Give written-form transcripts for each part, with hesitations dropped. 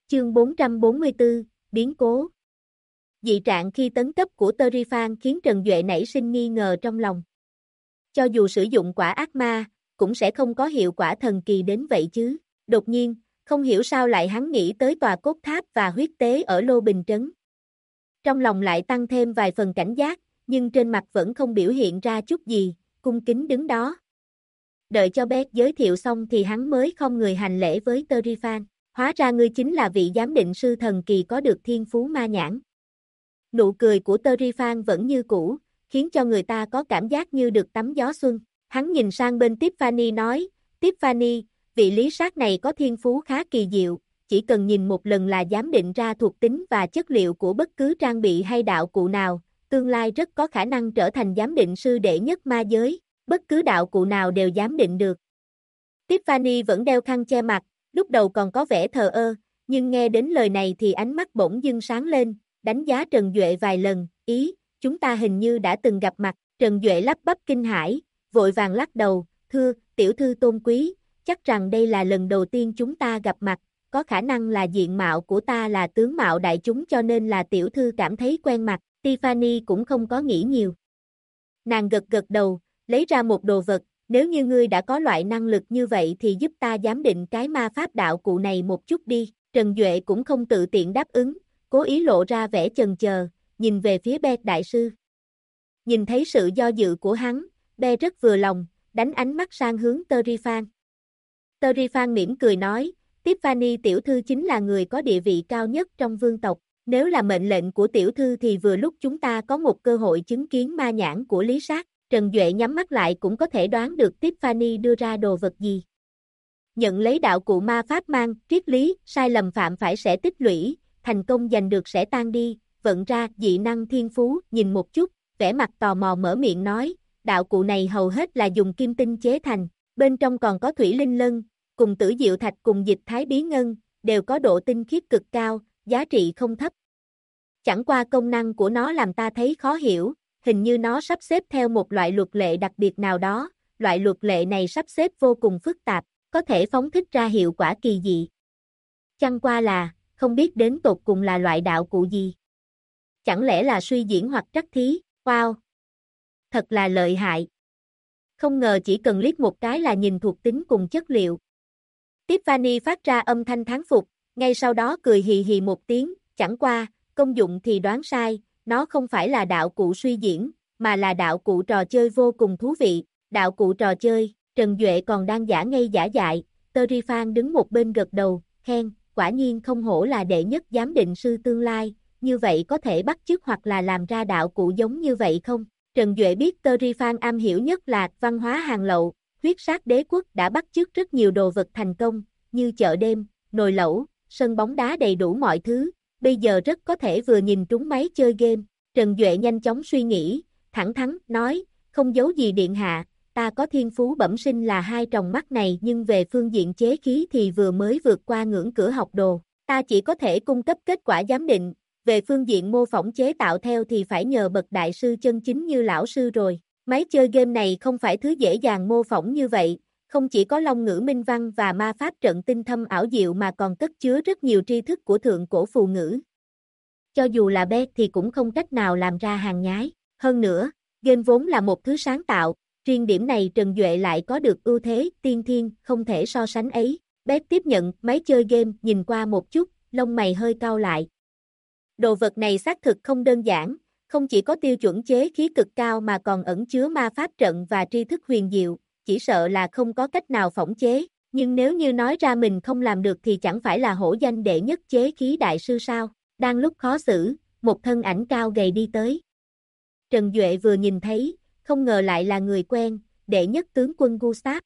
Chương 444, biến cố. Dị trạng khi tấn cấp của Terrifan khiến Trần Duệ nảy sinh nghi ngờ trong lòng. Cho dù sử dụng quả ác ma, cũng sẽ không có hiệu quả thần kỳ đến vậy chứ. Đột nhiên, không hiểu sao lại hắn nghĩ tới tòa cốt tháp và huyết tế ở Lô Bình Trấn. Trong lòng lại tăng thêm vài phần cảnh giác, nhưng trên mặt vẫn không biểu hiện ra chút gì, cung kính đứng đó. Đợi cho Beth giới thiệu xong thì hắn mới không người hành lễ với Terrifan. Hóa ra ngươi chính là vị giám định sư thần kỳ có được thiên phú ma nhãn. Nụ cười của Terrifan vẫn như cũ, khiến cho người ta có cảm giác như được tắm gió xuân. Hắn nhìn sang bên Tiffany nói, Tiffany, vị lý sát này có thiên phú khá kỳ diệu, chỉ cần nhìn một lần là giám định ra thuộc tính và chất liệu của bất cứ trang bị hay đạo cụ nào, tương lai rất có khả năng trở thành giám định sư đệ nhất ma giới, bất cứ đạo cụ nào đều giám định được. Tiffany vẫn đeo khăn che mặt, lúc đầu còn có vẻ thờ ơ, nhưng nghe đến lời này thì ánh mắt bỗng dưng sáng lên, đánh giá Trần Duệ vài lần, chúng ta hình như đã từng gặp mặt. Trần Duệ lắp bắp kinh hãi, vội vàng lắc đầu, thưa, tiểu thư tôn quý, chắc rằng đây là lần đầu tiên chúng ta gặp mặt, có khả năng là diện mạo của ta là tướng mạo đại chúng cho nên là tiểu thư cảm thấy quen mặt. Tiffany cũng không có nghĩ nhiều. Nàng gật gật đầu, lấy ra một đồ vật, nếu như ngươi đã có loại năng lực như vậy thì giúp ta giám định cái ma pháp đạo cụ này một chút đi. Trần Duệ cũng không tự tiện đáp ứng, cố ý lộ ra vẻ chần chờ, nhìn về phía Beth đại sư. Nhìn thấy sự do dự của hắn, Beth rất vừa lòng, đánh ánh mắt sang hướng Terrifan. Terrifan mỉm cười nói, Tiffany tiểu thư chính là người có địa vị cao nhất trong vương tộc. Nếu là mệnh lệnh của tiểu thư thì vừa lúc chúng ta có một cơ hội chứng kiến ma nhãn của lý sát. Trần Duệ nhắm mắt lại cũng có thể đoán được Tiffany đưa ra đồ vật gì. Nhận lấy đạo cụ ma pháp mang, triết lý, sai lầm phạm phải sẽ tích lũy, thành công giành được sẽ tan đi, vận ra, dị năng thiên phú, nhìn một chút, vẻ mặt tò mò mở miệng nói, đạo cụ này hầu hết là dùng kim tinh chế thành, bên trong còn có thủy linh lân, cùng tử diệu thạch cùng dịch thái bí ngân, đều có độ tinh khiết cực cao, giá trị không thấp. Chẳng qua công năng của nó làm ta thấy khó hiểu, hình như nó sắp xếp theo một loại luật lệ đặc biệt nào đó, loại luật lệ này sắp xếp vô cùng phức tạp, có thể phóng thích ra hiệu quả kỳ dị. Chẳng qua là, không biết đến tột cùng là loại đạo cụ gì. Chẳng lẽ là suy diễn hoặc trắc thí, wow! Thật là lợi hại. Không ngờ chỉ cần liếc một cái là nhìn thuộc tính cùng chất liệu. Tiffany phát ra âm thanh thán phục, ngay sau đó cười hì hì một tiếng, chẳng qua, công dụng thì đoán sai, nó không phải là đạo cụ suy diễn, mà là đạo cụ trò chơi vô cùng thú vị. Đạo cụ trò chơi, Trần Duệ còn đang giả ngây giả dại, Terrifan đứng một bên gật đầu, khen, quả nhiên không hổ là đệ nhất giám định sư tương lai, như vậy có thể bắt chước hoặc là làm ra đạo cụ giống như vậy không? Trần Duệ biết Terrifan am hiểu nhất là văn hóa hàng lậu, huyết sát đế quốc đã bắt chước rất nhiều đồ vật thành công, như chợ đêm, nồi lẩu, sân bóng đá đầy đủ mọi thứ, bây giờ rất có thể vừa nhìn trúng máy chơi game. Trần Duệ nhanh chóng suy nghĩ, thẳng thắn, nói, không giấu gì điện hạ, ta có thiên phú bẩm sinh là hai tròng mắt này nhưng về phương diện chế khí thì vừa mới vượt qua ngưỡng cửa học đồ, ta chỉ có thể cung cấp kết quả giám định, về phương diện mô phỏng chế tạo theo thì phải nhờ bậc đại sư chân chính như lão sư rồi. Máy chơi game này không phải thứ dễ dàng mô phỏng như vậy, không chỉ có long ngữ minh văn và ma pháp trận tinh thâm ảo diệu mà còn cất chứa rất nhiều tri thức của thượng cổ phù ngữ. Cho dù là Beth thì cũng không cách nào làm ra hàng nhái. Hơn nữa, game vốn là một thứ sáng tạo, riêng điểm này Trần Duệ lại có được ưu thế tiên thiên, không thể so sánh ấy. Beth tiếp nhận máy chơi game, nhìn qua một chút, lông mày hơi cau lại. Đồ vật này xác thực không đơn giản, không chỉ có tiêu chuẩn chế khí cực cao mà còn ẩn chứa ma pháp trận và tri thức huyền diệu, chỉ sợ là không có cách nào phỏng chế, nhưng nếu như nói ra mình không làm được thì chẳng phải là hổ danh đệ nhất chế khí đại sư sao? Đang lúc khó xử, một thân ảnh cao gầy đi tới. Trần Duệ vừa nhìn thấy, không ngờ lại là người quen, đệ nhất tướng quân Gustav.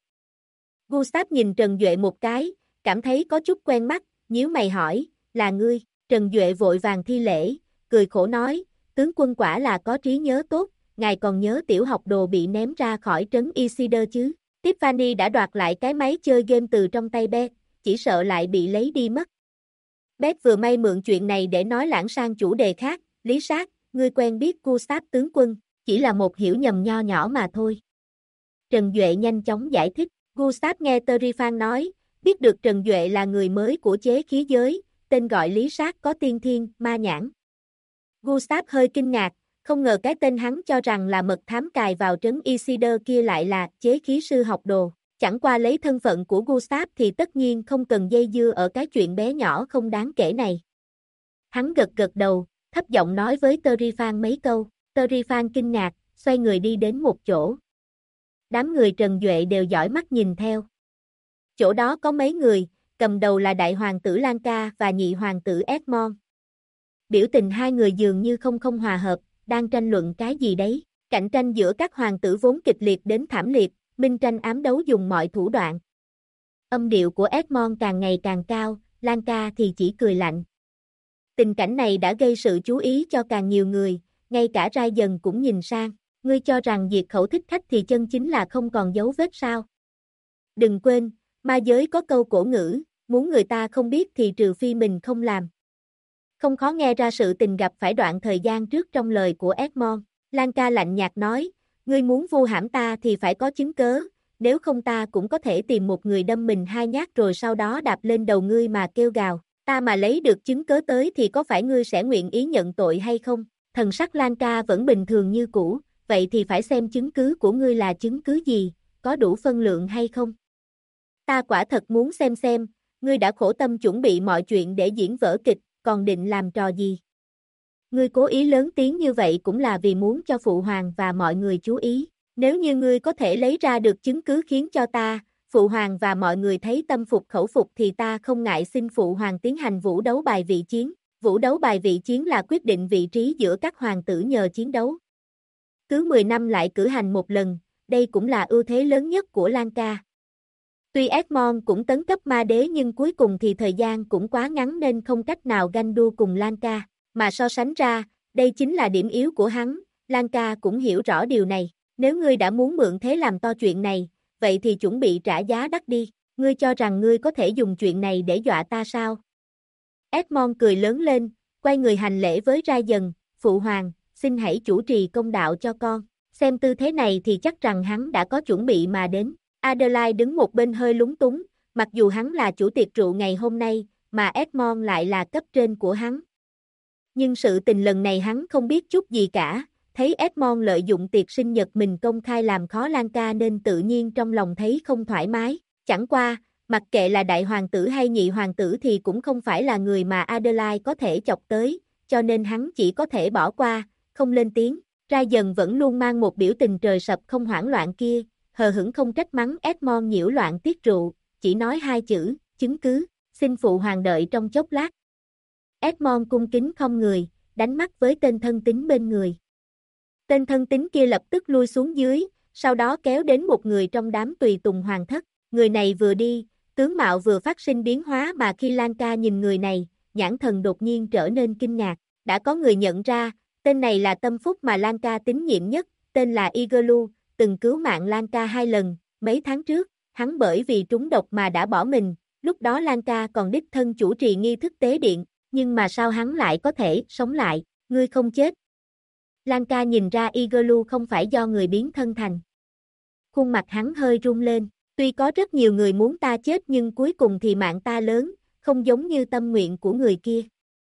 Gustav nhìn Trần Duệ một cái, cảm thấy có chút quen mắt, nhíu mày hỏi, là ngươi? Trần Duệ vội vàng thi lễ, cười khổ nói, tướng quân quả là có trí nhớ tốt, ngài còn nhớ tiểu học đồ bị ném ra khỏi trấn Isidore chứ? Tiffany đã đoạt lại cái máy chơi game từ trong tay Beth, chỉ sợ lại bị lấy đi mất. Beth vừa may mượn chuyện này để nói lãng sang chủ đề khác, lý sát, ngươi quen biết Gustav tướng quân, chỉ là một hiểu nhầm nho nhỏ mà thôi. Trần Duệ nhanh chóng giải thích, Gustav nghe Terrifan nói, biết được Trần Duệ là người mới của chế khí giới, tên gọi Lý Sát có tiên thiên, ma nhãn. Gustav hơi kinh ngạc, không ngờ cái tên hắn cho rằng là mật thám cài vào trấn Isidore kia lại là chế khí sư học đồ. Chẳng qua lấy thân phận của Gustav thì tất nhiên không cần dây dưa ở cái chuyện bé nhỏ không đáng kể này. Hắn gật gật đầu, thấp giọng nói với Terifan mấy câu. Terifan kinh ngạc, xoay người đi đến một chỗ. Đám người Trần Duệ đều dõi mắt nhìn theo. Chỗ đó có mấy người, cầm đầu là đại hoàng tử Lanka và nhị hoàng tử Edmond. Biểu tình hai người dường như không hòa hợp, đang tranh luận cái gì đấy. Cạnh tranh giữa các hoàng tử vốn kịch liệt đến thảm liệt, minh tranh ám đấu dùng mọi thủ đoạn. Âm điệu của Edmond càng ngày càng cao, Lanka thì chỉ cười lạnh. Tình cảnh này đã gây sự chú ý cho càng nhiều người, ngay cả Rai Dần cũng nhìn sang. Ngươi cho rằng diệt khẩu thích khách thì chân chính là không còn dấu vết sao? Đừng quên, ma giới có câu cổ ngữ, muốn người ta không biết thì trừ phi mình không làm. Không khó nghe ra sự tình gặp phải đoạn thời gian trước trong lời của Edmond. Lanka lạnh nhạt nói, ngươi muốn vu hãm ta thì phải có chứng cớ, nếu không ta cũng có thể tìm một người đâm mình 2 nhát rồi sau đó đạp lên đầu ngươi mà kêu gào. Ta mà lấy được chứng cớ tới thì có phải ngươi sẽ nguyện ý nhận tội hay không? Thần sắc Lanka vẫn bình thường như cũ, vậy thì phải xem chứng cứ của ngươi là chứng cứ gì, có đủ phân lượng hay không? Ta quả thật muốn xem, ngươi đã khổ tâm chuẩn bị mọi chuyện để diễn vở kịch, còn định làm trò gì? Ngươi cố ý lớn tiếng như vậy cũng là vì muốn cho phụ hoàng và mọi người chú ý. Nếu như ngươi có thể lấy ra được chứng cứ khiến cho ta, phụ hoàng và mọi người thấy tâm phục khẩu phục thì ta không ngại xin phụ hoàng tiến hành vũ đấu bài vị chiến. Vũ đấu bài vị chiến là quyết định vị trí giữa các hoàng tử nhờ chiến đấu. Cứ 10 năm lại cử hành một lần, đây cũng là ưu thế lớn nhất của Lanka. Tuy Edmond cũng tấn cấp ma đế nhưng cuối cùng thì thời gian cũng quá ngắn nên không cách nào ganh đua cùng Lanka. Mà so sánh ra, đây chính là điểm yếu của hắn, Lanka cũng hiểu rõ điều này. Nếu ngươi đã muốn mượn thế làm to chuyện này, vậy thì chuẩn bị trả giá đắt đi. Ngươi cho rằng ngươi có thể dùng chuyện này để dọa ta sao? Edmond cười lớn lên, quay người hành lễ với Rai Dần, phụ hoàng, xin hãy chủ trì công đạo cho con. Xem tư thế này thì chắc rằng hắn đã có chuẩn bị mà đến. Adelaide đứng một bên hơi lúng túng, mặc dù hắn là chủ tiệc rượu ngày hôm nay, mà Edmond lại là cấp trên của hắn. Nhưng sự tình lần này hắn không biết chút gì cả, thấy Edmond lợi dụng tiệc sinh nhật mình công khai làm khó Lanka nên tự nhiên trong lòng thấy không thoải mái. Chẳng qua, mặc kệ là đại hoàng tử hay nhị hoàng tử thì cũng không phải là người mà Adelaide có thể chọc tới, cho nên hắn chỉ có thể bỏ qua, không lên tiếng. Rai Dần vẫn luôn mang một biểu tình trời sập không hoảng loạn kia, hờ hững không trách mắng Edmond nhiễu loạn tiết rượu, chỉ nói 2 chữ, chứng cứ, xin phụ hoàng đợi trong chốc lát. Edmond cung kính không người, đánh mắt với tên thân tín bên người. Tên thân tín kia lập tức lui xuống dưới, sau đó kéo đến một người trong đám tùy tùng hoàng thất. Người này vừa đi, tướng mạo vừa phát sinh biến hóa mà khi Lanka nhìn người này, nhãn thần đột nhiên trở nên kinh ngạc. Đã có người nhận ra, tên này là tâm phúc mà Lanka tín nhiệm nhất, tên là Igerlu, từng cứu mạng Lanka 2 lần. Mấy tháng trước, hắn bởi vì trúng độc mà đã bỏ mình, lúc đó Lanka còn đích thân chủ trì nghi thức tế điện, nhưng mà sao hắn lại có thể sống lại, ngươi không chết. Lanka nhìn ra Igerlu không phải do người biến thân thành. Khuôn mặt hắn hơi run lên, tuy có rất nhiều người muốn ta chết nhưng cuối cùng thì mạng ta lớn, không giống như tâm nguyện của người kia.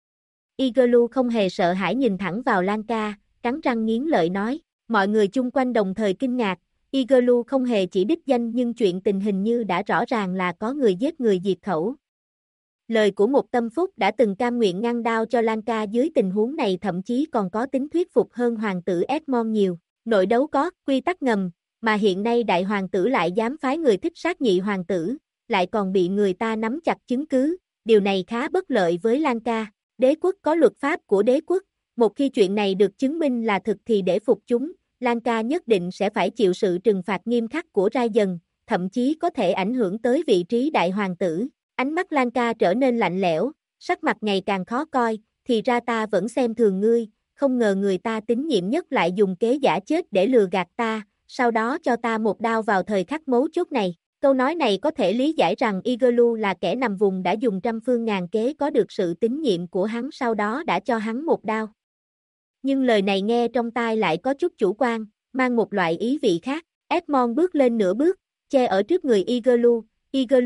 Igerlu không hề sợ hãi nhìn thẳng vào Lanka, cắn răng nghiến lợi nói, mọi người chung quanh đồng thời kinh ngạc, Igerlu không hề chỉ đích danh nhưng chuyện tình hình như đã rõ ràng là có người giết người diệt khẩu. Lời của một tâm phúc đã từng cam nguyện ngăn đao cho Lanka dưới tình huống này thậm chí còn có tính thuyết phục hơn hoàng tử Edmond nhiều. Nội đấu có quy tắc ngầm, mà hiện nay đại hoàng tử lại dám phái người thích sát nhị hoàng tử, lại còn bị người ta nắm chặt chứng cứ, điều này khá bất lợi với Lanka. Đế quốc có luật pháp của đế quốc, một khi chuyện này được chứng minh là thực thì để phục chúng, Lanka nhất định sẽ phải chịu sự trừng phạt nghiêm khắc của Rai Dần, thậm chí có thể ảnh hưởng tới vị trí đại hoàng tử. Ánh mắt Lanka trở nên lạnh lẽo, sắc mặt ngày càng khó coi, thì ra ta vẫn xem thường ngươi, không ngờ người ta tín nhiệm nhất lại dùng kế giả chết để lừa gạt ta, sau đó cho ta một đao vào thời khắc mấu chốt này. Câu nói này có thể lý giải rằng Igerlu là kẻ nằm vùng đã dùng trăm phương ngàn kế có được sự tín nhiệm của hắn sau đó đã cho hắn một đao. Nhưng lời này nghe trong tai lại có chút chủ quan, mang một loại ý vị khác. Edmond bước lên nửa bước, che ở trước người Igerlu. Igerlu,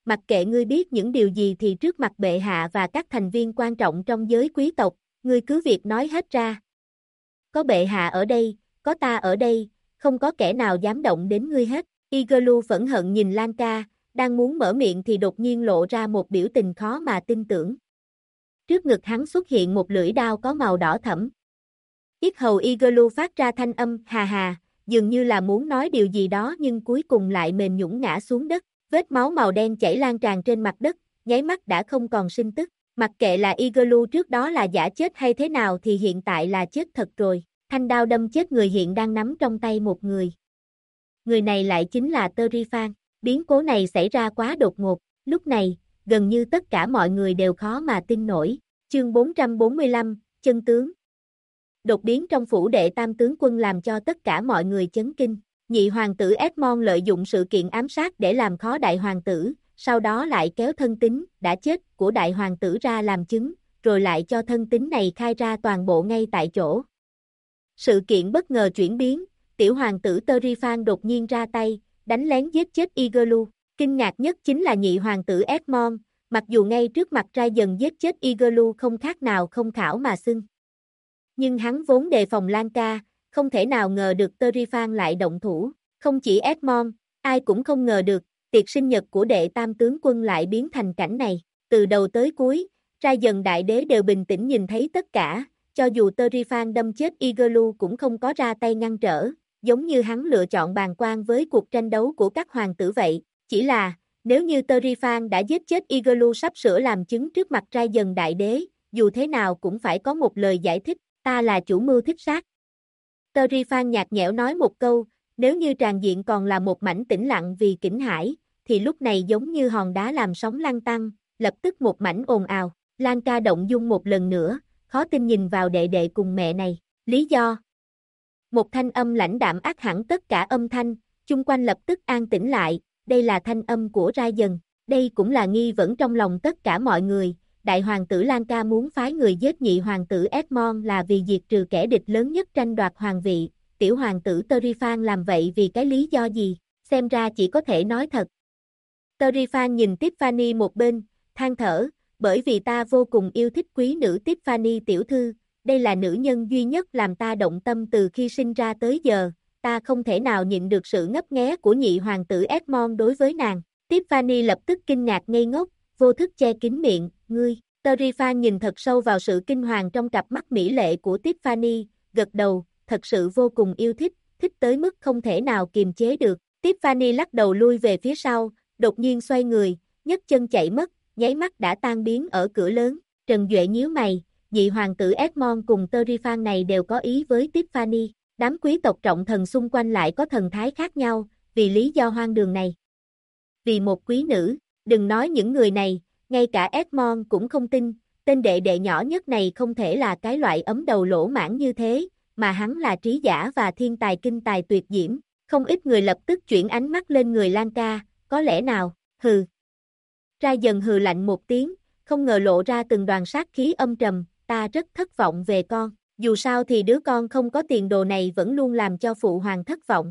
mặc kệ ngươi biết những điều gì thì trước mặt bệ hạ và các thành viên quan trọng trong giới quý tộc, ngươi cứ việc nói hết ra. Có bệ hạ ở đây, có ta ở đây, không có kẻ nào dám động đến ngươi hết. Igerlu phẫn hận nhìn Lanka, đang muốn mở miệng thì đột nhiên lộ ra một biểu tình khó mà tin tưởng. Trước ngực hắn xuất hiện một lưỡi đao có màu đỏ thẫm. Yết hầu Igerlu phát ra thanh âm hà hà, dường như là muốn nói điều gì đó nhưng cuối cùng lại mềm nhũn ngã xuống đất. Vết máu màu đen chảy lan tràn trên mặt đất, nháy mắt đã không còn sinh tức. Mặc kệ là Igerlu trước đó là giả chết hay thế nào thì hiện tại là chết thật rồi. Thanh đao đâm chết người hiện đang nắm trong tay một người. Người này lại chính là Terifan. Biến cố này xảy ra quá đột ngột. Lúc này, gần như tất cả mọi người đều khó mà tin nổi. Chương 445, chân tướng. Đột biến trong phủ đệ tam tướng quân làm cho tất cả mọi người chấn kinh. Nhị hoàng tử Edmond lợi dụng sự kiện ám sát để làm khó đại hoàng tử, sau đó lại kéo thân tín đã chết của đại hoàng tử ra làm chứng, rồi lại cho thân tín này khai ra toàn bộ ngay tại chỗ. Sự kiện bất ngờ chuyển biến, tiểu hoàng tử Terifan đột nhiên ra tay, đánh lén giết chết Igerlu. Kinh ngạc nhất chính là nhị hoàng tử Edmond, mặc dù ngay trước mặt trai dần giết chết Igerlu không khác nào không khảo mà xưng. Nhưng hắn vốn đề phòng Lanka, không thể nào ngờ được Terifan lại động thủ. Không chỉ Edmond, ai cũng không ngờ được, tiệc sinh nhật của đệ tam tướng quân lại biến thành cảnh này. Từ đầu tới cuối, trai dần đại đế đều bình tĩnh nhìn thấy tất cả, cho dù Terifan đâm chết Igerlu cũng không có ra tay ngăn trở, giống như hắn lựa chọn bàng quan với cuộc tranh đấu của các hoàng tử vậy. Chỉ là, nếu như Terifan đã giết chết Igerlu sắp sửa làm chứng trước mặt trai dần đại đế, dù thế nào cũng phải có một lời giải thích, ta là chủ mưu thích sát. Terifan nhạt nhẽo nói một câu, nếu như tràng diện còn là một mảnh tĩnh lặng vì kinh hãi, thì lúc này giống như hòn đá làm sóng lăn tăn, lập tức một mảnh ồn ào. Lanka động dung một lần nữa, khó tin nhìn vào đệ đệ cùng mẹ này. Lý do? Một thanh âm lãnh đạm át hẳn tất cả âm thanh, chung quanh lập tức an tĩnh lại, đây là thanh âm của Ryan. Đây cũng là nghi vấn trong lòng tất cả mọi người. Đại hoàng tử Lanka muốn phái người giết nhị hoàng tử Edmond là vì diệt trừ kẻ địch lớn nhất tranh đoạt hoàng vị, tiểu hoàng tử Terifan làm vậy vì cái lý do gì, xem ra chỉ có thể nói thật. Terifan nhìn Tiffany một bên, than thở, bởi vì ta vô cùng yêu thích quý nữ Tiffany tiểu thư, đây là nữ nhân duy nhất làm ta động tâm từ khi sinh ra tới giờ, ta không thể nào nhịn được sự ngấp nghé của nhị hoàng tử Edmond đối với nàng. Tiffany lập tức kinh ngạc ngây ngốc, vô thức che kín miệng, ngươi. Terifan nhìn thật sâu vào sự kinh hoàng trong cặp mắt mỹ lệ của Tiffany, gật đầu, thật sự vô cùng yêu thích, thích tới mức không thể nào kiềm chế được. Tiffany lắc đầu lui về phía sau, đột nhiên xoay người, nhấc chân chạy mất, nháy mắt đã tan biến ở cửa lớn. Trần Duệ nhíu mày, nhị hoàng tử Edmond cùng Terifan này đều có ý với Tiffany, đám quý tộc trọng thần xung quanh lại có thần thái khác nhau, vì lý do hoang đường này. Vì một quý nữ, đừng nói những người này, ngay cả Edmond cũng không tin, tên đệ đệ nhỏ nhất này không thể là cái loại ấm đầu lỗ mãng như thế, mà hắn là trí giả và thiên tài kinh tài tuyệt diễm. Không ít người lập tức chuyển ánh mắt lên người Lanka, có lẽ nào, hừ. Ryan hừ lạnh một tiếng, không ngờ lộ ra từng đoàn sát khí âm trầm, ta rất thất vọng về con, dù sao thì đứa con không có tiền đồ này vẫn luôn làm cho phụ hoàng thất vọng.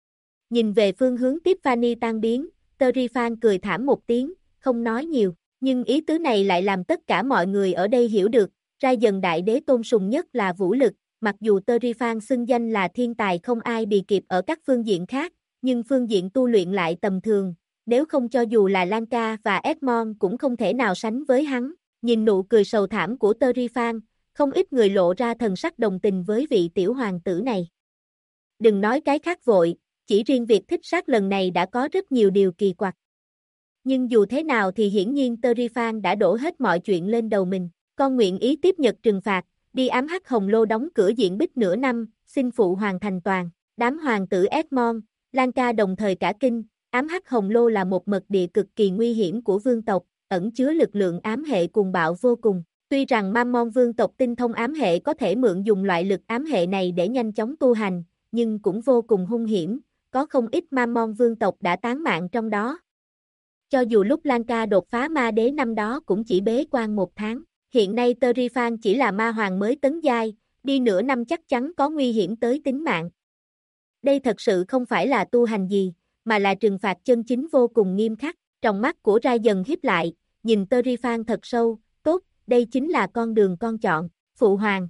Nhìn về phương hướng Tiffany tan biến, Terifan cười thảm một tiếng, không nói nhiều, nhưng ý tứ này lại làm tất cả mọi người ở đây hiểu được, Ryan đại đế tôn sùng nhất là vũ lực, mặc dù Terifan xưng danh là thiên tài không ai bì kịp ở các phương diện khác, nhưng phương diện tu luyện lại tầm thường, nếu không cho dù là Lanka và Edmond cũng không thể nào sánh với hắn. Nhìn nụ cười sầu thảm của Terifan, không ít người lộ ra thần sắc đồng tình với vị tiểu hoàng tử này. Đừng nói cái khác vội, chỉ riêng việc thích sát lần này đã có rất nhiều điều kỳ quặc. Nhưng dù thế nào thì hiển nhiên Terifan đã đổ hết mọi chuyện lên đầu mình. Con nguyện ý tiếp nhận trừng phạt, đi ám hắc hồng lô đóng cửa diện bích nửa năm, xin phụ hoàng thành toàn. Đám hoàng tử Edmond, Lanka đồng thời cả kinh, ám hắc hồng lô là một mật địa cực kỳ nguy hiểm của vương tộc, ẩn chứa lực lượng ám hệ cuồng bạo vô cùng. Tuy rằng Mammon vương tộc tinh thông ám hệ có thể mượn dùng loại lực ám hệ này để nhanh chóng tu hành, nhưng cũng vô cùng hung hiểm, có không ít Mammon vương tộc đã tán mạng trong đó. Cho dù lúc Lanka đột phá ma đế năm đó cũng chỉ bế quan 1 tháng, hiện nay Terifan chỉ là ma hoàng mới tấn giai, đi nửa năm chắc chắn có nguy hiểm tới tính mạng. Đây thật sự không phải là tu hành gì, mà là trừng phạt chân chính vô cùng nghiêm khắc. Tròng mắt của Ra dần híp lại, nhìn Terrifan thật sâu, tốt, đây chính là con đường con chọn, phụ hoàng.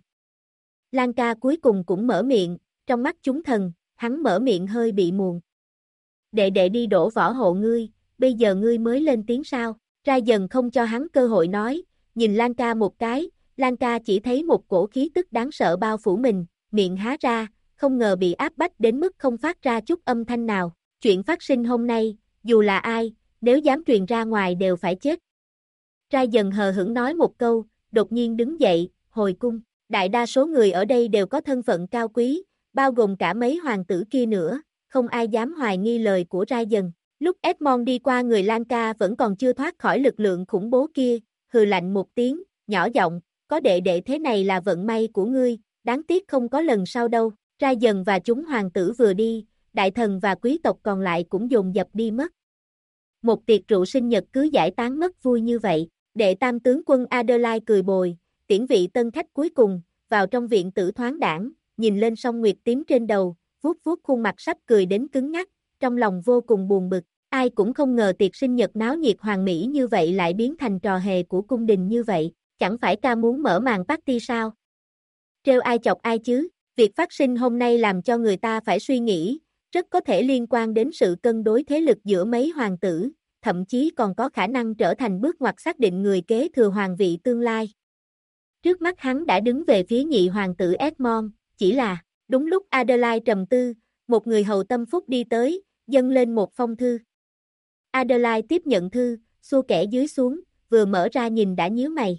Lan ca cuối cùng cũng mở miệng, trong mắt chúng thần, hắn mở miệng hơi bị muộn. Đệ đệ đi đổ võ hộ ngươi, bây giờ ngươi mới lên tiếng sao? Ra dần không cho hắn cơ hội nói, nhìn Lan ca một cái, Lan ca chỉ thấy một cổ khí tức đáng sợ bao phủ mình, miệng há ra, không ngờ bị áp bách đến mức không phát ra chút âm thanh nào. Chuyện phát sinh hôm nay, dù là ai, nếu dám truyền ra ngoài đều phải chết. Ra dần hờ hững nói một câu, đột nhiên đứng dậy, hồi cung. Đại đa số người ở đây đều có thân phận cao quý, bao gồm cả mấy hoàng tử kia nữa, không ai dám hoài nghi lời của Ra dần. Lúc Edmond đi qua người Lan ca vẫn còn chưa thoát khỏi lực lượng khủng bố kia, hừ lạnh một tiếng, nhỏ giọng, có đệ đệ thế này là vận may của ngươi, đáng tiếc không có lần sau đâu. Ra dần và chúng hoàng tử vừa đi, đại thần và quý tộc còn lại cũng dồn dập đi mất. Một tiệc rượu sinh nhật cứ giải tán mất vui như vậy, đệ tam tướng quân Adelaide cười bồi, tiễn vị tân khách cuối cùng, vào trong viện tử thoáng đãng, nhìn lên song nguyệt tím trên đầu, vuốt vuốt khuôn mặt sắp cười đến cứng ngắc, trong lòng vô cùng buồn bực, ai cũng không ngờ tiệc sinh nhật náo nhiệt hoàng mỹ như vậy lại biến thành trò hề của cung đình như vậy, chẳng phải ca muốn mở màn party sao? Trêu ai chọc ai chứ, việc phát sinh hôm nay làm cho người ta phải suy nghĩ, rất có thể liên quan đến sự cân đối thế lực giữa mấy hoàng tử, thậm chí còn có khả năng trở thành bước ngoặt xác định người kế thừa hoàng vị tương lai. Trước mắt hắn đã đứng về phía nhị hoàng tử Edmond, chỉ là, đúng lúc Adelaide trầm tư, một người hầu tâm phúc đi tới, dâng lên một phong thư. Adelaide tiếp nhận thư, xua kẻ dưới xuống, vừa mở ra nhìn đã nhíu mày.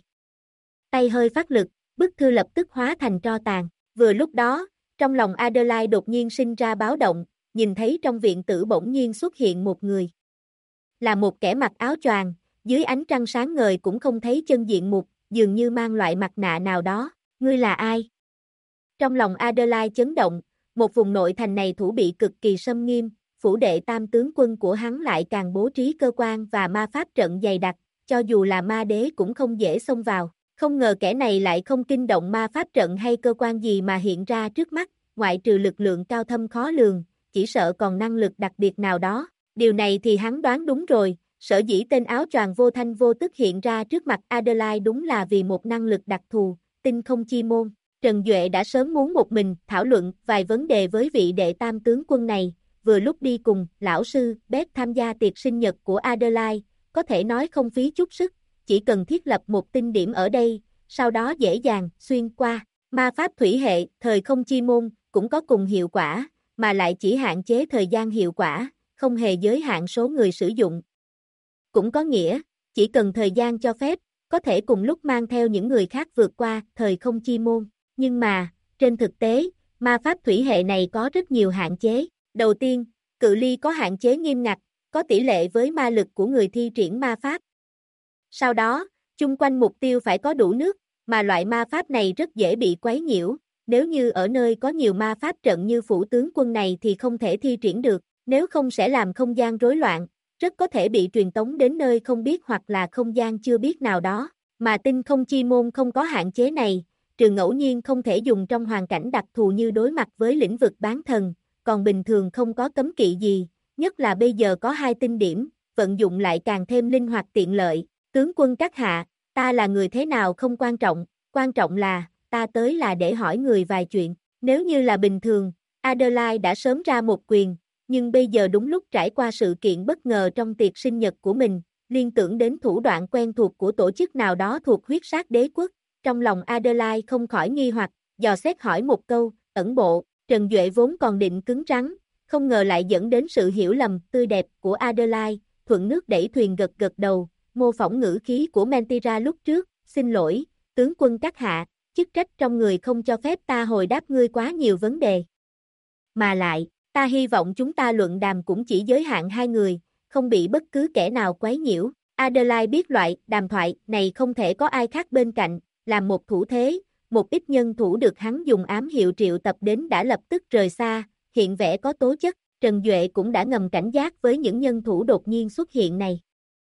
Tay hơi phát lực, bức thư lập tức hóa thành tro tàn. Vừa lúc đó, trong lòng Adelaide đột nhiên sinh ra báo động, nhìn thấy trong viện tử bỗng nhiên xuất hiện một người. Là một kẻ mặc áo choàng, dưới ánh trăng sáng ngời cũng không thấy chân diện mục, dường như mang loại mặt nạ nào đó. Ngươi là ai? Trong lòng Adelaide chấn động, một vùng nội thành này thủ bị cực kỳ xâm nghiêm, phủ đệ tam tướng quân của hắn lại càng bố trí cơ quan và ma pháp trận dày đặc, cho dù là ma đế cũng không dễ xông vào. Không ngờ kẻ này lại không kinh động ma pháp trận hay cơ quan gì mà hiện ra trước mắt, ngoại trừ lực lượng cao thâm khó lường, chỉ sợ còn năng lực đặc biệt nào đó. Điều này thì hắn đoán đúng rồi, sở dĩ tên áo choàng vô thanh vô tức hiện ra trước mặt Adelaide đúng là vì một năng lực đặc thù, tinh không chi môn. Trần Duệ đã sớm muốn một mình thảo luận vài vấn đề với vị đệ tam tướng quân này, vừa lúc đi cùng lão sư Beth tham gia tiệc sinh nhật của Adelaide, có thể nói không phí chút sức, chỉ cần thiết lập một tinh điểm ở đây, sau đó dễ dàng xuyên qua. Ma pháp thủy hệ, thời không chi môn cũng có cùng hiệu quả, mà lại chỉ hạn chế thời gian hiệu quả, không hề giới hạn số người sử dụng. Cũng có nghĩa, chỉ cần thời gian cho phép, có thể cùng lúc mang theo những người khác vượt qua thời không chi môn. Nhưng mà, trên thực tế, ma pháp thủy hệ này có rất nhiều hạn chế. Đầu tiên, cự ly có hạn chế nghiêm ngặt, có tỷ lệ với ma lực của người thi triển ma pháp. Sau đó, chung quanh mục tiêu phải có đủ nước, mà loại ma pháp này rất dễ bị quấy nhiễu. Nếu như ở nơi có nhiều ma pháp trận như phủ tướng quân này thì không thể thi triển được, nếu không sẽ làm không gian rối loạn, rất có thể bị truyền tống đến nơi không biết hoặc là không gian chưa biết nào đó. Mà tinh không chi môn không có hạn chế này, trừ ngẫu nhiên không thể dùng trong hoàn cảnh đặc thù như đối mặt với lĩnh vực bán thần, còn bình thường không có cấm kỵ gì, nhất là bây giờ có 2 tinh điểm, vận dụng lại càng thêm linh hoạt tiện lợi. Tướng quân các hạ, ta là người thế nào không quan trọng là, ta tới là để hỏi người vài chuyện. Nếu như là bình thường, Adelaide đã sớm ra một quyền, nhưng bây giờ đúng lúc trải qua sự kiện bất ngờ trong tiệc sinh nhật của mình, liên tưởng đến thủ đoạn quen thuộc của tổ chức nào đó thuộc huyết sát đế quốc, trong lòng Adelaide không khỏi nghi hoặc, dò xét hỏi một câu, ẩn bộ. Trần Duệ vốn còn định cứng rắn, không ngờ lại dẫn đến sự hiểu lầm tươi đẹp của Adelaide, thuận nước đẩy thuyền gật gật đầu, mô phỏng ngữ khí của Mentira lúc trước, xin lỗi, tướng quân các hạ, chức trách trong người không cho phép ta hồi đáp ngươi quá nhiều vấn đề. Mà lại, ta hy vọng chúng ta luận đàm cũng chỉ giới hạn 2 người, không bị bất cứ kẻ nào quấy nhiễu. Adelaide biết loại đàm thoại này không thể có ai khác bên cạnh, làm một thủ thế, một ít nhân thủ được hắn dùng ám hiệu triệu tập đến đã lập tức rời xa, hiện vẻ có tố chất, Trần Duệ cũng đã ngầm cảnh giác với những nhân thủ đột nhiên xuất hiện này.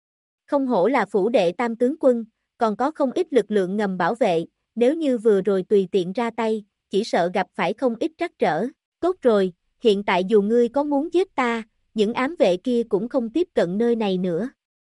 Không hổ là phủ đệ tam tướng quân, còn có không ít lực lượng ngầm bảo vệ, nếu như vừa rồi tùy tiện ra tay, chỉ sợ gặp phải không ít trắc trở. Tốt rồi, hiện tại dù ngươi có muốn giết ta, những ám vệ kia cũng không tiếp cận nơi này nữa.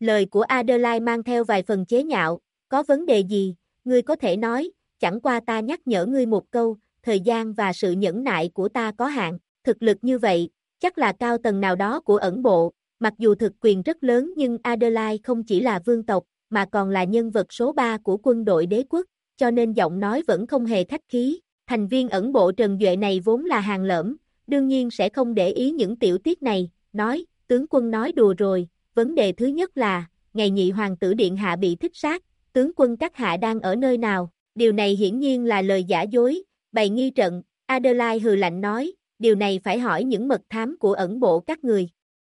Lời của Adelaide mang theo vài phần chế nhạo, có vấn đề gì, ngươi có thể nói, chẳng qua ta nhắc nhở ngươi một câu, thời gian và sự nhẫn nại của ta có hạn, thực lực như vậy, chắc là cao tầng nào đó của ẩn bộ, mặc dù thực quyền rất lớn nhưng Adelaide không chỉ là vương tộc, mà còn là nhân vật số 3 của quân đội đế quốc, cho nên giọng nói vẫn không hề khách khí, thành viên ẩn bộ Trần Duệ này vốn là hàng lởm, đương nhiên sẽ không để ý những tiểu tiết này, nói, tướng quân nói đùa rồi, vấn đề thứ nhất là, ngày nhị hoàng tử điện hạ bị thích sát, tướng quân các hạ đang ở nơi nào, điều này hiển nhiên là lời giả dối, bày nghi trận, Adelaide hừ lạnh nói, điều này phải hỏi những mật thám của ẩn bộ các người.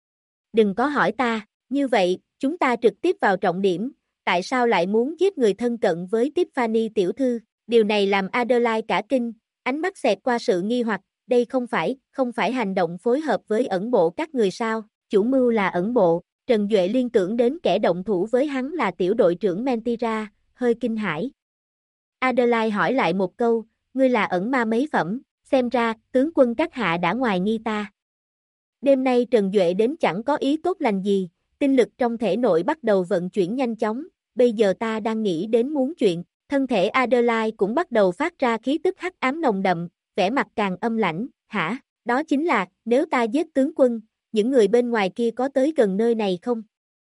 Đừng có hỏi ta, như vậy, chúng ta trực tiếp vào trọng điểm, tại sao lại muốn giết người thân cận với Tiffany tiểu thư, điều này làm Adelaide cả kinh, ánh mắt xẹt qua sự nghi hoặc, đây không phải hành động phối hợp với ẩn bộ các người sao, chủ mưu là ẩn bộ, Trần Duệ liên tưởng đến kẻ động thủ với hắn là tiểu đội trưởng Mentira, hơi kinh hãi. Adelaide hỏi lại một câu, ngươi là ẩn ma mấy phẩm, xem ra, tướng quân các hạ đã ngoài nghi ta. Đêm nay Trần Duệ đến chẳng có ý tốt lành gì, tinh lực trong thể nội bắt đầu vận chuyển nhanh chóng, bây giờ ta đang nghĩ đến muốn chuyện, thân thể Adelaide cũng bắt đầu phát ra khí tức hắc ám nồng đậm, vẻ mặt càng âm lãnh, hả, đó chính là, nếu ta giết tướng quân, những người bên ngoài kia có tới gần nơi này không?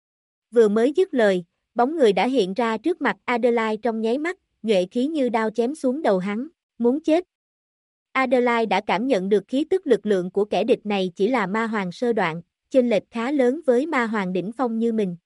Vừa mới dứt lời, bóng người đã hiện ra trước mặt Adelaide trong nháy mắt, nhuệ khí như đao chém xuống đầu hắn, muốn chết. Adelaide đã cảm nhận được khí tức lực lượng của kẻ địch này chỉ là ma hoàng sơ đoạn, chênh lệch khá lớn với ma hoàng đỉnh phong như mình.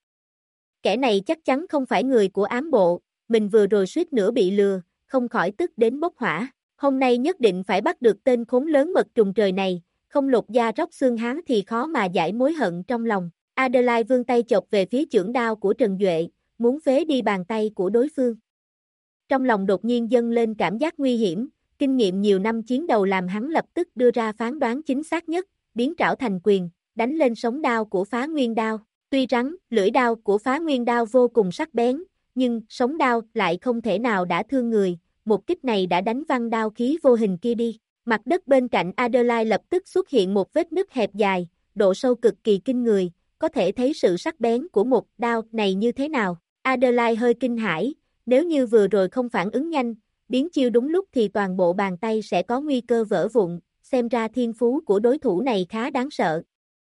Kẻ này chắc chắn không phải người của ám bộ, mình vừa rồi suýt nữa bị lừa, không khỏi tức đến bốc hỏa. Hôm nay nhất định phải bắt được tên khốn lớn mật trùng trời này, không lột da róc xương hắn thì khó mà giải mối hận trong lòng. Adelaide vươn tay chộp về phía chưởng đao của Trần Duệ, muốn phế đi bàn tay của đối phương. Trong lòng đột nhiên dâng lên cảm giác nguy hiểm, kinh nghiệm nhiều năm chiến đấu làm hắn lập tức đưa ra phán đoán chính xác nhất, biến trảo thành quyền, đánh lên sống đao của Phá Nguyên đao. Tuy rắn, lưỡi đao của Phá Nguyên đao vô cùng sắc bén, nhưng sống đao lại không thể nào đã thương người, một kích này đã đánh văng đao khí vô hình kia đi. Mặt đất bên cạnh Adelaide lập tức xuất hiện một vết nứt hẹp dài, độ sâu cực kỳ kinh người, có thể thấy sự sắc bén của một đao này như thế nào. Adelaide hơi kinh hãi, nếu như vừa rồi không phản ứng nhanh, biến chiêu đúng lúc thì toàn bộ bàn tay sẽ có nguy cơ vỡ vụn, xem ra thiên phú của đối thủ này khá đáng sợ.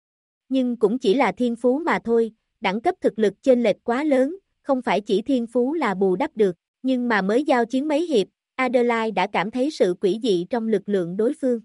Nhưng cũng chỉ là thiên phú mà thôi, đẳng cấp thực lực chênh lệch quá lớn, không phải chỉ thiên phú là bù đắp được, nhưng mà mới giao chiến mấy hiệp, Adelaide đã cảm thấy sự quỷ dị trong lực lượng đối phương.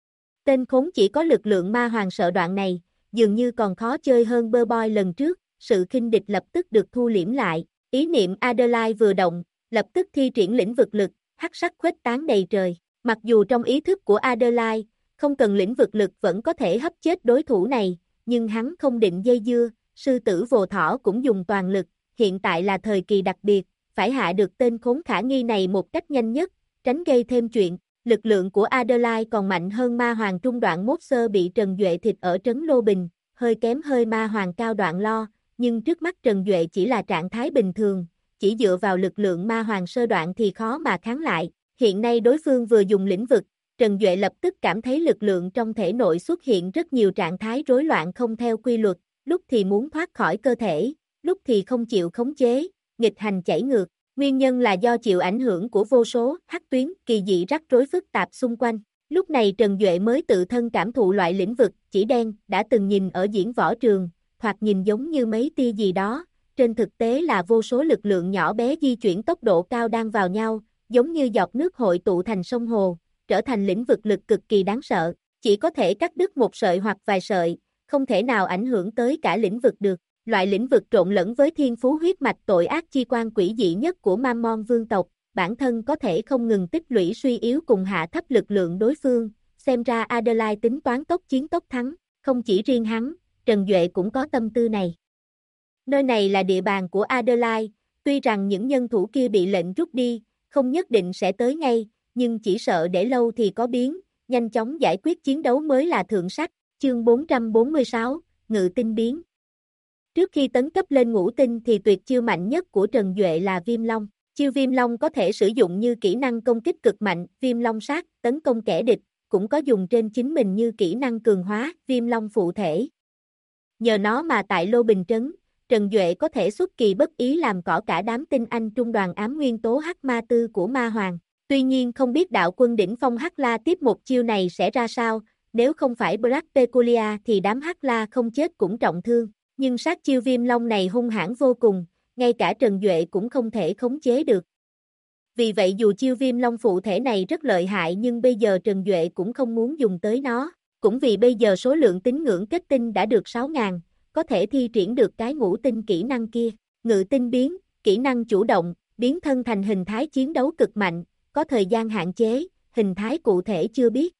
Tên khốn chỉ có lực lượng ma hoàng sợ đoạn này, dường như còn khó chơi hơn Bơ Boy lần trước, sự khinh địch lập tức được thu liễm lại, ý niệm Adelaide vừa động, lập tức thi triển lĩnh vực lực, hắc sắc khuếch tán đầy trời. Mặc dù trong ý thức của Adelaide, không cần lĩnh vực lực vẫn có thể hấp chết đối thủ này, nhưng hắn không định dây dưa, sư tử Vô Thỏ cũng dùng toàn lực, hiện tại là thời kỳ đặc biệt, phải hạ được tên khốn khả nghi này một cách nhanh nhất, tránh gây thêm chuyện. Lực lượng của Adelaide còn mạnh hơn ma hoàng trung đoạn mốt sơ bị Trần Duệ thịt ở trấn Lô Bình, hơi kém hơi ma hoàng cao đoạn lo, nhưng trước mắt Trần Duệ chỉ là trạng thái bình thường, chỉ dựa vào lực lượng ma hoàng sơ đoạn thì khó mà kháng lại. Hiện nay đối phương vừa dùng lĩnh vực, Trần Duệ lập tức cảm thấy lực lượng trong thể nội xuất hiện rất nhiều trạng thái rối loạn không theo quy luật, lúc thì muốn thoát khỏi cơ thể, lúc thì không chịu khống chế, nghịch hành chảy ngược. Nguyên nhân là do chịu ảnh hưởng của vô số hắc tuyến kỳ dị rắc rối phức tạp xung quanh. Lúc này Trần Duệ mới tự thân cảm thụ loại lĩnh vực chỉ đen đã từng nhìn ở diễn võ trường, thoạt nhìn giống như mấy tia gì đó, trên thực tế là vô số lực lượng nhỏ bé di chuyển tốc độ cao đang vào nhau, giống như giọt nước hội tụ thành sông hồ, trở thành lĩnh vực lực cực kỳ đáng sợ, chỉ có thể cắt đứt một sợi hoặc vài sợi, không thể nào ảnh hưởng tới cả lĩnh vực được. Loại lĩnh vực trộn lẫn với thiên phú huyết mạch tội ác chi quan quỷ dị nhất của Mammon vương tộc, bản thân có thể không ngừng tích lũy suy yếu cùng hạ thấp lực lượng đối phương, xem ra Adelaide tính toán tốc chiến tốc thắng, không chỉ riêng hắn, Trần Duệ cũng có tâm tư này. Nơi này là địa bàn của Adelaide, tuy rằng những nhân thủ kia bị lệnh rút đi, không nhất định sẽ tới ngay, nhưng chỉ sợ để lâu thì có biến, nhanh chóng giải quyết chiến đấu mới là thượng sách. Chương 446, Ngự tinh biến. Trước khi tấn cấp lên ngũ tinh thì tuyệt chiêu mạnh nhất của Trần Duệ là Viêm Long. Chiêu Viêm Long có thể sử dụng như kỹ năng công kích cực mạnh, Viêm Long sát, tấn công kẻ địch, cũng có dùng trên chính mình như kỹ năng cường hóa, Viêm Long phụ thể. Nhờ nó mà tại Lô Bình Trấn, Trần Duệ có thể xuất kỳ bất ý làm cỏ cả đám tinh anh trung đoàn ám nguyên tố Hắc Ma Tư của Ma Hoàng. Tuy nhiên không biết đạo quân đỉnh phong Hắc La tiếp một chiêu này sẽ ra sao, nếu không phải Black Peculiar thì đám Hắc La không chết cũng trọng thương, nhưng sát chiêu Viêm Long này hung hãn vô cùng, ngay cả Trần Duệ cũng không thể khống chế được. Vì vậy dù chiêu Viêm Long phụ thể này rất lợi hại nhưng bây giờ Trần Duệ cũng không muốn dùng tới nó, cũng vì bây giờ số lượng tín ngưỡng kết tinh đã được 6.000, có thể thi triển được cái ngũ tinh kỹ năng kia. Ngự tinh biến, kỹ năng chủ động, biến thân thành hình thái chiến đấu cực mạnh, có thời gian hạn chế, hình thái cụ thể chưa biết.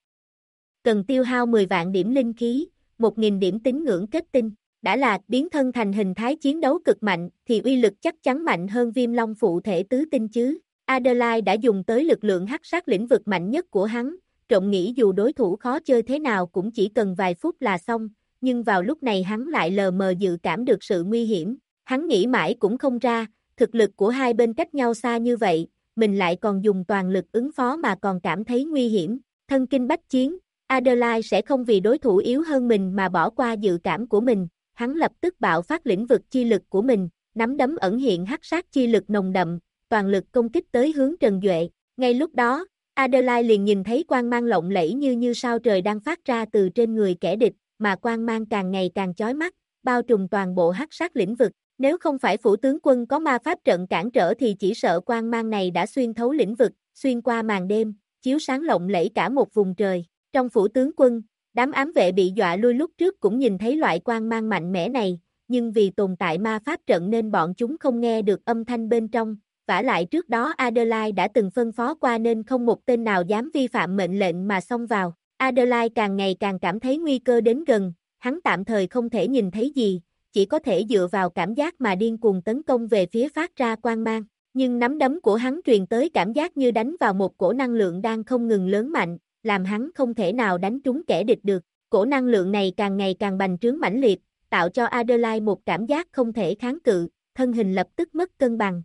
Cần tiêu hao 10 vạn điểm linh khí, 1.000 điểm tín ngưỡng kết tinh. Đã là biến thân thành hình thái chiến đấu cực mạnh thì uy lực chắc chắn mạnh hơn Viêm Long phụ thể tứ tinh chứ. Adelaide đã dùng tới lực lượng hắc sát lĩnh vực mạnh nhất của hắn, trộm nghĩ dù đối thủ khó chơi thế nào cũng chỉ cần vài phút là xong, nhưng vào lúc này hắn lại lờ mờ dự cảm được sự nguy hiểm. Hắn nghĩ mãi cũng không ra, thực lực của hai bên cách nhau xa như vậy, mình lại còn dùng toàn lực ứng phó mà còn cảm thấy nguy hiểm. Thân kinh bách chiến, Adelaide sẽ không vì đối thủ yếu hơn mình mà bỏ qua dự cảm của mình. Hắn lập tức bạo phát lĩnh vực chi lực của mình, nắm đấm ẩn hiện hắc sát chi lực nồng đậm, toàn lực công kích tới hướng Trần Duệ. Ngay lúc đó, Adelaide liền nhìn thấy quang mang lộng lẫy như sao trời đang phát ra từ trên người kẻ địch, mà quang mang càng ngày càng chói mắt, bao trùm toàn bộ hắc sát lĩnh vực. Nếu không phải phủ tướng quân có ma pháp trận cản trở thì chỉ sợ quang mang này đã xuyên thấu lĩnh vực, xuyên qua màn đêm, chiếu sáng lộng lẫy cả một vùng trời. Trong phủ tướng quân, đám ám vệ bị dọa lui lúc trước cũng nhìn thấy loại quang mang mạnh mẽ này, nhưng vì tồn tại ma pháp trận nên bọn chúng không nghe được âm thanh bên trong, vả lại trước đó Adelaide đã từng phân phó qua nên không một tên nào dám vi phạm mệnh lệnh mà xông vào. Adelaide càng ngày càng cảm thấy nguy cơ đến gần, hắn tạm thời không thể nhìn thấy gì, chỉ có thể dựa vào cảm giác mà điên cuồng tấn công về phía phát ra quang mang, nhưng nắm đấm của hắn truyền tới cảm giác như đánh vào một cổ năng lượng đang không ngừng lớn mạnh, làm hắn không thể nào đánh trúng kẻ địch được. Cổ năng lượng này càng ngày càng bành trướng mãnh liệt, tạo cho Adelaide một cảm giác không thể kháng cự, thân hình lập tức mất cân bằng.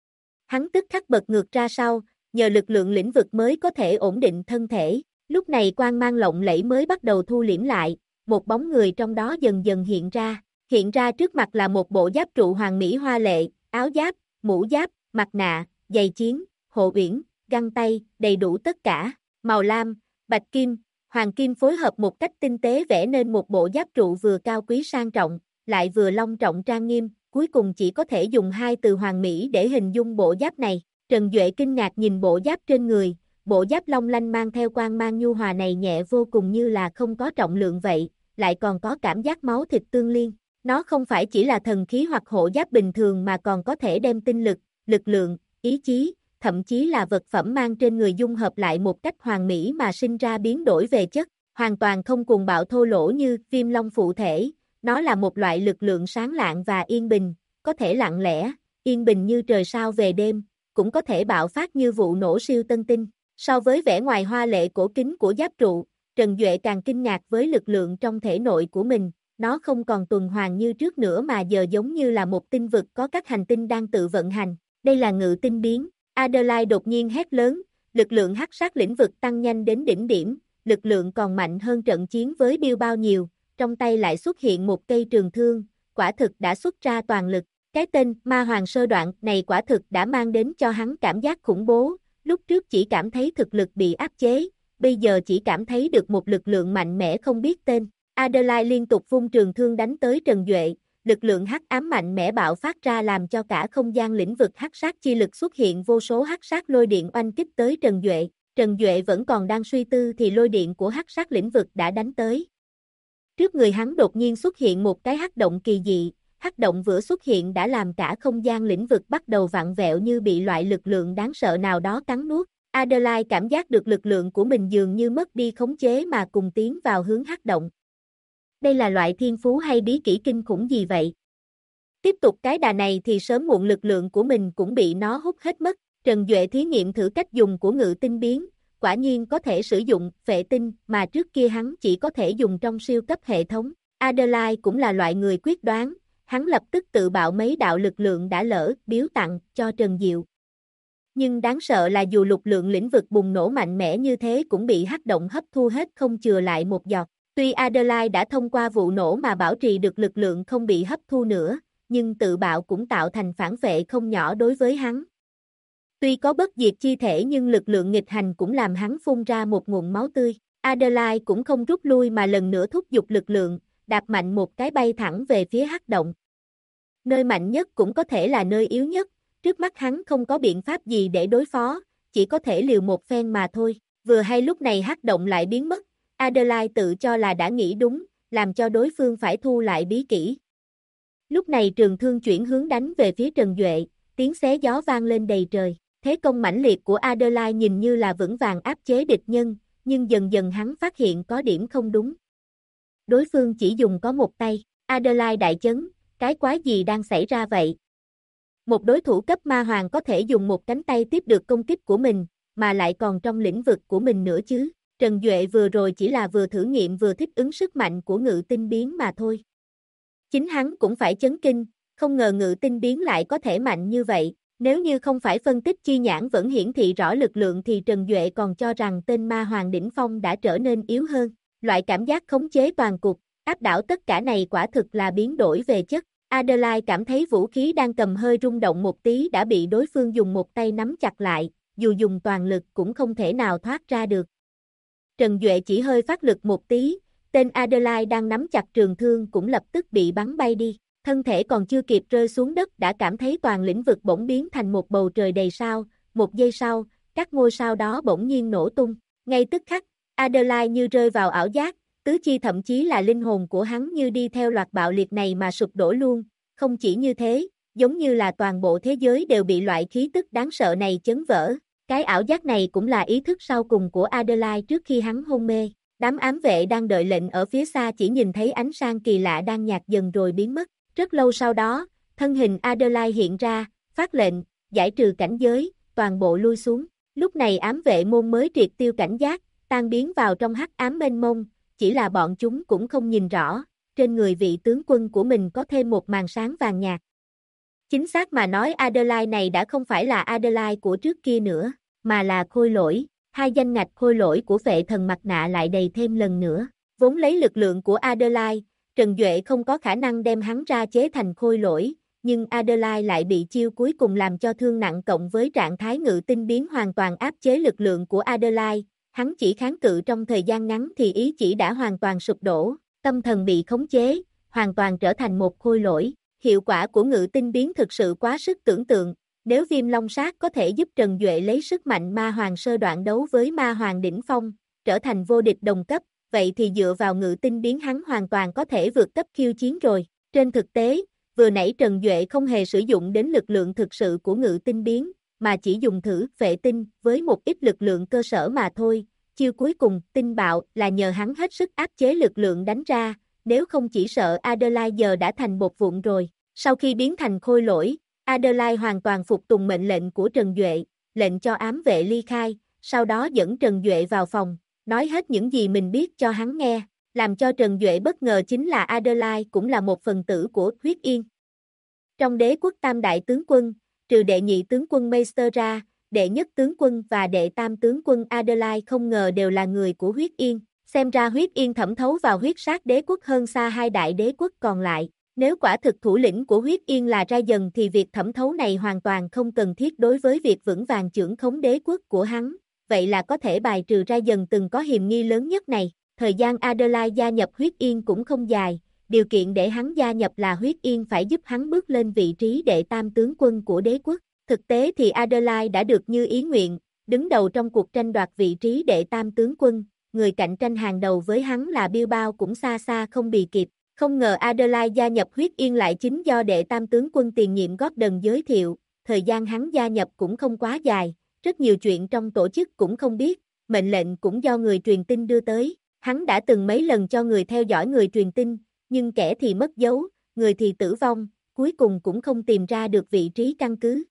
Hắn tức khắc bật ngược ra sau, nhờ lực lượng lĩnh vực mới có thể ổn định thân thể. Lúc này quang mang lộng lẫy mới bắt đầu thu liễm lại, một bóng người trong đó dần dần hiện ra. Hiện ra trước mặt là một bộ giáp trụ hoàng mỹ hoa lệ, áo giáp, mũ giáp, mặt nạ, giày chiến, hộ uyển, găng tay, đầy đủ tất cả. Màu lam, bạch kim, hoàng kim phối hợp một cách tinh tế vẽ nên một bộ giáp trụ vừa cao quý sang trọng, lại vừa long trọng trang nghiêm, cuối cùng chỉ có thể dùng hai từ hoàng mỹ để hình dung bộ giáp này. Trần Duệ kinh ngạc nhìn bộ giáp trên người, bộ giáp long lanh mang theo quang mang nhu hòa này nhẹ vô cùng như là không có trọng lượng vậy, lại còn có cảm giác máu thịt tương liên. Nó không phải chỉ là thần khí hoặc hộ giáp bình thường mà còn có thể đem tinh lực, lực lượng, ý chí, thậm chí là vật phẩm mang trên người dung hợp lại một cách hoàn mỹ mà sinh ra biến đổi về chất, hoàn toàn không cuồng bạo thô lỗ như Viêm Long phụ thể. Nó là một loại lực lượng sáng lạng và yên bình, có thể lặng lẽ, yên bình như trời sao về đêm, cũng có thể bạo phát như vụ nổ siêu tân tinh. So với vẻ ngoài hoa lệ cổ kính của giáp trụ, Trần Duệ càng kinh ngạc với lực lượng trong thể nội của mình. Nó không còn tuần hoàn như trước nữa mà giờ giống như là một tinh vực có các hành tinh đang tự vận hành. Đây là ngự tinh biến. Adelaide đột nhiên hét lớn, lực lượng hắc sát lĩnh vực tăng nhanh đến đỉnh điểm, lực lượng còn mạnh hơn trận chiến với Bill bao nhiêu, trong tay lại xuất hiện một cây trường thương, quả thực đã xuất ra toàn lực. Cái tên Ma Hoàng sơ đoạn này quả thực đã mang đến cho hắn cảm giác khủng bố, lúc trước chỉ cảm thấy thực lực bị áp chế, bây giờ chỉ cảm thấy được một lực lượng mạnh mẽ không biết tên. Adelaide liên tục vung trường thương đánh tới Trần Duệ, lực lượng hắc ám mạnh mẽ bạo phát ra làm cho cả không gian lĩnh vực hắc sát chi lực xuất hiện vô số hắc sát lôi điện oanh kích tới Trần Duệ. Trần Duệ vẫn còn đang suy tư thì lôi điện của hắc sát lĩnh vực đã đánh tới. Trước người hắn đột nhiên xuất hiện một cái hắc động kỳ dị, hắc động vừa xuất hiện đã làm cả không gian lĩnh vực bắt đầu vặn vẹo như bị loại lực lượng đáng sợ nào đó cắn nuốt. Adelaide cảm giác được lực lượng của mình dường như mất đi khống chế mà cùng tiến vào hướng hắc động. Đây là loại thiên phú hay bí kỹ kinh khủng gì vậy? Tiếp tục cái đà này thì sớm muộn lực lượng của mình cũng bị nó hút hết mất. Trần Duệ thí nghiệm thử cách dùng của ngự tinh biến, quả nhiên có thể sử dụng phệ tinh mà trước kia hắn chỉ có thể dùng trong siêu cấp hệ thống. Adelaide cũng là loại người quyết đoán, hắn lập tức tự bạo mấy đạo lực lượng đã lỡ biếu tặng cho Trần Diệu. Nhưng đáng sợ là dù lực lượng lĩnh vực bùng nổ mạnh mẽ như thế cũng bị hắc động hấp thu hết không chừa lại một giọt. Tuy Adelaide đã thông qua vụ nổ mà bảo trì được lực lượng không bị hấp thu nữa, nhưng tự bạo cũng tạo thành phản vệ không nhỏ đối với hắn. Tuy có bất diệt chi thể nhưng lực lượng nghịch hành cũng làm hắn phun ra một nguồn máu tươi. Adelaide cũng không rút lui mà lần nữa thúc giục lực lượng, đạp mạnh một cái bay thẳng về phía hắc động. Nơi mạnh nhất cũng có thể là nơi yếu nhất, trước mắt hắn không có biện pháp gì để đối phó, chỉ có thể liều một phen mà thôi. Vừa hay lúc này hắc động lại biến mất, Adelaide tự cho là đã nghĩ đúng, làm cho đối phương phải thu lại bí kỹ. Lúc này trường thương chuyển hướng đánh về phía Trần Duệ, tiếng xé gió vang lên đầy trời. Thế công mãnh liệt của Adelaide nhìn như là vững vàng áp chế địch nhân, nhưng dần dần hắn phát hiện có điểm không đúng. Đối phương chỉ dùng có một tay, Adelaide đại chấn, cái quái gì đang xảy ra vậy? Một đối thủ cấp ma hoàng có thể dùng một cánh tay tiếp được công kích của mình, mà lại còn trong lĩnh vực của mình nữa chứ. Trần Duệ vừa rồi chỉ là vừa thử nghiệm vừa thích ứng sức mạnh của ngự tinh biến mà thôi. Chính hắn cũng phải chấn kinh, không ngờ ngự tinh biến lại có thể mạnh như vậy. Nếu như không phải phân tích chi nhãn vẫn hiển thị rõ lực lượng thì Trần Duệ còn cho rằng tên ma hoàng đỉnh phong đã trở nên yếu hơn. Loại cảm giác khống chế toàn cục, áp đảo tất cả này quả thực là biến đổi về chất. Adelaide cảm thấy vũ khí đang cầm hơi rung động một tí đã bị đối phương dùng một tay nắm chặt lại, dù dùng toàn lực cũng không thể nào thoát ra được. Trần Duệ chỉ hơi phát lực một tí, tên Adelaide đang nắm chặt trường thương cũng lập tức bị bắn bay đi. Thân thể còn chưa kịp rơi xuống đất đã cảm thấy toàn lĩnh vực bỗng biến thành một bầu trời đầy sao, một giây sau, các ngôi sao đó bỗng nhiên nổ tung. Ngay tức khắc, Adelaide như rơi vào ảo giác, tứ chi thậm chí là linh hồn của hắn như đi theo loạt bạo liệt này mà sụp đổ luôn. Không chỉ như thế, giống như là toàn bộ thế giới đều bị loại khí tức đáng sợ này chấn vỡ. Cái ảo giác này cũng là ý thức sau cùng của Adelaide trước khi hắn hôn mê. Đám ám vệ đang đợi lệnh ở phía xa chỉ nhìn thấy ánh sáng kỳ lạ đang nhạt dần rồi biến mất. Rất lâu sau đó, thân hình Adelaide hiện ra, phát lệnh, giải trừ cảnh giới, toàn bộ lui xuống. Lúc này ám vệ môn mới triệt tiêu cảnh giác, tan biến vào trong hắc ám mênh mông, chỉ là bọn chúng cũng không nhìn rõ, trên người vị tướng quân của mình có thêm một màn sáng vàng nhạt. Chính xác mà nói Adelaide này đã không phải là Adelaide của trước kia nữa, mà là khôi lỗi. Hai danh ngạch khôi lỗi của vệ thần mặt nạ lại đầy thêm lần nữa. Vốn lấy lực lượng của Adelaide, Trần Duệ không có khả năng đem hắn ra chế thành khôi lỗi, nhưng Adelaide lại bị chiêu cuối cùng làm cho thương nặng cộng với trạng thái ngự tinh biến hoàn toàn áp chế lực lượng của Adelaide. Hắn chỉ kháng cự trong thời gian ngắn thì ý chỉ đã hoàn toàn sụp đổ, tâm thần bị khống chế, hoàn toàn trở thành một khôi lỗi. Hiệu quả của ngự tinh biến thực sự quá sức tưởng tượng, nếu Viêm Long Sát có thể giúp Trần Duệ lấy sức mạnh ma hoàng sơ đoạn đấu với ma hoàng đỉnh phong, trở thành vô địch đồng cấp, vậy thì dựa vào ngự tinh biến hắn hoàn toàn có thể vượt cấp khiêu chiến rồi. Trên thực tế, vừa nãy Trần Duệ không hề sử dụng đến lực lượng thực sự của ngự tinh biến, mà chỉ dùng thử vệ tinh với một ít lực lượng cơ sở mà thôi. Chiêu cuối cùng, tinh bạo, là nhờ hắn hết sức áp chế lực lượng đánh ra, nếu không chỉ sợ Adelaide giờ đã thành bột vụn rồi. Sau khi biến thành khôi lỗi, Adelaide hoàn toàn phục tùng mệnh lệnh của Trần Duệ, lệnh cho ám vệ ly khai, sau đó dẫn Trần Duệ vào phòng, nói hết những gì mình biết cho hắn nghe. Làm cho Trần Duệ bất ngờ chính là Adelaide cũng là một phần tử của Huyết Yên. Trong đế quốc tam đại tướng quân, trừ đệ nhị tướng quân Meister ra, đệ nhất tướng quân và đệ tam tướng quân Adelaide không ngờ đều là người của Huyết Yên. Xem ra Huyết Yên thẩm thấu vào huyết sát đế quốc hơn xa hai đại đế quốc còn lại. Nếu quả thực thủ lĩnh của Huyết Yên là Ra Dần thì việc thẩm thấu này hoàn toàn không cần thiết đối với việc vững vàng chưởng khống đế quốc của hắn. Vậy là có thể bài trừ Ra Dần từng có hiềm nghi lớn nhất này. Thời gian Adelaide gia nhập Huyết Yên cũng không dài, điều kiện để hắn gia nhập là Huyết Yên phải giúp hắn bước lên vị trí đệ tam tướng quân của đế quốc. Thực tế thì Adelaide đã được như ý nguyện, đứng đầu trong cuộc tranh đoạt vị trí đệ tam tướng quân, người cạnh tranh hàng đầu với hắn là Bilbao cũng xa xa không bì kịp. Không ngờ Adelaide gia nhập Huyết Yên lại chính do đệ tam tướng quân tiền nhiệm Gordon giới thiệu, thời gian hắn gia nhập cũng không quá dài, rất nhiều chuyện trong tổ chức cũng không biết, mệnh lệnh cũng do người truyền tin đưa tới. Hắn đã từng mấy lần cho người theo dõi người truyền tin, nhưng kẻ thì mất dấu, người thì tử vong, cuối cùng cũng không tìm ra được vị trí căn cứ.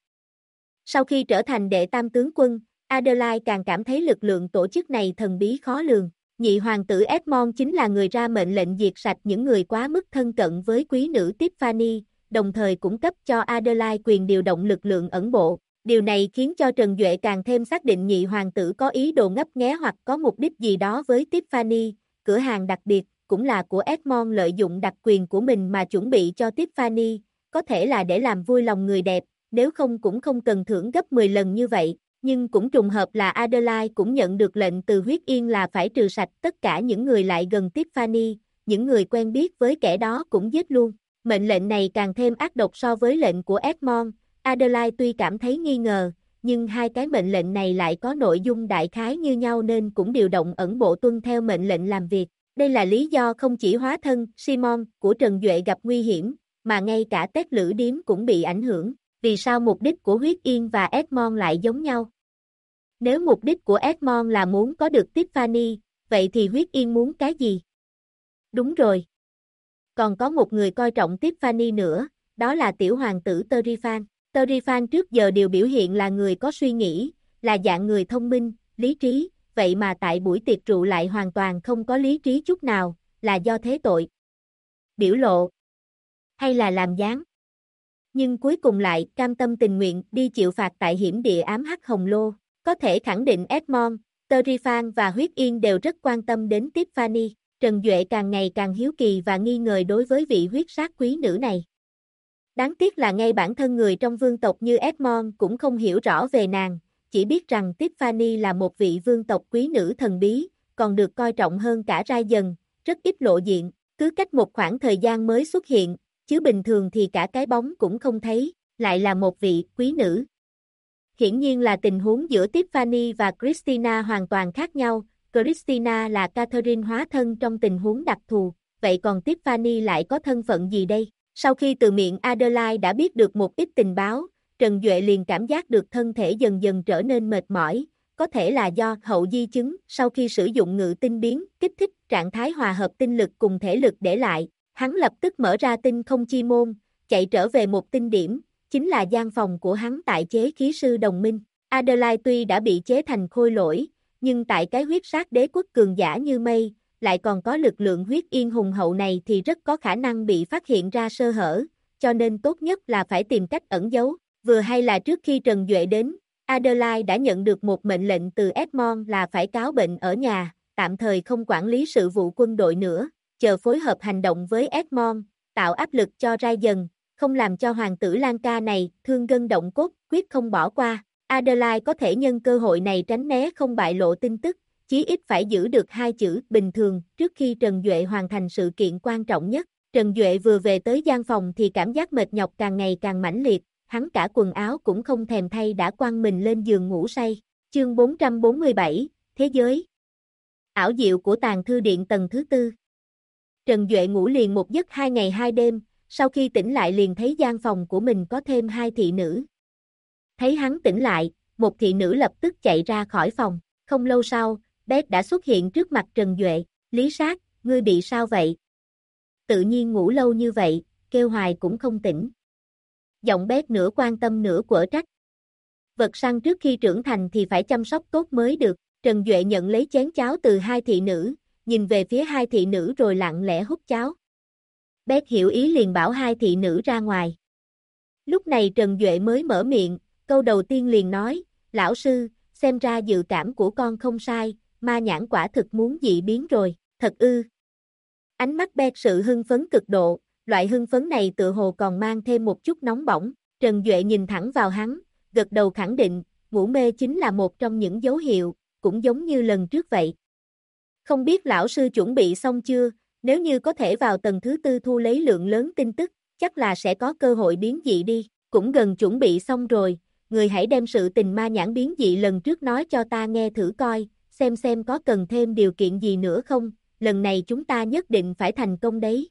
Sau khi trở thành đệ tam tướng quân, Adelaide càng cảm thấy lực lượng tổ chức này thần bí khó lường. Nhị hoàng tử Edmond chính là người ra mệnh lệnh diệt sạch những người quá mức thân cận với quý nữ Tiffany, đồng thời cung cấp cho Adelaide quyền điều động lực lượng ẩn bộ. Điều này khiến cho Trần Duệ càng thêm xác định nhị hoàng tử có ý đồ ngấp nghé hoặc có mục đích gì đó với Tiffany. Cửa hàng đặc biệt cũng là của Edmond lợi dụng đặc quyền của mình mà chuẩn bị cho Tiffany. có thể là để làm vui lòng người đẹp, nếu không cũng không cần thưởng gấp 10 lần như vậy, nhưng cũng trùng hợp là Adelaide cũng nhận được lệnh từ huyết yên là phải trừ sạch tất cả những người lại gần Tiffany, những người quen biết với kẻ đó cũng giết luôn. Mệnh lệnh này càng thêm ác độc so với lệnh của Edmond. Adelaide tuy cảm thấy nghi ngờ, nhưng hai cái mệnh lệnh này lại có nội dung đại khái như nhau nên cũng điều động ẩn bộ tuân theo mệnh lệnh làm việc. Đây là lý do không chỉ hóa thân Simon của Trần Duệ gặp nguy hiểm, mà ngay cả Tét Lữ Điếm cũng bị ảnh hưởng. Vì sao mục đích của Huyết Yên và Edmond lại giống nhau? Nếu mục đích của Edmond là muốn có được Tiffany, vậy thì Huyết Yên muốn cái gì? Đúng rồi. Còn có một người coi trọng Tiffany nữa, đó là tiểu hoàng tử Terifan. Terifan trước giờ đều biểu hiện là người có suy nghĩ, là dạng người thông minh, lý trí, vậy mà tại buổi tiệc rượu lại hoàn toàn không có lý trí chút nào, là do thế tội. Biểu lộ, hay là làm gián. Nhưng cuối cùng lại cam tâm tình nguyện đi chịu phạt tại hiểm địa ám hắc hồng lô. Có thể khẳng định Edmond, Terifan và Huyết Yên đều rất quan tâm đến Tiffany. Trần Duệ càng ngày càng hiếu kỳ và nghi ngờ đối với vị huyết sát quý nữ này. Đáng tiếc là ngay bản thân người trong vương tộc như Edmond cũng không hiểu rõ về nàng, chỉ biết rằng Tiffany là một vị vương tộc quý nữ thần bí, còn được coi trọng hơn cả Ryan, rất ít lộ diện, cứ cách một khoảng thời gian mới xuất hiện, chứ bình thường thì cả cái bóng cũng không thấy, lại là một vị quý nữ. Hiển nhiên là tình huống giữa Tiffany và Christina hoàn toàn khác nhau. Christina là Catherine hóa thân trong tình huống đặc thù, vậy còn Tiffany lại có thân phận gì đây? Sau khi từ miệng Adelaide đã biết được một ít tình báo, Trần Duệ liền cảm giác được thân thể dần dần trở nên mệt mỏi, có thể là do hậu di chứng sau khi sử dụng ngự tinh biến, kích thích trạng thái hòa hợp tinh lực cùng thể lực để lại. Hắn lập tức mở ra tinh không chi môn, chạy trở về một tinh điểm, chính là gian phòng của hắn tại chế khí sư đồng minh. Adelaide tuy đã bị chế thành khôi lỗi, nhưng tại cái huyết sát đế quốc cường giả như mây, lại còn có lực lượng huyết yên hùng hậu này thì rất có khả năng bị phát hiện ra sơ hở, cho nên tốt nhất là phải tìm cách ẩn giấu. Vừa hay là trước khi Trần Duệ đến, Adelaide đã nhận được một mệnh lệnh từ Edmond là phải cáo bệnh ở nhà, tạm thời không quản lý sự vụ quân đội nữa, chờ phối hợp hành động với Edmond, tạo áp lực cho Ryan, không làm cho hoàng tử Lanka này thương gân động cốt, quyết không bỏ qua. Adelaide có thể nhân cơ hội này tránh né không bại lộ tin tức, chí ít phải giữ được hai chữ bình thường trước khi Trần Duệ hoàn thành sự kiện quan trọng nhất. Trần Duệ vừa về tới gian phòng thì cảm giác mệt nhọc càng ngày càng mãnh liệt, hắn cả quần áo cũng không thèm thay đã quăng mình lên giường ngủ say. Chương 447, Thế giới. Ảo diệu của tàng thư điện tầng thứ tư. Trần Duệ ngủ liền một giấc 2 ngày 2 đêm, sau khi tỉnh lại liền thấy gian phòng của mình có thêm 2 thị nữ. Thấy hắn tỉnh lại, một thị nữ lập tức chạy ra khỏi phòng, không lâu sau, Beth đã xuất hiện trước mặt Trần Duệ. Lý Sát, ngươi bị sao vậy? Tự nhiên ngủ lâu như vậy, kêu hoài cũng không tỉnh. Giọng Beth nửa quan tâm nửa quở trách. Vật săn trước khi trưởng thành thì phải chăm sóc tốt mới được. Trần Duệ nhận lấy chén cháo từ 2 thị nữ, nhìn về phía 2 thị nữ rồi lặng lẽ hút cháo. Beth hiểu ý liền bảo 2 thị nữ ra ngoài. Lúc này Trần Duệ mới mở miệng, câu đầu tiên liền nói, lão sư, xem ra dự cảm của con không sai, ma nhãn quả thực muốn dị biến rồi, thật ư. Ánh mắt Beth sự hưng phấn cực độ, loại hưng phấn này tựa hồ còn mang thêm một chút nóng bỏng. Trần Duệ nhìn thẳng vào hắn, gật đầu khẳng định, ngủ mê chính là một trong những dấu hiệu, cũng giống như lần trước vậy. Không biết lão sư chuẩn bị xong chưa, nếu như có thể vào tầng thứ tư thu lấy lượng lớn tin tức, chắc là sẽ có cơ hội biến dị đi, cũng gần chuẩn bị xong rồi, người hãy đem sự tình ma nhãn biến dị lần trước nói cho ta nghe thử coi, xem có cần thêm điều kiện gì nữa không, lần này chúng ta nhất định phải thành công đấy.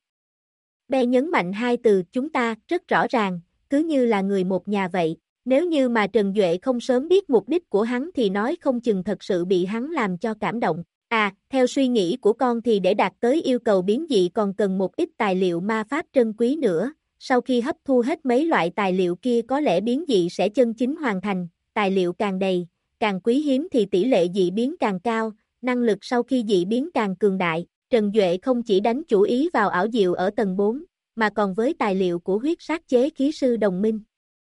Be nhấn mạnh 2 từ chúng ta rất rõ ràng, cứ như là người một nhà vậy, nếu như mà Trần Duệ không sớm biết mục đích của hắn thì nói không chừng thật sự bị hắn làm cho cảm động. À, theo suy nghĩ của con thì để đạt tới yêu cầu biến dị còn cần một ít tài liệu ma pháp trân quý nữa, sau khi hấp thu hết mấy loại tài liệu kia có lẽ biến dị sẽ chân chính hoàn thành, tài liệu càng đầy, càng quý hiếm thì tỷ lệ dị biến càng cao, năng lực sau khi dị biến càng cường đại. Trần Duệ không chỉ đánh chủ ý vào ảo diệu ở tầng 4, mà còn với tài liệu của huyết sát chế khí sư đồng minh.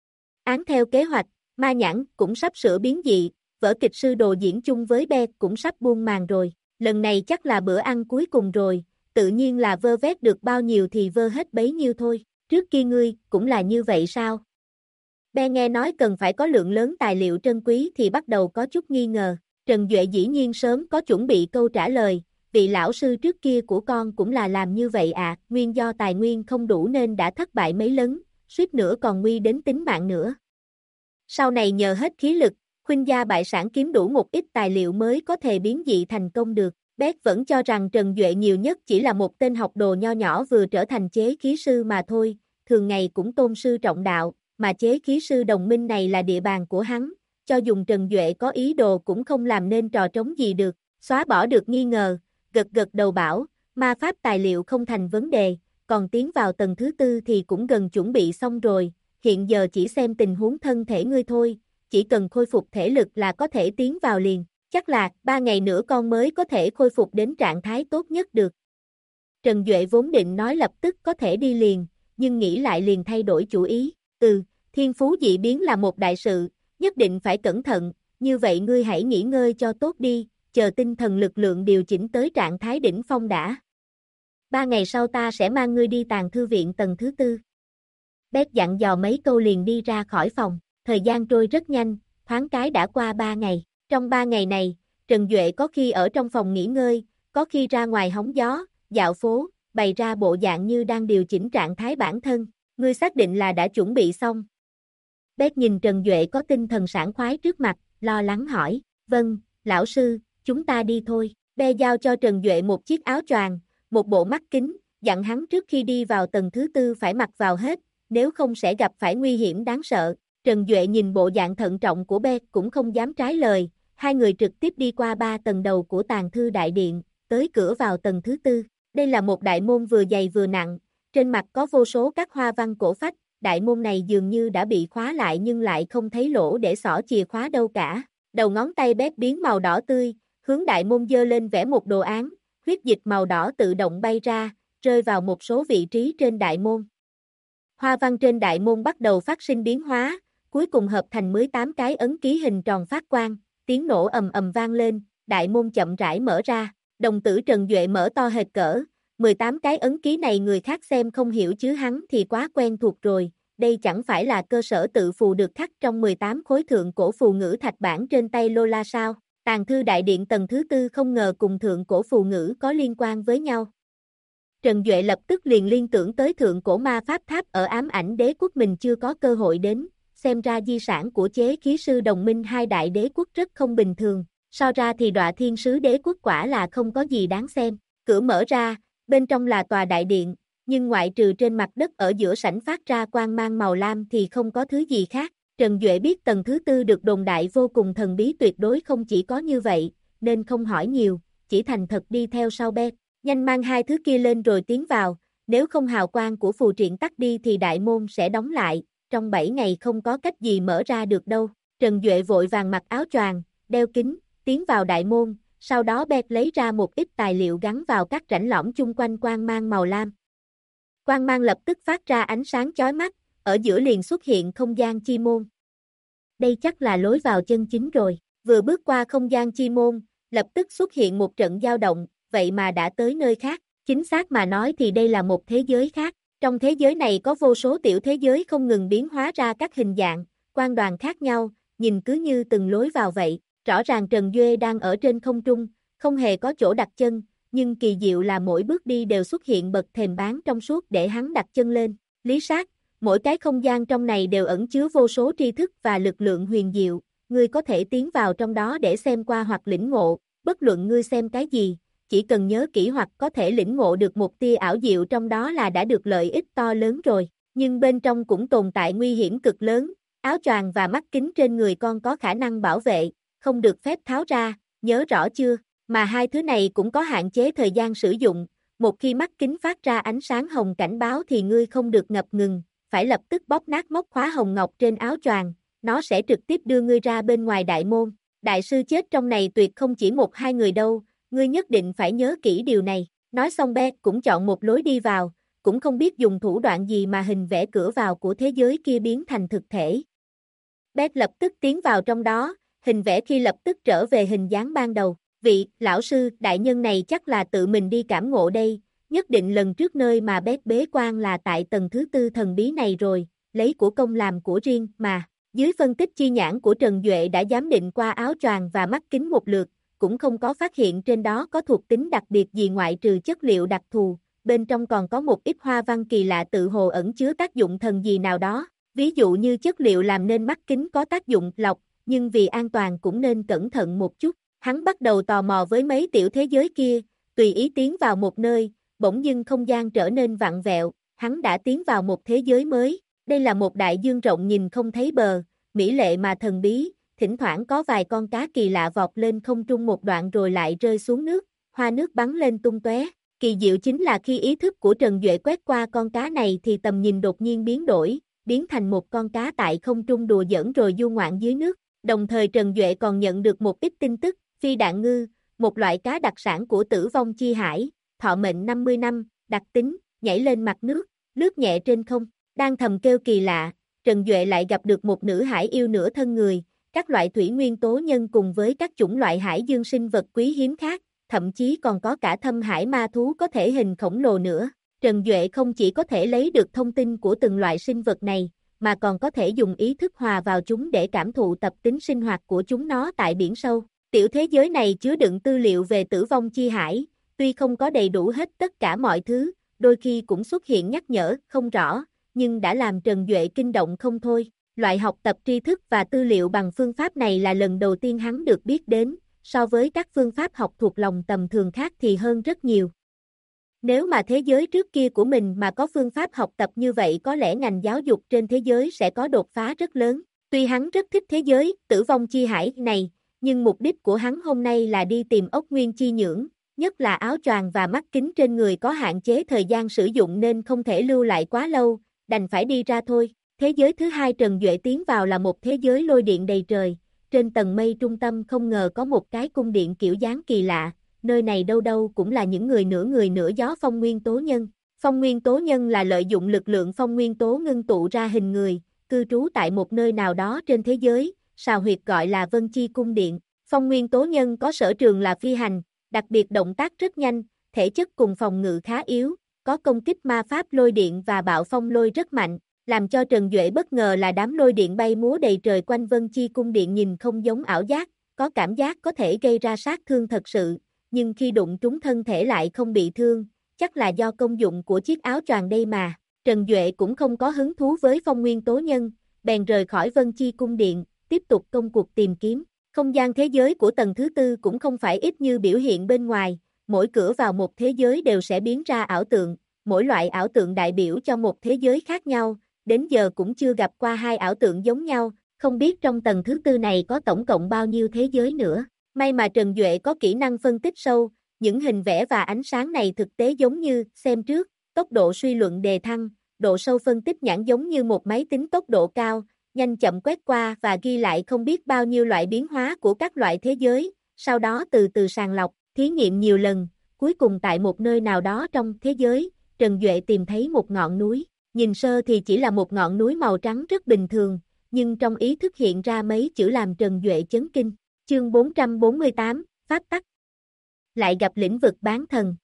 Án theo kế hoạch, ma nhãn cũng sắp sửa biến dị, vở kịch sư đồ diễn chung với Be cũng sắp buông màn rồi, lần này chắc là bữa ăn cuối cùng rồi, tự nhiên là vơ vét được bao nhiêu thì vơ hết bấy nhiêu thôi. trước kia ngươi, cũng là như vậy sao? Be nghe nói cần phải có lượng lớn tài liệu trân quý thì bắt đầu có chút nghi ngờ. Trần Duệ dĩ nhiên sớm có chuẩn bị câu trả lời, vị lão sư trước kia của con cũng là làm như vậy à, nguyên do tài nguyên không đủ nên đã thất bại mấy lần, suýt nữa còn nguy đến tính mạng nữa. Sau này nhờ hết khí lực, Khuynh gia bại sản kiếm đủ một ít tài liệu mới có thể biến dị thành công được. Beck vẫn cho rằng Trần Duệ nhiều nhất chỉ là một tên học đồ nho nhỏ vừa trở thành chế khí sư mà thôi, thường ngày cũng tôn sư trọng đạo, mà chế khí sư đồng minh này là địa bàn của hắn, cho dùng Trần Duệ có ý đồ cũng không làm nên trò trống gì được, xóa bỏ được nghi ngờ, gật gật đầu bảo, ma pháp tài liệu không thành vấn đề, còn tiến vào tầng thứ tư thì cũng gần chuẩn bị xong rồi, hiện giờ chỉ xem tình huống thân thể ngươi thôi, chỉ cần khôi phục thể lực là có thể tiến vào liền, chắc là 3 ngày nữa con mới có thể khôi phục đến trạng thái tốt nhất được. Trần Duệ vốn định nói lập tức có thể đi liền, nhưng nghĩ lại liền thay đổi chủ ý, thiên phú dị biến là một đại sự, nhất định phải cẩn thận, như vậy ngươi hãy nghỉ ngơi cho tốt đi, chờ tinh thần lực lượng điều chỉnh tới trạng thái đỉnh phong đã. 3 ngày sau ta sẽ mang ngươi đi tàng thư viện tầng thứ tư. Beck dặn dò mấy câu liền đi ra khỏi phòng, thời gian trôi rất nhanh, thoáng cái đã qua 3 ngày. Trong 3 ngày này, Trần Duệ có khi ở trong phòng nghỉ ngơi, có khi ra ngoài hóng gió, dạo phố, bày ra bộ dạng như đang điều chỉnh trạng thái bản thân. Ngươi xác định là đã chuẩn bị xong. Beck nhìn Trần Duệ có tinh thần sảng khoái trước mặt, lo lắng hỏi, vâng, lão sư, chúng ta đi thôi. Be giao cho Trần Duệ một chiếc áo choàng, một bộ mắt kính, dặn hắn trước khi đi vào tầng thứ tư phải mặc vào hết, nếu không sẽ gặp phải nguy hiểm đáng sợ. Trần Duệ nhìn bộ dạng thận trọng của Be cũng không dám trái lời, hai người trực tiếp đi qua 3 tầng đầu của tàng thư đại điện, tới cửa vào tầng thứ tư. Đây là một đại môn vừa dày vừa nặng, trên mặt có vô số các hoa văn cổ phách, đại môn này dường như đã bị khóa lại nhưng lại không thấy lỗ để xỏ chìa khóa đâu cả. Đầu ngón tay Be biến màu đỏ tươi, hướng đại môn giơ lên vẽ một đồ án, huyết dịch màu đỏ tự động bay ra, rơi vào một số vị trí trên đại môn. Hoa văn trên đại môn bắt đầu phát sinh biến hóa, cuối cùng hợp thành 18 cái ấn ký hình tròn phát quang, tiếng nổ ầm ầm vang lên, đại môn chậm rãi mở ra, đồng tử Trần Duệ mở to hệt cỡ, 18 cái ấn ký này người khác xem không hiểu chứ hắn thì quá quen thuộc rồi, đây chẳng phải là cơ sở tự phù được khắc trong 18 khối thượng cổ phù ngữ thạch bản trên tay Lola sao? Tàng thư đại điện tầng thứ tư không ngờ cùng thượng cổ phù ngữ có liên quan với nhau. Trần Duệ lập tức liền liên tưởng tới thượng cổ ma pháp tháp ở ám ảnh đế quốc mình chưa có cơ hội đến, xem ra di sản của chế khí sư đồng minh hai đại đế quốc rất không bình thường, so ra thì Đọa Thiên Sứ đế quốc quả là không có gì đáng xem. Cửa mở ra, bên trong là tòa đại điện, nhưng ngoại trừ trên mặt đất ở giữa sảnh phát ra quang mang màu lam thì không có thứ gì khác. Trần Duệ biết tầng thứ tư được đồn đại vô cùng thần bí tuyệt đối không chỉ có như vậy, nên không hỏi nhiều, chỉ thành thật đi theo sau Be. Nhanh mang hai thứ kia lên rồi tiến vào, nếu không hào quang của phù triện tắt đi thì đại môn sẽ đóng lại, trong 7 ngày không có cách gì mở ra được đâu. Trần Duệ vội vàng mặc áo choàng, đeo kính, tiến vào đại môn, sau đó Be lấy ra một ít tài liệu gắn vào các rãnh lõm chung quanh quang mang màu lam. Quang mang lập tức phát ra ánh sáng chói mắt, ở giữa liền xuất hiện không gian chi môn. Đây chắc là lối vào chân chính rồi, vừa bước qua không gian chi môn, lập tức xuất hiện một trận dao động, vậy mà đã tới nơi khác, chính xác mà nói thì đây là một thế giới khác, trong thế giới này có vô số tiểu thế giới không ngừng biến hóa ra các hình dạng, quan đoàn khác nhau, nhìn cứ như từng lối vào vậy, rõ ràng Trần Duệ đang ở trên không trung, không hề có chỗ đặt chân, nhưng kỳ diệu là mỗi bước đi đều xuất hiện bậc thềm bán trong suốt để hắn đặt chân lên, Lý Sát, mỗi cái không gian trong này đều ẩn chứa vô số tri thức và lực lượng huyền diệu, ngươi có thể tiến vào trong đó để xem qua hoặc lĩnh ngộ, bất luận ngươi xem cái gì, chỉ cần nhớ kỹ hoặc có thể lĩnh ngộ được một tia ảo diệu trong đó là đã được lợi ích to lớn rồi, nhưng bên trong cũng tồn tại nguy hiểm cực lớn, áo choàng và mắt kính trên người con có khả năng bảo vệ, không được phép tháo ra, nhớ rõ chưa, mà hai thứ này cũng có hạn chế thời gian sử dụng, một khi mắt kính phát ra ánh sáng hồng cảnh báo thì ngươi không được ngập ngừng, phải lập tức bóp nát móc khóa hồng ngọc trên áo choàng, nó sẽ trực tiếp đưa ngươi ra bên ngoài đại môn, đại sư chết trong này tuyệt không chỉ một hai người đâu, ngươi nhất định phải nhớ kỹ điều này, nói xong Be cũng chọn một lối đi vào, cũng không biết dùng thủ đoạn gì mà hình vẽ cửa vào của thế giới kia biến thành thực thể. Be lập tức tiến vào trong đó, hình vẽ khi lập tức trở về hình dáng ban đầu, vị lão sư đại nhân này chắc là tự mình đi cảm ngộ đây, nhất định lần trước nơi mà bế quan là tại tầng thứ tư thần bí này rồi, lấy của công làm của riêng mà. Dưới phân tích chi nhãn của Trần Duệ đã giám định qua áo choàng và mắt kính một lượt, cũng không có phát hiện trên đó có thuộc tính đặc biệt gì ngoại trừ chất liệu đặc thù, bên trong còn có một ít hoa văn kỳ lạ tự hồ ẩn chứa tác dụng thần gì nào đó, ví dụ như chất liệu làm nên mắt kính có tác dụng lọc, nhưng vì an toàn cũng nên cẩn thận một chút. Hắn bắt đầu tò mò với mấy tiểu thế giới kia, tùy ý tiến vào một nơi, bỗng dưng không gian trở nên vặn vẹo, hắn đã tiến vào một thế giới mới. Đây là một đại dương rộng nhìn không thấy bờ, mỹ lệ mà thần bí, thỉnh thoảng có vài con cá kỳ lạ vọt lên không trung một đoạn rồi lại rơi xuống nước, hoa nước bắn lên tung tóe. Kỳ diệu chính là khi ý thức của Trần Duệ quét qua con cá này thì tầm nhìn đột nhiên biến đổi, biến thành một con cá tại không trung đùa giỡn rồi du ngoạn dưới nước. Đồng thời Trần Duệ còn nhận được một ít tin tức, phi đạn ngư, một loại cá đặc sản của Tử Vong Chi Hải, thọ mệnh 50 năm, đặc tính, nhảy lên mặt nước, lướt nhẹ trên không. Đang thầm kêu kỳ lạ, Trần Duệ lại gặp được một nữ hải yêu nửa thân người, các loại thủy nguyên tố nhân cùng với các chủng loại hải dương sinh vật quý hiếm khác, thậm chí còn có cả thâm hải ma thú có thể hình khổng lồ nữa. Trần Duệ không chỉ có thể lấy được thông tin của từng loại sinh vật này, mà còn có thể dùng ý thức hòa vào chúng để cảm thụ tập tính sinh hoạt của chúng nó tại biển sâu. Tiểu thế giới này chứa đựng tư liệu về Tử Vong Chi Hải, tuy không có đầy đủ hết tất cả mọi thứ, đôi khi cũng xuất hiện nhắc nhở không rõ, nhưng đã làm Trần Duệ kinh động không thôi. Loại học tập tri thức và tư liệu bằng phương pháp này là lần đầu tiên hắn được biết đến, so với các phương pháp học thuộc lòng tầm thường khác thì hơn rất nhiều. Nếu mà thế giới trước kia của mình mà có phương pháp học tập như vậy có lẽ ngành giáo dục trên thế giới sẽ có đột phá rất lớn. Tuy hắn rất thích thế giới Tử Vong Chi Hải này, nhưng mục đích của hắn hôm nay là đi tìm ốc nguyên chi nhưỡng, nhất là áo choàng và mắt kính trên người có hạn chế thời gian sử dụng nên không thể lưu lại quá lâu, đành phải đi ra thôi. Thế giới thứ hai Trần Duệ tiến vào là một thế giới lôi điện đầy trời, trên tầng mây trung tâm không ngờ có một cái cung điện kiểu dáng kỳ lạ, nơi này đâu đâu cũng là những người nửa gió phong nguyên tố nhân. Phong nguyên tố nhân là lợi dụng lực lượng phong nguyên tố ngưng tụ ra hình người, cư trú tại một nơi nào đó trên thế giới, sào huyệt gọi là Vân Chi Cung Điện. Phong nguyên tố nhân có sở trường là phi hành, đặc biệt động tác rất nhanh, thể chất cùng phòng ngự khá yếu, có công kích ma pháp lôi điện và bạo phong lôi rất mạnh. Làm cho Trần Duệ bất ngờ là đám lôi điện bay múa đầy trời quanh Vân Chi Cung Điện nhìn không giống ảo giác, có cảm giác có thể gây ra sát thương thật sự, nhưng khi đụng trúng thân thể lại không bị thương, chắc là do công dụng của chiếc áo choàng đây mà. Trần Duệ cũng không có hứng thú với phong nguyên tố nhân, bèn rời khỏi Vân Chi Cung Điện, tiếp tục công cuộc tìm kiếm. Không gian thế giới của tầng thứ tư cũng không phải ít như biểu hiện bên ngoài, mỗi cửa vào một thế giới đều sẽ biến ra ảo tượng, mỗi loại ảo tượng đại biểu cho một thế giới khác nhau. Đến giờ cũng chưa gặp qua hai ảo tượng giống nhau, không biết trong tầng thứ tư này có tổng cộng bao nhiêu thế giới nữa. May mà Trần Duệ có kỹ năng phân tích sâu, những hình vẽ và ánh sáng này thực tế giống như xem trước, tốc độ suy luận đề thăng, độ sâu phân tích nhãn giống như một máy tính tốc độ cao, nhanh chậm quét qua và ghi lại không biết bao nhiêu loại biến hóa của các loại thế giới, sau đó từ từ sàng lọc, thí nghiệm nhiều lần, cuối cùng tại một nơi nào đó trong thế giới, Trần Duệ tìm thấy một ngọn núi. Nhìn sơ thì chỉ là một ngọn núi màu trắng rất bình thường, nhưng trong ý thức hiện ra mấy chữ làm Trần Duệ chấn kinh. Chương 448, Pháp tắc. Lại gặp lĩnh vực bán thần.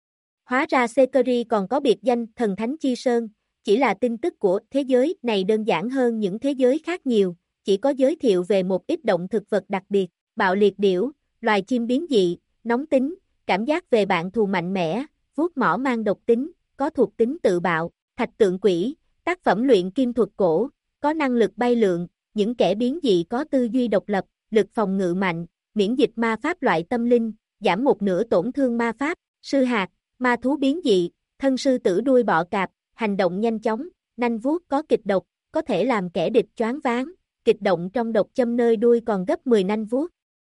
Hóa ra Sekeri còn có biệt danh Thần Thánh Chi Sơn, chỉ là tin tức của thế giới này đơn giản hơn những thế giới khác nhiều, chỉ có giới thiệu về một ít động thực vật đặc biệt, bạo liệt điểu, loài chim biến dị, nóng tính, cảm giác về bạn thù mạnh mẽ, vuốt mỏ mang độc tính, có thuộc tính tự bạo. Thạch tượng quỷ, tác phẩm luyện kim thuật cổ, có năng lực bay lượn, những kẻ biến dị có tư duy độc lập, lực phòng ngự mạnh, miễn dịch ma pháp loại tâm linh, giảm một nửa tổn thương ma pháp, sư hạt, ma thú biến dị, thân sư tử đuôi bọ cạp, hành động nhanh chóng, nanh vuốt có kịch độc, có thể làm kẻ địch choáng váng, kịch động trong độc châm nơi đuôi còn gấp 10 nanh vuốt.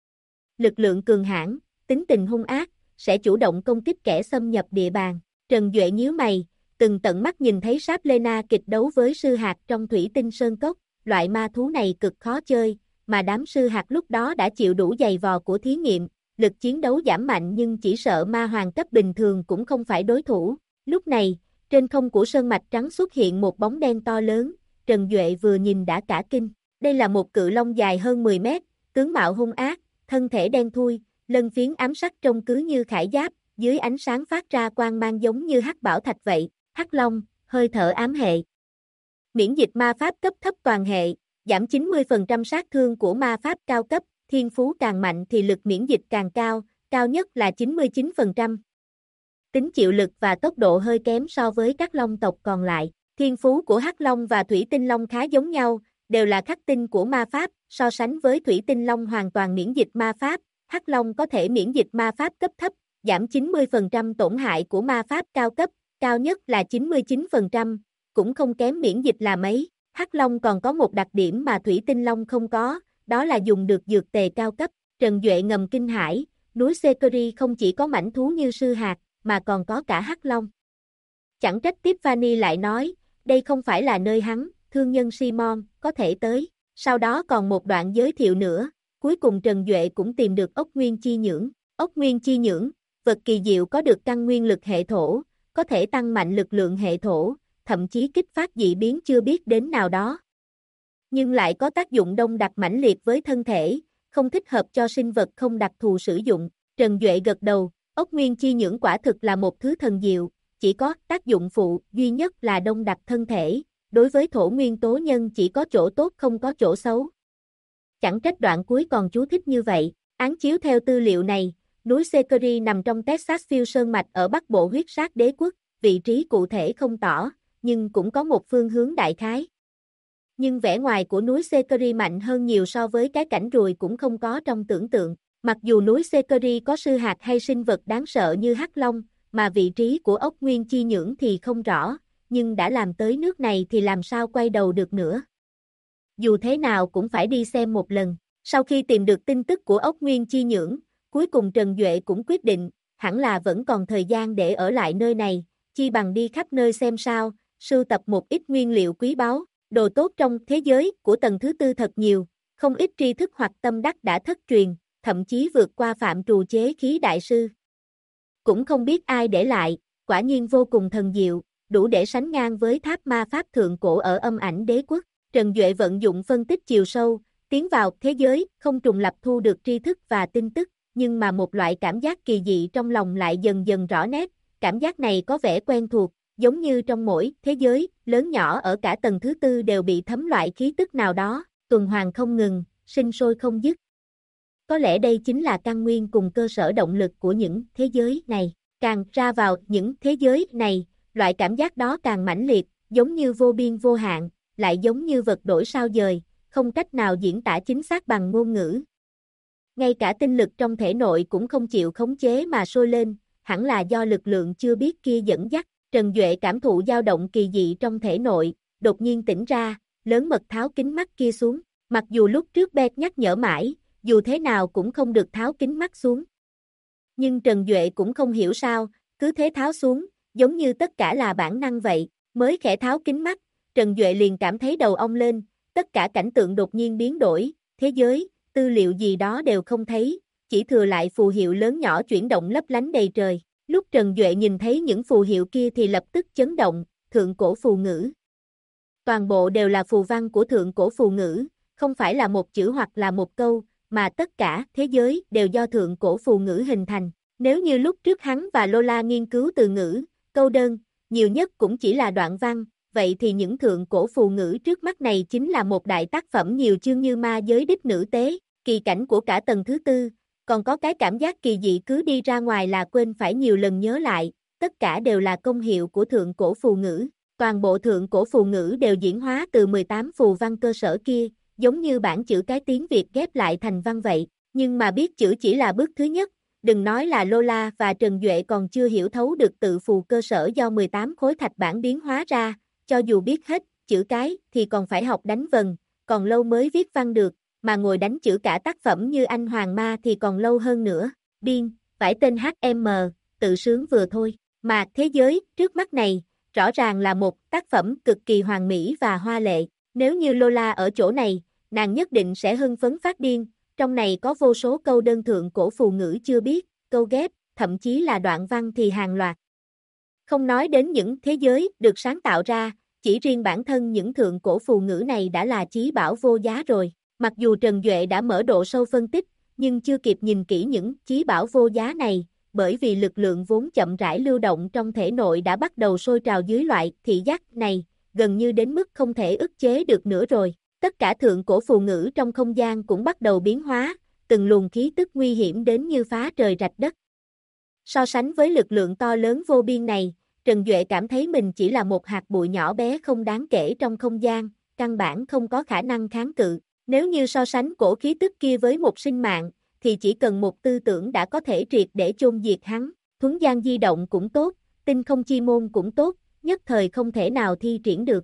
Lực lượng cường hãn, tính tình hung ác, sẽ chủ động công kích kẻ xâm nhập địa bàn. Trần Duệ nhíu mày, từng tận mắt nhìn thấy Sáp Lena kịch đấu với sư hạt trong Thủy Tinh Sơn Cốc, loại ma thú này cực khó chơi, mà đám sư hạt lúc đó đã chịu đủ giày vò của thí nghiệm, lực chiến đấu giảm mạnh nhưng chỉ sợ ma hoàng cấp bình thường cũng không phải đối thủ. Lúc này, trên không của sơn mạch trắng xuất hiện một bóng đen to lớn, Trần Duệ vừa nhìn đã cả kinh. Đây là một cự long dài hơn 10 mét, tướng mạo hung ác, thân thể đen thui, lân phiến ám sắc trông cứ như khải giáp, dưới ánh sáng phát ra quang mang giống như hắc bảo thạch vậy. Hắc Long, hơi thở ám hệ. Miễn dịch ma pháp cấp thấp toàn hệ, giảm 90% sát thương của ma pháp cao cấp, thiên phú càng mạnh thì lực miễn dịch càng cao, cao nhất là 99%. Tính chịu lực và tốc độ hơi kém so với các long tộc còn lại. Thiên phú của Hắc Long và Thủy Tinh Long khá giống nhau, đều là khắc tinh của ma pháp, so sánh với Thủy Tinh Long hoàn toàn miễn dịch ma pháp, Hắc Long có thể miễn dịch ma pháp cấp thấp, giảm 90% tổn hại của ma pháp cao cấp, cao nhất là 99%, cũng không kém miễn dịch là mấy. Hắc Long còn có một đặc điểm mà Thủy Tinh Long không có, đó là dùng được dược tề cao cấp. Trần Duệ ngầm kinh hãi, núi Sekiri không chỉ có mãnh thú như sư hạt, mà còn có cả Hắc Long. Chẳng trách Tiffany lại nói, đây không phải là nơi hắn, thương nhân Simon, có thể tới. Sau đó còn một đoạn giới thiệu nữa, cuối cùng Trần Duệ cũng tìm được ốc nguyên chi nhưỡng. Ốc nguyên chi nhưỡng, vật kỳ diệu có được căn nguyên lực hệ thổ, có thể tăng mạnh lực lượng hệ thổ, thậm chí kích phát dị biến chưa biết đến nào đó. Nhưng lại có tác dụng đông đặc mãnh liệt với thân thể, không thích hợp cho sinh vật không đặc thù sử dụng. Trần Duệ gật đầu, ốc nguyên chi nhưỡng quả thực là một thứ thần diệu, chỉ có tác dụng phụ duy nhất là đông đặc thân thể, đối với thổ nguyên tố nhân chỉ có chỗ tốt không có chỗ xấu. Chẳng trách đoạn cuối còn chú thích như vậy. Án chiếu theo tư liệu này, núi Sekiri nằm trong Texas Field Sơn Mạch ở bắc bộ huyết sát đế quốc, vị trí cụ thể không tỏ, nhưng cũng có một phương hướng đại khái. Nhưng vẻ ngoài của núi Sekiri mạnh hơn nhiều so với cái cảnh ruồi cũng không có trong tưởng tượng. Mặc dù núi Sekiri có sư hạt hay sinh vật đáng sợ như Hắc Long, mà vị trí của ốc nguyên chi nhưỡng thì không rõ, nhưng đã làm tới nước này thì làm sao quay đầu được nữa. Dù thế nào cũng phải đi xem một lần. Sau khi tìm được tin tức của ốc nguyên chi nhưỡng, cuối cùng Trần Duệ cũng quyết định, hẳn là vẫn còn thời gian để ở lại nơi này, chi bằng đi khắp nơi xem sao, sưu tập một ít nguyên liệu quý báu, đồ tốt trong thế giới của tầng thứ tư thật nhiều, không ít tri thức hoặc tâm đắc đã thất truyền, thậm chí vượt qua phạm trù chế khí đại sư. Cũng không biết ai để lại, quả nhiên vô cùng thần diệu, đủ để sánh ngang với tháp ma pháp thượng cổ ở Âm Ảnh Đế Quốc. Trần Duệ vận dụng phân tích chiều sâu, tiến vào thế giới, không trùng lập thu được tri thức và tin tức, nhưng mà một loại cảm giác kỳ dị trong lòng lại dần dần rõ nét, cảm giác này có vẻ quen thuộc, giống như trong mỗi thế giới, lớn nhỏ ở cả tầng thứ tư đều bị thấm loại khí tức nào đó, tuần hoàn không ngừng, sinh sôi không dứt. Có lẽ đây chính là căn nguyên cùng cơ sở động lực của những thế giới này. Càng ra vào những thế giới này, loại cảm giác đó càng mãnh liệt, giống như vô biên vô hạn, lại giống như vật đổi sao dời, không cách nào diễn tả chính xác bằng ngôn ngữ. Ngay cả tinh lực trong thể nội cũng không chịu khống chế mà sôi lên, hẳn là do lực lượng chưa biết kia dẫn dắt. Trần Duệ cảm thụ dao động kỳ dị trong thể nội, đột nhiên tỉnh ra, lớn mật tháo kính mắt kia xuống. Mặc dù lúc trước Beth nhắc nhở mãi, dù thế nào cũng không được tháo kính mắt xuống. Nhưng Trần Duệ cũng không hiểu sao, cứ thế tháo xuống, giống như tất cả là bản năng vậy. Mới khẽ tháo kính mắt, Trần Duệ liền cảm thấy đầu ong lên, tất cả cảnh tượng đột nhiên biến đổi, thế giới, tư liệu gì đó đều không thấy, chỉ thừa lại phù hiệu lớn nhỏ chuyển động lấp lánh đầy trời. Lúc Trần Duệ nhìn thấy những phù hiệu kia thì lập tức chấn động, thượng cổ phù ngữ. Toàn bộ đều là phù văn của thượng cổ phù ngữ, không phải là một chữ hoặc là một câu, mà tất cả thế giới đều do thượng cổ phù ngữ hình thành. Nếu như lúc trước hắn và Lola nghiên cứu từ ngữ, câu đơn, nhiều nhất cũng chỉ là đoạn văn, vậy thì những thượng cổ phù ngữ trước mắt này chính là một đại tác phẩm nhiều chương như ma giới đích nữ tế, kỳ cảnh của cả tầng thứ tư, còn có cái cảm giác kỳ dị cứ đi ra ngoài là quên phải nhiều lần nhớ lại, tất cả đều là công hiệu của thượng cổ phù ngữ. Toàn bộ thượng cổ phù ngữ đều diễn hóa từ 18 phù văn cơ sở kia, giống như bản chữ cái tiếng Việt ghép lại thành văn vậy, nhưng mà biết chữ chỉ là bước thứ nhất, đừng nói là Lola và Trần Duệ còn chưa hiểu thấu được tự phù cơ sở do 18 khối thạch bản biến hóa ra, cho dù biết hết chữ cái thì còn phải học đánh vần, còn lâu mới viết văn được, mà ngồi đánh chữ cả tác phẩm như Anh Hoàng Ma thì còn lâu hơn nữa. Điên, phải tên HM, tự sướng vừa thôi, mà thế giới trước mắt này, rõ ràng là một tác phẩm cực kỳ hoàn mỹ và hoa lệ. Nếu như Lola ở chỗ này, nàng nhất định sẽ hưng phấn phát điên, trong này có vô số câu đơn thượng cổ phù ngữ chưa biết, câu ghép, thậm chí là đoạn văn thì hàng loạt. Không nói đến những thế giới được sáng tạo ra, chỉ riêng bản thân những thượng cổ phù ngữ này đã là chí bảo vô giá rồi. Mặc dù Trần Duệ đã mở độ sâu phân tích, nhưng chưa kịp nhìn kỹ những chí bảo vô giá này, bởi vì lực lượng vốn chậm rãi lưu động trong thể nội đã bắt đầu sôi trào dưới loại thị giác này, gần như đến mức không thể ức chế được nữa rồi. Tất cả thượng cổ phù ngữ trong không gian cũng bắt đầu biến hóa, từng luồng khí tức nguy hiểm đến như phá trời rạch đất. So sánh với lực lượng to lớn vô biên này, Trần Duệ cảm thấy mình chỉ là một hạt bụi nhỏ bé không đáng kể trong không gian, căn bản không có khả năng kháng cự. Nếu như so sánh cổ khí tức kia với một sinh mạng, thì chỉ cần một tư tưởng đã có thể triệt để chôn diệt hắn. Thuấn gian di động cũng tốt, tinh không chi môn cũng tốt, nhất thời không thể nào thi triển được.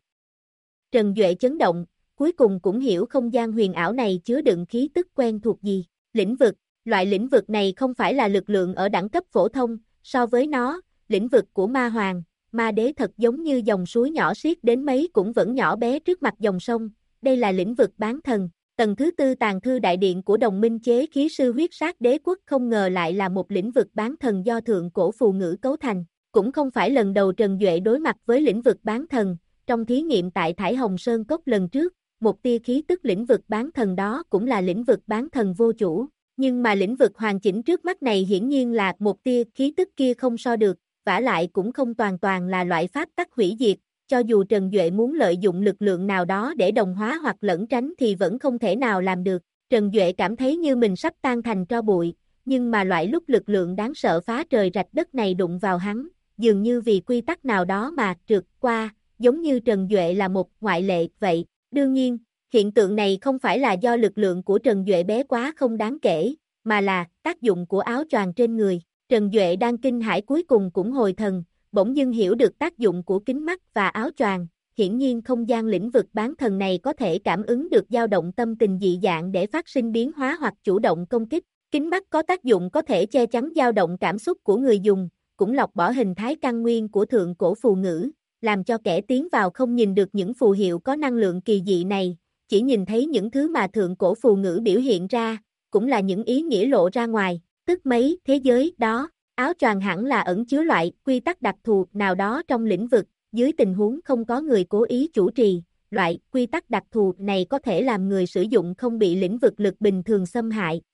Trần Duệ chấn động, cuối cùng cũng hiểu không gian huyền ảo này chứa đựng khí tức quen thuộc gì. Lĩnh vực, loại lĩnh vực này không phải là lực lượng ở đẳng cấp phổ thông, so với nó, lĩnh vực của ma hoàng, ma đế thật giống như dòng suối nhỏ xiết đến mấy cũng vẫn nhỏ bé trước mặt dòng sông, đây là lĩnh vực bán thần. Tầng thứ tư tàng thư đại điện của đồng minh chế khí sư huyết sát đế quốc không ngờ lại là một lĩnh vực bán thần do thượng cổ phù ngữ cấu thành. Cũng không phải lần đầu Trần Duệ đối mặt với lĩnh vực bán thần, trong thí nghiệm tại Thải Hồng Sơn Cốc lần trước, một tia khí tức lĩnh vực bán thần đó cũng là lĩnh vực bán thần vô chủ, nhưng mà lĩnh vực hoàn chỉnh trước mắt này hiển nhiên là một tia khí tức kia không so được, vả lại cũng không toàn toàn là loại pháp tắc hủy diệt, cho dù Trần Duệ muốn lợi dụng lực lượng nào đó để đồng hóa hoặc lẩn tránh thì vẫn không thể nào làm được. Trần Duệ cảm thấy như mình sắp tan thành tro bụi, nhưng mà loại lúc lực lượng đáng sợ phá trời rạch đất này đụng vào hắn, dường như vì quy tắc nào đó mà trượt qua, giống như Trần Duệ là một ngoại lệ vậy. Đương nhiên, hiện tượng này không phải là do lực lượng của Trần Duệ bé quá không đáng kể, mà là tác dụng của áo choàng trên người. Trần Duệ đang kinh hãi cuối cùng cũng hồi thần, bỗng dưng hiểu được tác dụng của kính mắt và áo choàng. Hiển nhiên không gian lĩnh vực bán thần này có thể cảm ứng được dao động tâm tình dị dạng để phát sinh biến hóa hoặc chủ động công kích. Kính mắt có tác dụng có thể che chắn dao động cảm xúc của người dùng, cũng lọc bỏ hình thái căn nguyên của thượng cổ phù ngữ, làm cho kẻ tiến vào không nhìn được những phù hiệu có năng lượng kỳ dị này, chỉ nhìn thấy những thứ mà thượng cổ phù ngữ biểu hiện ra, cũng là những ý nghĩa lộ ra ngoài, tức mấy thế giới đó. Áo choàng hẳn là ẩn chứa loại quy tắc đặc thù nào đó trong lĩnh vực, dưới tình huống không có người cố ý chủ trì, loại quy tắc đặc thù này có thể làm người sử dụng không bị lĩnh vực lực bình thường xâm hại.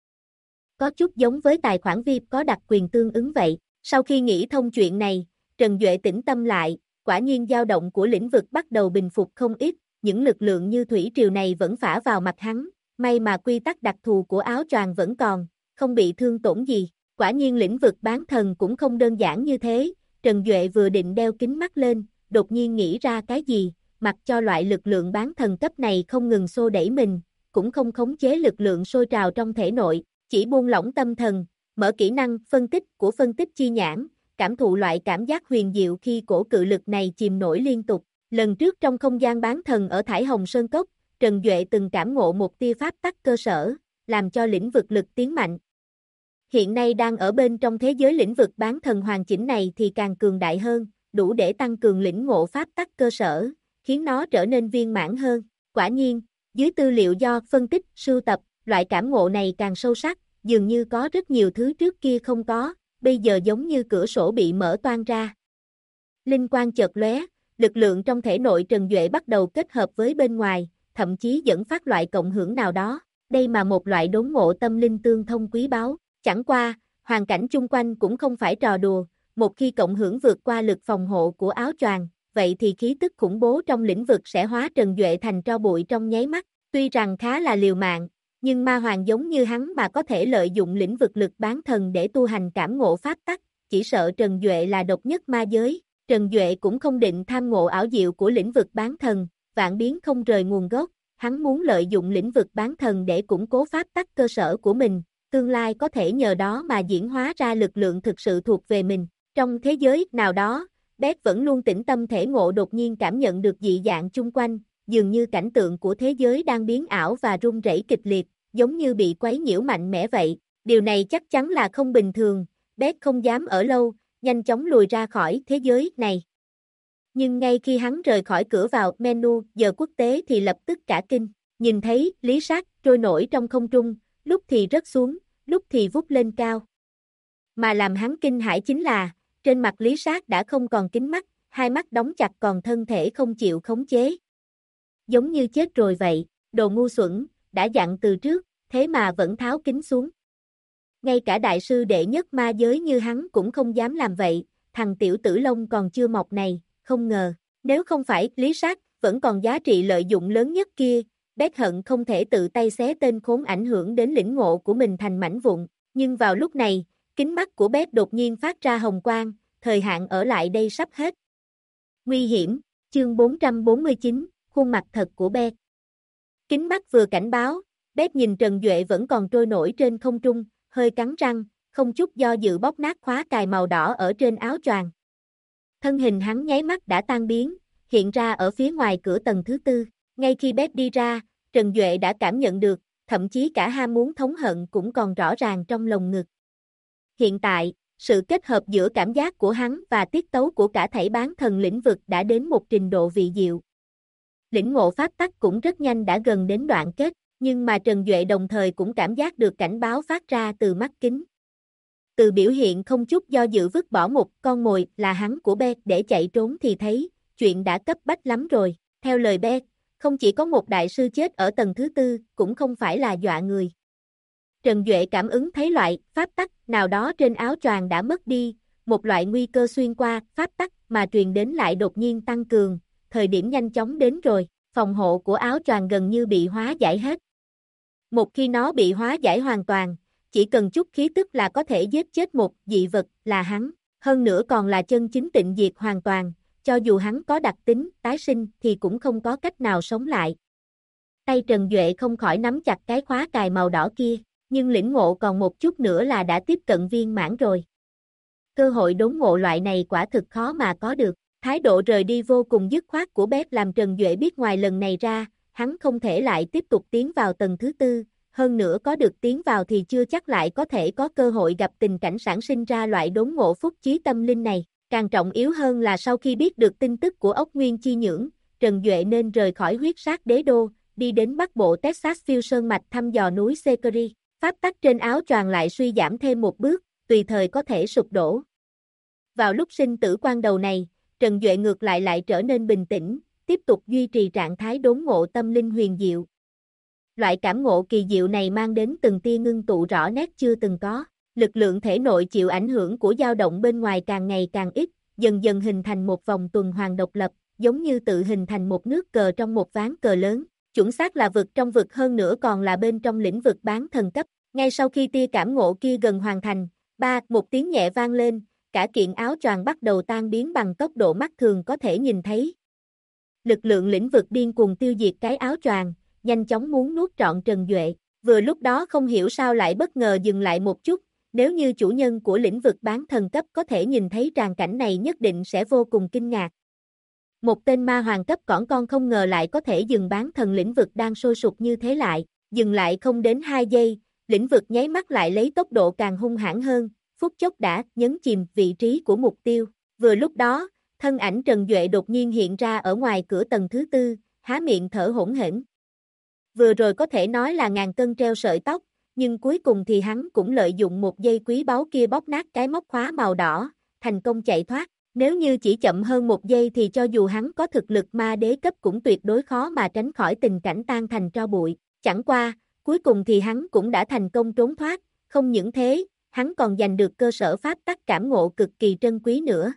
Có chút giống với tài khoản VIP có đặc quyền tương ứng vậy. Sau khi nghĩ thông chuyện này, Trần Duệ tĩnh tâm lại, quả nhiên dao động của lĩnh vực bắt đầu bình phục không ít, những lực lượng như thủy triều này vẫn phả vào mặt hắn, may mà quy tắc đặc thù của áo choàng vẫn còn, không bị thương tổn gì. Quả nhiên lĩnh vực bán thần cũng không đơn giản như thế, Trần Duệ vừa định đeo kính mắt lên, đột nhiên nghĩ ra cái gì, mặc cho loại lực lượng bán thần cấp này không ngừng xô đẩy mình, cũng không khống chế lực lượng sôi trào trong thể nội, chỉ buông lỏng tâm thần, mở kỹ năng phân tích của phân tích chi nhãn, cảm thụ loại cảm giác huyền diệu khi cổ cự lực này chìm nổi liên tục. Lần trước trong không gian bán thần ở Thải Hồng Sơn Cốc, Trần Duệ từng cảm ngộ một tia pháp tắc cơ sở, làm cho lĩnh vực lực tiến mạnh. Hiện nay đang ở bên trong thế giới lĩnh vực bán thần hoàn chỉnh này thì càng cường đại hơn, đủ để tăng cường lĩnh ngộ pháp tắc cơ sở, khiến nó trở nên viên mãn hơn. Quả nhiên, dưới tư liệu do phân tích, sưu tập, loại cảm ngộ này càng sâu sắc, dường như có rất nhiều thứ trước kia không có, bây giờ giống như cửa sổ bị mở toang ra. Linh quang chợt lóe, lực lượng trong thể nội Trần Duệ bắt đầu kết hợp với bên ngoài, thậm chí dẫn phát loại cộng hưởng nào đó, đây mà một loại đốn ngộ tâm linh tương thông quý báu. Chẳng qua, hoàn cảnh chung quanh cũng không phải trò đùa, một khi cộng hưởng vượt qua lực phòng hộ của áo choàng, vậy thì khí tức khủng bố trong lĩnh vực sẽ hóa Trần Duệ thành tro bụi trong nháy mắt, tuy rằng khá là liều mạng, nhưng ma hoàng giống như hắn mà có thể lợi dụng lĩnh vực lực bán thần để tu hành cảm ngộ pháp tắc, chỉ sợ Trần Duệ là độc nhất ma giới. Trần Duệ cũng không định tham ngộ ảo diệu của lĩnh vực bán thần, vạn biến không rời nguồn gốc, hắn muốn lợi dụng lĩnh vực bán thần để củng cố pháp tắc cơ sở của mình, tương lai có thể nhờ đó mà diễn hóa ra lực lượng thực sự thuộc về mình. Trong thế giới nào đó, Beth vẫn luôn tĩnh tâm thể ngộ đột nhiên cảm nhận được dị dạng chung quanh, dường như cảnh tượng của thế giới đang biến ảo và rung rẩy kịch liệt, giống như bị quấy nhiễu mạnh mẽ vậy. Điều này chắc chắn là không bình thường, Beth không dám ở lâu, nhanh chóng lùi ra khỏi thế giới này. Nhưng ngay khi hắn rời khỏi cửa vào menu giờ quốc tế thì lập tức cả kinh, nhìn thấy Lý Sát trôi nổi trong không trung, lúc thì rớt xuống, lúc thì vút lên cao. Mà làm hắn kinh hãi chính là, trên mặt Lý Sát đã không còn kính mắt, hai mắt đóng chặt còn thân thể không chịu khống chế. Giống như chết rồi vậy, đồ ngu xuẩn, đã dặn từ trước, thế mà vẫn tháo kính xuống. Ngay cả đại sư đệ nhất ma giới như hắn cũng không dám làm vậy, thằng tiểu tử lông còn chưa mọc này, không ngờ, nếu không phải Lý Sát, vẫn còn giá trị lợi dụng lớn nhất kia, Bét hận không thể tự tay xé tên khốn ảnh hưởng đến lĩnh ngộ của mình thành mảnh vụn, nhưng vào lúc này, kính mắt của Bét đột nhiên phát ra hồng quang, thời hạn ở lại đây sắp hết. Nguy hiểm, chương 449, khuôn mặt thật của Bét. Kính mắt vừa cảnh báo, Bét nhìn Trần Duệ vẫn còn trôi nổi trên không trung, hơi cắn răng, không chút do dự bóp nát khóa cài màu đỏ ở trên áo choàng. Thân hình hắn nháy mắt đã tan biến, hiện ra ở phía ngoài cửa tầng thứ tư. Ngay khi Bét đi ra, Trần Duệ đã cảm nhận được, thậm chí cả ham muốn thống hận cũng còn rõ ràng trong lồng ngực. Hiện tại, sự kết hợp giữa cảm giác của hắn và tiết tấu của cả thảy bán thần lĩnh vực đã đến một trình độ vị diệu. Lĩnh ngộ pháp tắc cũng rất nhanh đã gần đến đoạn kết, nhưng mà Trần Duệ đồng thời cũng cảm giác được cảnh báo phát ra từ mắt kính. Từ biểu hiện không chút do dự vứt bỏ một con mồi là hắn của Bét để chạy trốn thì thấy, chuyện đã cấp bách lắm rồi. Theo lời Bét, không chỉ có một đại sư chết ở tầng thứ tư, cũng không phải là dọa người. Trần Duệ cảm ứng thấy loại pháp tắc nào đó trên áo choàng đã mất đi, một loại nguy cơ xuyên qua pháp tắc mà truyền đến lại đột nhiên tăng cường, thời điểm nhanh chóng đến rồi, phòng hộ của áo choàng gần như bị hóa giải hết. Một khi nó bị hóa giải hoàn toàn, chỉ cần chút khí tức là có thể giết chết một dị vật là hắn, hơn nữa còn là chân chính tịnh diệt hoàn toàn, cho dù hắn có đặc tính tái sinh thì cũng không có cách nào sống lại. Tay Trần Duệ không khỏi nắm chặt cái khóa cài màu đỏ kia, nhưng lĩnh ngộ còn một chút nữa là đã tiếp cận viên mãn rồi. Cơ hội đốn ngộ loại này quả thực khó mà có được, thái độ rời đi vô cùng dứt khoát của Bét làm Trần Duệ biết ngoài lần này ra, hắn không thể lại tiếp tục tiến vào tầng thứ tư, hơn nữa có được tiến vào thì chưa chắc lại có thể có cơ hội gặp tình cảnh sản sinh ra loại đốn ngộ phúc chí tâm linh này. Càng trọng yếu hơn là sau khi biết được tin tức của ốc nguyên chi nhưỡng, Trần Duệ nên rời khỏi huyết sát đế đô, đi đến bắc bộ Texas phiêu sơn mạch thăm dò núi Securi. Pháp tắc trên áo choàng lại suy giảm thêm một bước, tùy thời có thể sụp đổ. Vào lúc sinh tử quan đầu này, Trần Duệ ngược lại trở nên bình tĩnh, tiếp tục duy trì trạng thái đốn ngộ tâm linh huyền diệu. Loại cảm ngộ kỳ diệu này mang đến từng tia ngưng tụ rõ nét chưa từng có. Lực lượng thể nội chịu ảnh hưởng của dao động bên ngoài càng ngày càng ít, dần dần hình thành một vòng tuần hoàn độc lập, giống như tự hình thành một nước cờ trong một ván cờ lớn, chuẩn xác là vực trong vực hơn nữa còn là bên trong lĩnh vực bán thần cấp. Ngay sau khi tia cảm ngộ kia gần hoàn thành, một tiếng nhẹ vang lên, cả kiện áo choàng bắt đầu tan biến bằng tốc độ mắt thường có thể nhìn thấy. Lực lượng lĩnh vực điên cuồng tiêu diệt cái áo choàng, nhanh chóng muốn nuốt trọn Trần Duệ. Vừa lúc đó không hiểu sao lại bất ngờ dừng lại một chút. Nếu như chủ nhân của lĩnh vực bán thần cấp có thể nhìn thấy tràng cảnh này nhất định sẽ vô cùng kinh ngạc. Một tên ma hoàng cấp cỏn con không ngờ lại có thể dừng bán thần lĩnh vực đang sôi sục như thế lại, dừng lại không đến 2 giây, lĩnh vực nháy mắt lại lấy tốc độ càng hung hãn hơn, phút chốc đã nhấn chìm vị trí của mục tiêu. Vừa lúc đó, thân ảnh Trần Duệ đột nhiên hiện ra ở ngoài cửa tầng thứ tư, há miệng thở hổn hển. Vừa rồi có thể nói là ngàn cân treo sợi tóc, nhưng cuối cùng thì hắn cũng lợi dụng một giây quý báu kia bóp nát cái móc khóa màu đỏ, thành công chạy thoát. Nếu như chỉ chậm hơn một giây thì cho dù hắn có thực lực ma đế cấp cũng tuyệt đối khó mà tránh khỏi tình cảnh tan thành tro bụi. Chẳng qua, cuối cùng thì hắn cũng đã thành công trốn thoát, không những thế, hắn còn giành được cơ sở pháp tắc cảm ngộ cực kỳ trân quý nữa.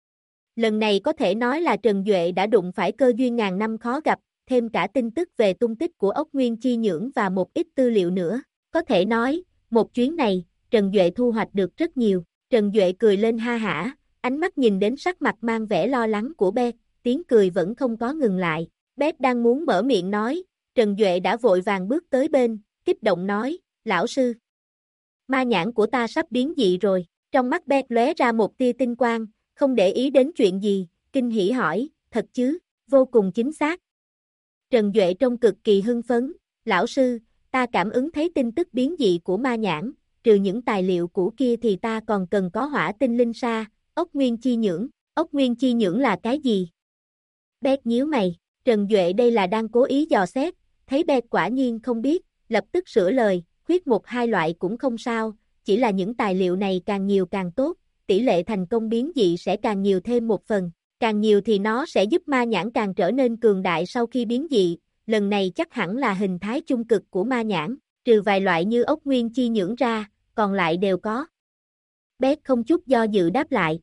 Lần này có thể nói là Trần Duệ đã đụng phải cơ duyên ngàn năm khó gặp, thêm cả tin tức về tung tích của ốc nguyên chi nhưỡng và một ít tư liệu nữa. Có thể nói, một chuyến này, Trần Duệ thu hoạch được rất nhiều. Trần Duệ cười lên ha hả, ánh mắt nhìn đến sắc mặt mang vẻ lo lắng của Bét, tiếng cười vẫn không có ngừng lại. Bét đang muốn mở miệng nói, Trần Duệ đã vội vàng bước tới bên, kích động nói, lão sư. Ma nhãn của ta sắp biến dị rồi, trong mắt Bét lóe ra một tia tinh quang, không để ý đến chuyện gì, kinh hỉ hỏi, thật chứ, vô cùng chính xác. Trần Duệ trông cực kỳ hưng phấn, lão sư, ta cảm ứng thấy tin tức biến dị của ma nhãn, trừ những tài liệu cũ kia thì ta còn cần có hỏa tinh linh sa, ốc nguyên chi nhưỡng. Ốc nguyên chi nhưỡng là cái gì? Bét nhíu mày, Trần Duệ đây là đang cố ý dò xét, thấy Bét quả nhiên không biết, lập tức sửa lời, khuyết một hai loại cũng không sao, chỉ là những tài liệu này càng nhiều càng tốt, tỷ lệ thành công biến dị sẽ càng nhiều thêm một phần, càng nhiều thì nó sẽ giúp ma nhãn càng trở nên cường đại sau khi biến dị, lần này chắc hẳn là hình thái chung cực của ma nhãn, trừ vài loại như ốc nguyên chi nhưỡng ra, còn lại đều có. Bét không chút do dự đáp lại.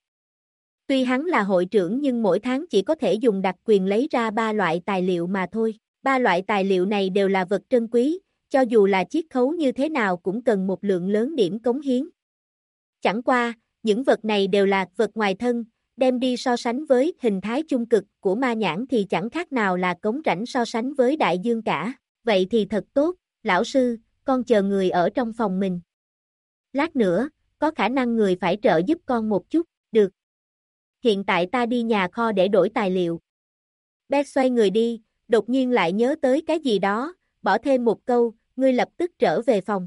Tuy hắn là hội trưởng nhưng mỗi tháng chỉ có thể dùng đặc quyền lấy ra 3 loại tài liệu mà thôi. 3 loại tài liệu này đều là vật trân quý, cho dù là chiết khấu như thế nào cũng cần một lượng lớn điểm cống hiến. Chẳng qua, những vật này đều là vật ngoài thân, đem đi so sánh với hình thái chung cực của ma nhãn thì chẳng khác nào là cống rãnh so sánh với đại dương cả. Vậy thì thật tốt, lão sư, con chờ người ở trong phòng mình. Lát nữa, có khả năng người phải trợ giúp con một chút, được. Hiện tại ta đi nhà kho để đổi tài liệu. Beth xoay người đi, đột nhiên lại nhớ tới cái gì đó, bỏ thêm một câu, ngươi lập tức trở về phòng.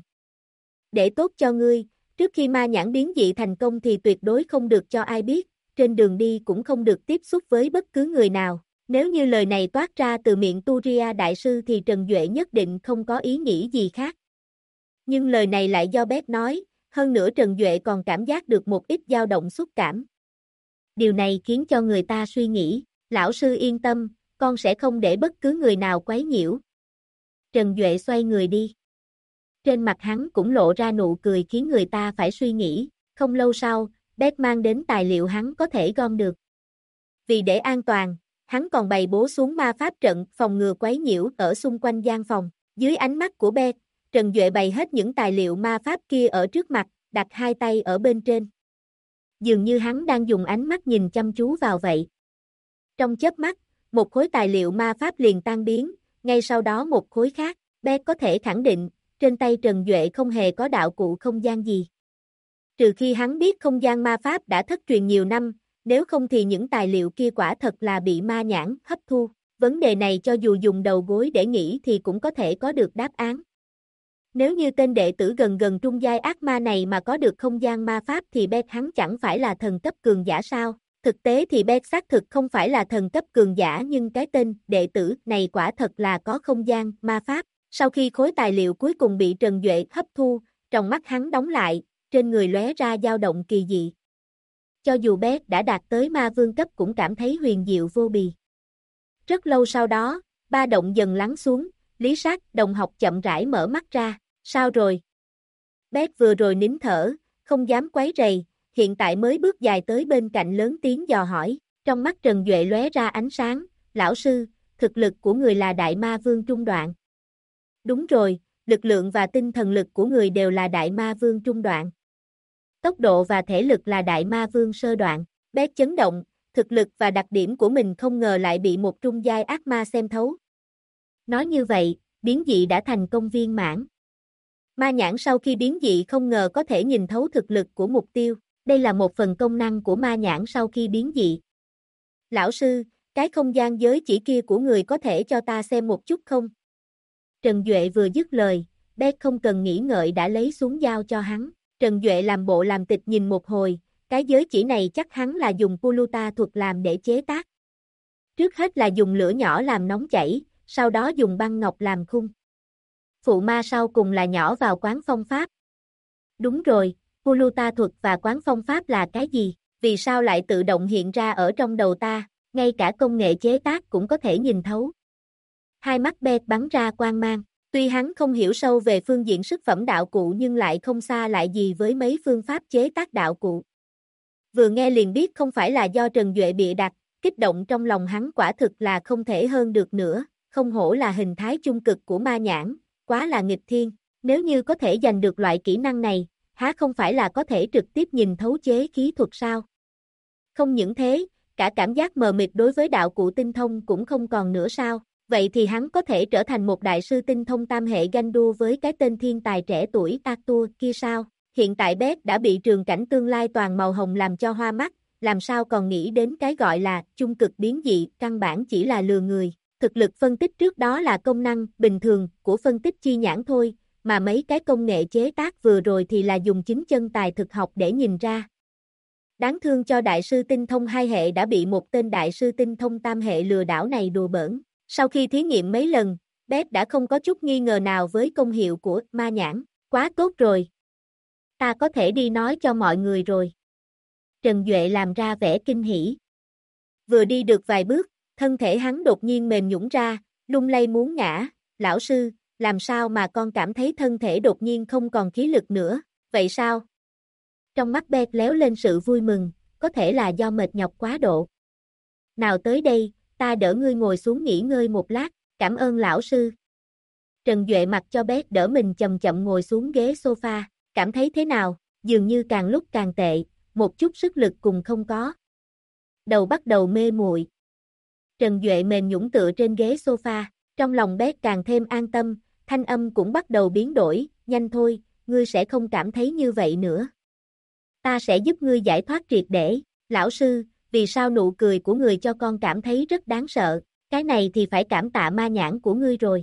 Để tốt cho ngươi, trước khi ma nhãn biến dị thành công thì tuyệt đối không được cho ai biết, trên đường đi cũng không được tiếp xúc với bất cứ người nào. Nếu như lời này toát ra từ miệng Turia đại sư thì Trần Duệ nhất định không có ý nghĩ gì khác. Nhưng lời này lại do Beth nói, hơn nữa Trần Duệ còn cảm giác được một ít dao động xúc cảm. Điều này khiến cho người ta suy nghĩ, lão sư yên tâm, con sẽ không để bất cứ người nào quấy nhiễu. Trần Duệ xoay người đi. Trên mặt hắn cũng lộ ra nụ cười khiến người ta phải suy nghĩ, không lâu sau, Beth mang đến tài liệu hắn có thể gom được. Vì để an toàn, hắn còn bày bố xuống ma pháp trận phòng ngừa quấy nhiễu ở xung quanh gian phòng. Dưới ánh mắt của Beth, Trần Duệ bày hết những tài liệu ma pháp kia ở trước mặt, đặt hai tay ở bên trên. Dường như hắn đang dùng ánh mắt nhìn chăm chú vào vậy. Trong chớp mắt, một khối tài liệu ma pháp liền tan biến, ngay sau đó một khối khác, Beth có thể khẳng định, trên tay Trần Duệ không hề có đạo cụ không gian gì. Trừ khi hắn biết không gian ma pháp đã thất truyền nhiều năm, nếu không thì những tài liệu kia quả thật là bị ma nhãn hấp thu. Vấn đề này cho dù dùng đầu gối để nghĩ thì cũng có thể có được đáp án. Nếu như tên đệ tử gần trung giai ác ma này mà có được không gian ma pháp thì Beth hắn chẳng phải là thần cấp cường giả sao? Thực tế thì Beth xác thực không phải là thần cấp cường giả nhưng cái tên đệ tử này quả thật là có không gian ma pháp. Sau khi khối tài liệu cuối cùng bị Trần Duệ hấp thu, trong mắt hắn đóng lại, trên người lóe ra dao động kỳ dị. Cho dù Beth đã đạt tới ma vương cấp cũng cảm thấy huyền diệu vô bì. Rất lâu sau đó, ba động dần lắng xuống, Lý Sát đồng học chậm rãi mở mắt ra, sao rồi? Beth vừa rồi nín thở, không dám quấy rầy, hiện tại mới bước dài tới bên cạnh lớn tiếng dò hỏi, trong mắt Trần Duệ lóe ra ánh sáng, lão sư, thực lực của người là đại ma vương trung đoạn. Đúng rồi, lực lượng và tinh thần lực của người đều là đại ma vương trung đoạn. Tốc độ và thể lực là đại ma vương sơ đoạn. Beth chấn động, thực lực và đặc điểm của mình không ngờ lại bị một trung giai ác ma xem thấu. Nói như vậy, biến dị đã thành công viên mãn. Ma nhãn sau khi biến dị không ngờ có thể nhìn thấu thực lực của mục tiêu, đây là một phần công năng của ma nhãn sau khi biến dị. Lão sư, cái không gian giới chỉ kia của người có thể cho ta xem một chút không? Trần Duệ vừa dứt lời, Beth không cần nghĩ ngợi đã lấy xuống dao cho hắn. Trần Duệ làm bộ làm tịch nhìn một hồi, cái giới chỉ này chắc hắn là dùng Puluta thuật làm để chế tác. Trước hết là dùng lửa nhỏ làm nóng chảy, sau đó dùng băng ngọc làm khung. Phụ ma sau cùng là nhỏ vào quán phong pháp. Đúng rồi, Puluta thuật và quán phong pháp là cái gì? Vì sao lại tự động hiện ra ở trong đầu ta, ngay cả công nghệ chế tác cũng có thể nhìn thấu. Hai mắt Beth bắn ra quang mang. Tuy hắn không hiểu sâu về phương diện sức phẩm đạo cụ nhưng lại không xa lại gì với mấy phương pháp chế tác đạo cụ. Vừa nghe liền biết không phải là do Trần Duệ bịa đặt, kích động trong lòng hắn quả thực là không thể hơn được nữa, không hổ là hình thái chung cực của ma nhãn, quá là nghịch thiên, nếu như có thể giành được loại kỹ năng này, há không phải là có thể trực tiếp nhìn thấu chế khí thuật sao? Không những thế, cả cảm giác mờ mịt đối với đạo cụ tinh thông cũng không còn nữa sao? Vậy thì hắn có thể trở thành một đại sư tinh thông tam hệ ganh đua với cái tên thiên tài trẻ tuổi Arthur kia sao? Hiện tại Beth đã bị trường cảnh tương lai toàn màu hồng làm cho hoa mắt, làm sao còn nghĩ đến cái gọi là chung cực biến dị, căn bản chỉ là lừa người. Thực lực phân tích trước đó là công năng bình thường của phân tích chi nhãn thôi, mà mấy cái công nghệ chế tác vừa rồi thì là dùng chính chân tài thực học để nhìn ra. Đáng thương cho đại sư tinh thông hai hệ đã bị một tên đại sư tinh thông tam hệ lừa đảo này đùa bỡn. Sau khi thí nghiệm mấy lần, Beth đã không có chút nghi ngờ nào với công hiệu của ma nhãn. Quá tốt rồi. Ta có thể đi nói cho mọi người rồi. Trần Duệ làm ra vẻ kinh hỉ. Vừa đi được vài bước, thân thể hắn đột nhiên mềm nhũn ra, lung lay muốn ngã. Lão sư, làm sao mà con cảm thấy thân thể đột nhiên không còn khí lực nữa? Vậy sao? Trong mắt Beth léo lên sự vui mừng, có thể là do mệt nhọc quá độ. Nào tới đây, ta đỡ ngươi ngồi xuống nghỉ ngơi một lát, cảm ơn lão sư. Trần Duệ mặc cho Beth đỡ mình chậm chậm ngồi xuống ghế sofa, cảm thấy thế nào, dường như càng lúc càng tệ, một chút sức lực cùng không có. Đầu bắt đầu mê muội. Trần Duệ mềm nhũn tựa trên ghế sofa, trong lòng Beth càng thêm an tâm, thanh âm cũng bắt đầu biến đổi, nhanh thôi, ngươi sẽ không cảm thấy như vậy nữa. Ta sẽ giúp ngươi giải thoát triệt để, lão sư, vì sao nụ cười của người cho con cảm thấy rất đáng sợ, cái này thì phải cảm tạ ma nhãn của ngươi rồi.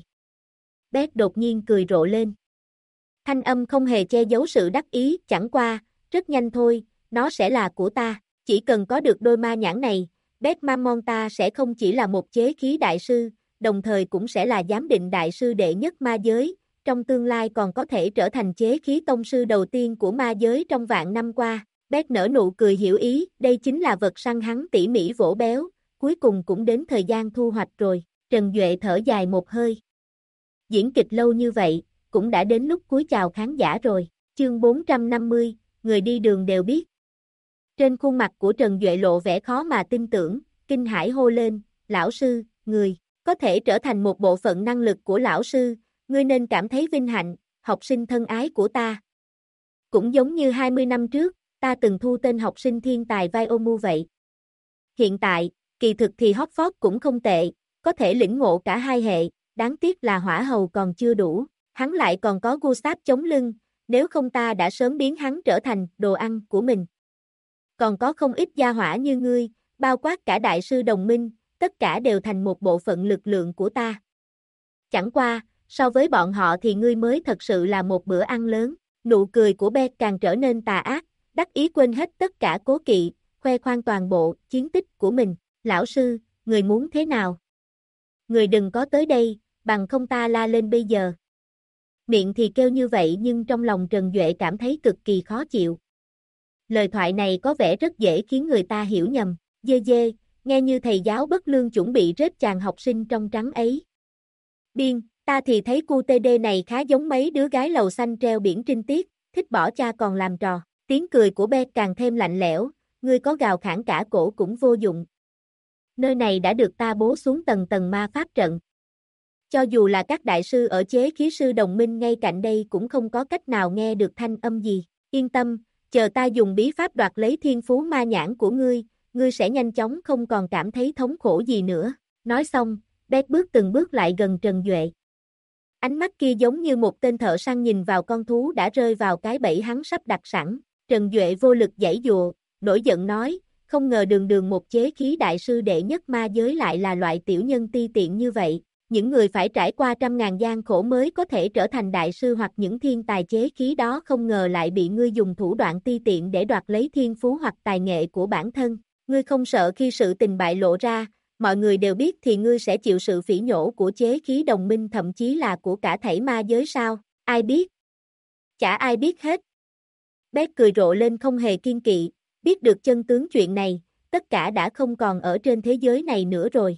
Beth đột nhiên cười rộ lên. Thanh âm không hề che giấu sự đắc ý, chẳng qua, rất nhanh thôi, nó sẽ là của ta, chỉ cần có được đôi ma nhãn này, Beth Mammon ta sẽ không chỉ là một chế khí đại sư, đồng thời cũng sẽ là giám định đại sư đệ nhất ma giới, trong tương lai còn có thể trở thành chế khí tông sư đầu tiên của ma giới trong vạn năm qua. Beth nở nụ cười hiểu ý, đây chính là vật săn hắn tỉ mỉ vỗ béo, cuối cùng cũng đến thời gian thu hoạch rồi, Trần Duệ thở dài một hơi. Diễn kịch lâu như vậy, cũng đã đến lúc cúi chào khán giả rồi, chương 450, người đi đường đều biết. Trên khuôn mặt của Trần Duệ lộ vẻ khó mà tin tưởng, kinh hãi hô lên, lão sư, người, có thể trở thành một bộ phận năng lực của lão sư, ngươi nên cảm thấy vinh hạnh, học sinh thân ái của ta. Cũng giống như 20 năm trước, ta từng thu tên học sinh thiên tài Viomu vậy. Hiện tại, kỳ thực thì Hogwarts cũng không tệ, có thể lĩnh ngộ cả hai hệ, đáng tiếc là hỏa hầu còn chưa đủ, hắn lại còn có Gustav chống lưng, nếu không ta đã sớm biến hắn trở thành đồ ăn của mình. Còn có không ít gia hỏa như ngươi, bao quát cả đại sư đồng minh, tất cả đều thành một bộ phận lực lượng của ta. Chẳng qua, so với bọn họ thì ngươi mới thật sự là một bữa ăn lớn, nụ cười của Beth càng trở nên tà ác, đắc ý quên hết tất cả cố kỵ, khoe khoang toàn bộ chiến tích của mình, lão sư, người muốn thế nào? Người đừng có tới đây, bằng không ta la lên bây giờ. Miệng thì kêu như vậy nhưng trong lòng Trần Duệ cảm thấy cực kỳ khó chịu. Lời thoại này có vẻ rất dễ khiến người ta hiểu nhầm, dê dê, nghe như thầy giáo bất lương chuẩn bị rết chàng học sinh trong trắng ấy. Biên, ta thì thấy QTD này khá giống mấy đứa gái lầu xanh treo biển trinh tiết, thích bỏ cha còn làm trò, tiếng cười của Beth càng thêm lạnh lẽo, ngươi có gào khản cả cổ cũng vô dụng. Nơi này đã được ta bố xuống tầng tầng ma pháp trận. Cho dù là các đại sư ở chế khí sư đồng minh ngay cạnh đây cũng không có cách nào nghe được thanh âm gì, yên tâm, chờ ta dùng bí pháp đoạt lấy thiên phú ma nhãn của ngươi sẽ nhanh chóng không còn cảm thấy thống khổ gì nữa. Nói xong, Beth bước từng bước lại gần Trần Duệ. Ánh mắt kia giống như một tên thợ săn nhìn vào con thú đã rơi vào cái bẫy hắn sắp đặt sẵn. Trần Duệ vô lực giãy giụa, nổi giận nói, không ngờ đường đường một chế khí đại sư đệ nhất ma giới lại là loại tiểu nhân ti tiện như vậy. Những người phải trải qua trăm ngàn gian khổ mới có thể trở thành đại sư hoặc những thiên tài chế khí đó không ngờ lại bị ngươi dùng thủ đoạn ti tiện để đoạt lấy thiên phú hoặc tài nghệ của bản thân. Ngươi không sợ khi sự tình bại lộ ra, mọi người đều biết thì ngươi sẽ chịu sự phỉ nhổ của chế khí đồng minh thậm chí là của cả thảy ma giới sao? Ai biết? Chả ai biết hết. Beth cười rộ lên không hề kiên kỵ, biết được chân tướng chuyện này, tất cả đã không còn ở trên thế giới này nữa rồi.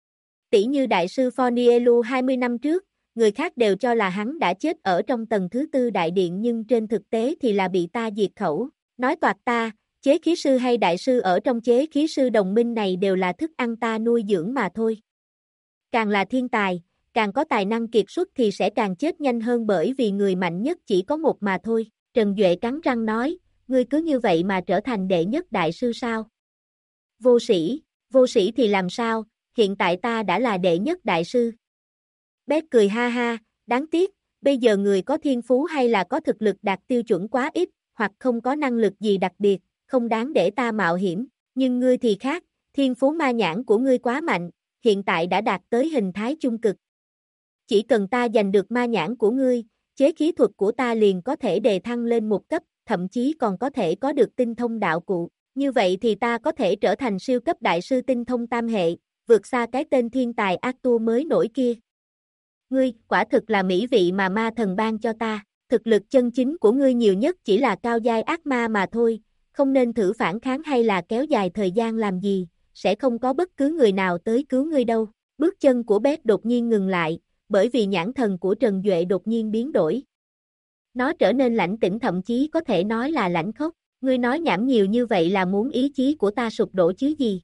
Tỷ như đại sư Fornielu 20 năm trước, người khác đều cho là hắn đã chết ở trong tầng thứ tư đại điện nhưng trên thực tế thì là bị ta diệt khẩu. Nói toạc ta, chế khí sư hay đại sư ở trong chế khí sư đồng minh này đều là thức ăn ta nuôi dưỡng mà thôi. Càng là thiên tài, càng có tài năng kiệt xuất thì sẽ càng chết nhanh hơn bởi vì người mạnh nhất chỉ có một mà thôi. Trần Duệ cắn răng nói, ngươi cứ như vậy mà trở thành đệ nhất đại sư sao? Vô sĩ thì làm sao? Hiện tại ta đã là đệ nhất đại sư. Beth cười ha ha, đáng tiếc, bây giờ người có thiên phú hay là có thực lực đạt tiêu chuẩn quá ít, hoặc không có năng lực gì đặc biệt, không đáng để ta mạo hiểm, nhưng ngươi thì khác, thiên phú ma nhãn của ngươi quá mạnh, hiện tại đã đạt tới hình thái chung cực. Chỉ cần ta giành được ma nhãn của ngươi, chế khí thuật của ta liền có thể đề thăng lên một cấp, thậm chí còn có thể có được tinh thông đạo cụ, như vậy thì ta có thể trở thành siêu cấp đại sư tinh thông tam hệ, vượt xa cái tên thiên tài Arthur mới nổi kia. Ngươi, quả thực là mỹ vị mà ma thần ban cho ta, thực lực chân chính của ngươi nhiều nhất chỉ là cao giai ác ma mà thôi, không nên thử phản kháng hay là kéo dài thời gian làm gì, sẽ không có bất cứ người nào tới cứu ngươi đâu. Bước chân của Beth đột nhiên ngừng lại, bởi vì nhãn thần của Trần Duệ đột nhiên biến đổi. Nó trở nên lãnh tĩnh, thậm chí có thể nói là lãnh khốc. Ngươi nói nhảm nhiều như vậy là muốn ý chí của ta sụp đổ chứ gì?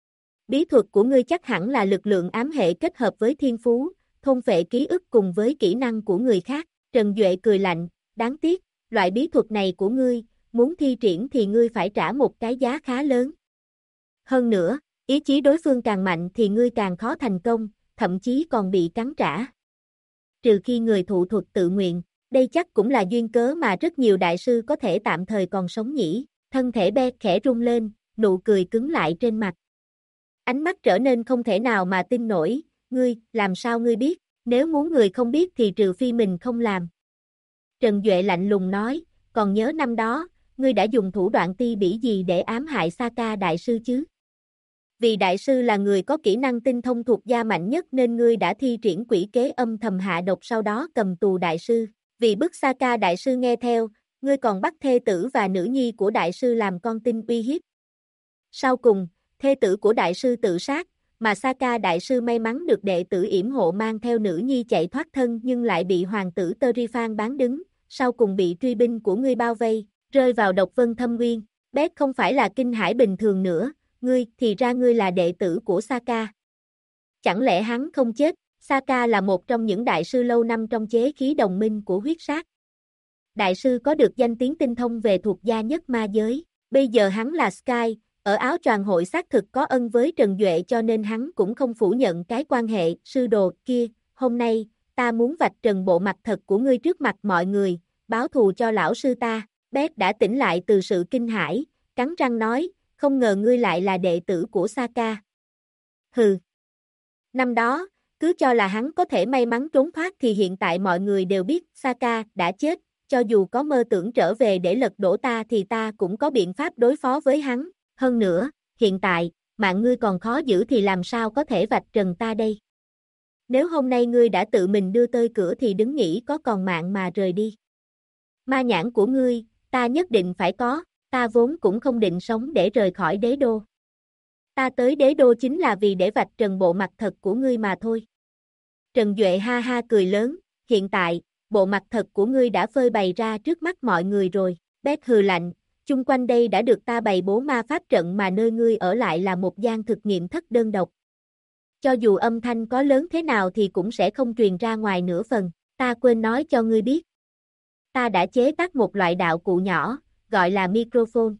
Bí thuật của ngươi chắc hẳn là lực lượng ám hệ kết hợp với thiên phú, thôn phệ ký ức cùng với kỹ năng của người khác. Trần Duệ cười lạnh, đáng tiếc, loại bí thuật này của ngươi, muốn thi triển thì ngươi phải trả một cái giá khá lớn. Hơn nữa, ý chí đối phương càng mạnh thì ngươi càng khó thành công, thậm chí còn bị cắn trả. Trừ khi người thụ thuật tự nguyện, đây chắc cũng là duyên cớ mà rất nhiều đại sư có thể tạm thời còn sống nhỉ. Thân thể Beth khẽ rung lên, nụ cười cứng lại trên mặt. Ánh mắt trở nên không thể nào mà tin nổi, ngươi, làm sao ngươi biết, nếu muốn người không biết thì trừ phi mình không làm. Trần Duệ lạnh lùng nói, còn nhớ năm đó, ngươi đã dùng thủ đoạn ti bỉ gì để ám hại Saka đại sư chứ? Vì đại sư là người có kỹ năng tinh thông thuộc gia mạnh nhất nên ngươi đã thi triển quỷ kế âm thầm hạ độc, sau đó cầm tù đại sư. Vì bức Saka đại sư nghe theo, ngươi còn bắt thê tử và nữ nhi của đại sư làm con tin uy hiếp. Sau cùng, thê tử của đại sư tự sát, mà Saka đại sư may mắn được đệ tử yểm hộ mang theo nữ nhi chạy thoát thân nhưng lại bị hoàng tử Terifan bán đứng, sau cùng bị truy binh của ngươi bao vây, rơi vào độc vân thâm uyên. Beth không phải là kinh hãi bình thường nữa, ngươi, thì ra ngươi là đệ tử của Saka. Chẳng lẽ hắn không chết? Saka là một trong những đại sư lâu năm trong chế khí đồng minh của huyết sát. Đại sư có được danh tiếng tinh thông về thuộc gia nhất ma giới, bây giờ hắn là Sky, ở áo choàng hội xác thực có ân với Trần Duệ cho nên hắn cũng không phủ nhận cái quan hệ sư đồ kia. Hôm nay, ta muốn vạch trần bộ mặt thật của ngươi trước mặt mọi người, báo thù cho lão sư ta. Beth đã tỉnh lại từ sự kinh hãi, cắn răng nói, không ngờ ngươi lại là đệ tử của Saka. Hừ. Năm đó, cứ cho là hắn có thể may mắn trốn thoát thì hiện tại mọi người đều biết Saka đã chết, cho dù có mơ tưởng trở về để lật đổ ta thì ta cũng có biện pháp đối phó với hắn. Hơn nữa, hiện tại, mạng ngươi còn khó giữ thì làm sao có thể vạch trần ta đây? Nếu hôm nay ngươi đã tự mình đưa tới cửa thì đừng nghĩ có còn mạng mà rời đi. Ma nhãn của ngươi, ta nhất định phải có, ta vốn cũng không định sống để rời khỏi đế đô. Ta tới đế đô chính là vì để vạch trần bộ mặt thật của ngươi mà thôi. Trần Duệ ha ha cười lớn, hiện tại, bộ mặt thật của ngươi đã phơi bày ra trước mắt mọi người rồi. Beth hừ lạnh, chung quanh đây đã được ta bày bố ma pháp trận mà nơi ngươi ở lại là một gian thực nghiệm thất đơn độc. Cho dù âm thanh có lớn thế nào thì cũng sẽ không truyền ra ngoài nửa phần, ta quên nói cho ngươi biết. Ta đã chế tác một loại đạo cụ nhỏ, gọi là microphone.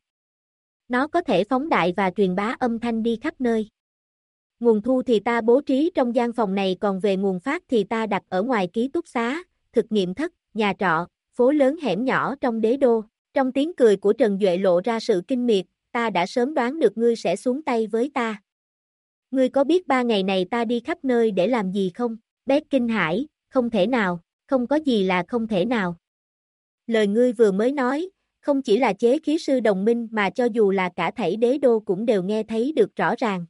Nó có thể phóng đại và truyền bá âm thanh đi khắp nơi. Nguồn thu thì ta bố trí trong gian phòng này, còn về nguồn phát thì ta đặt ở ngoài ký túc xá, thực nghiệm thất, nhà trọ, phố lớn hẻm nhỏ trong đế đô. Trong tiếng cười của Trần Duệ lộ ra sự kinh miệt, ta đã sớm đoán được ngươi sẽ xuống tay với ta. Ngươi có biết 3 ngày này ta đi khắp nơi để làm gì không? Beth kinh hãi, không thể nào, không có gì là không thể nào. Lời ngươi vừa mới nói, không chỉ là chế khí sư đồng minh mà cho dù là cả thảy đế đô cũng đều nghe thấy được rõ ràng.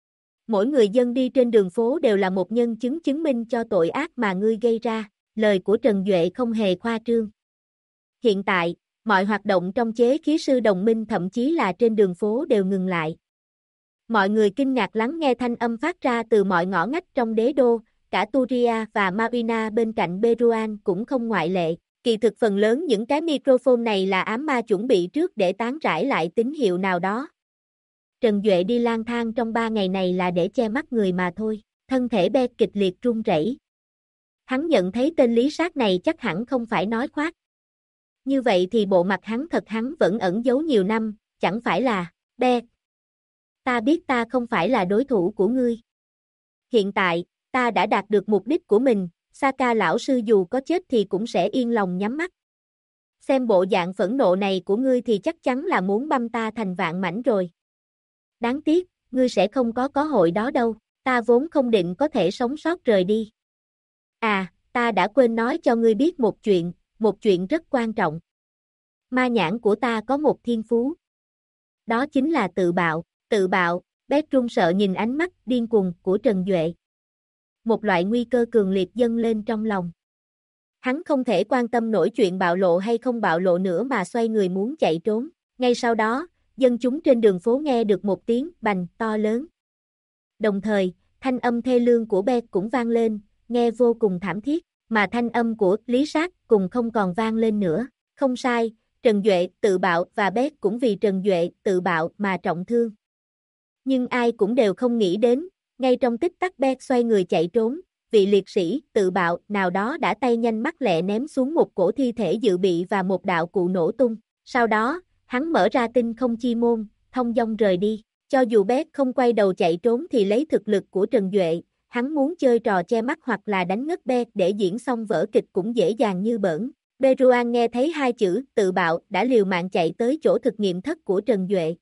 Mỗi người dân đi trên đường phố đều là một nhân chứng chứng minh cho tội ác mà ngươi gây ra, lời của Trần Duệ không hề khoa trương. Hiện tại, mọi hoạt động trong chế khí sư đồng minh thậm chí là trên đường phố đều ngừng lại. Mọi người kinh ngạc lắng nghe thanh âm phát ra từ mọi ngõ ngách trong đế đô, cả Turia và Marina bên cạnh Beruan cũng không ngoại lệ. Kỳ thực phần lớn những cái microphone này là ám ma chuẩn bị trước để tán rải lại tín hiệu nào đó. Trần Duệ đi lang thang trong 3 ngày này là để che mắt người mà thôi, thân thể Beth kịch liệt run rẩy. Hắn nhận thấy tên lý sát này chắc hẳn không phải nói khoác. Như vậy thì bộ mặt hắn thật hắn vẫn ẩn giấu nhiều năm, chẳng phải là, Beth. Ta biết ta không phải là đối thủ của ngươi. Hiện tại, ta đã đạt được mục đích của mình, Saka lão sư dù có chết thì cũng sẽ yên lòng nhắm mắt. Xem bộ dạng phẫn nộ này của ngươi thì chắc chắn là muốn băm ta thành vạn mảnh rồi. Đáng tiếc, ngươi sẽ không có cơ hội đó đâu, ta vốn không định có thể sống sót rời đi. À, ta đã quên nói cho ngươi biết một chuyện rất quan trọng. Ma nhãn của ta có một thiên phú. Đó chính là tự bạo, Beth run sợ nhìn ánh mắt điên cuồng của Trần Duệ. Một loại nguy cơ cường liệt dâng lên trong lòng. Hắn không thể quan tâm nổi chuyện bạo lộ hay không bạo lộ nữa mà xoay người muốn chạy trốn. Ngay sau đó, dân chúng trên đường phố nghe được một tiếng bành to lớn. Đồng thời, thanh âm thê lương của Beth cũng vang lên, nghe vô cùng thảm thiết. mà thanh âm của Lý Sát cùng không còn vang lên nữa. Không sai, Trần Duệ tự bạo và Beck cũng vì Trần Duệ tự bạo mà trọng thương. Nhưng ai cũng đều không nghĩ đến, ngay trong tích tắc Beck xoay người chạy trốn, vị liệt sĩ tự bạo nào đó đã tay nhanh mắt lẹ ném xuống một cổ thi thể dự bị và một đạo cụ nổ tung. Sau đó, hắn mở ra tinh không chi môn, thông dong rời đi. Cho dù Beck không quay đầu chạy trốn thì lấy thực lực của Trần Duệ, hắn muốn chơi trò che mắt hoặc là đánh ngất Beck để diễn xong vở kịch cũng dễ dàng như bỡn. Beruan nghe thấy hai chữ tự bạo đã liều mạng chạy tới chỗ thực nghiệm thất của Trần Duệ.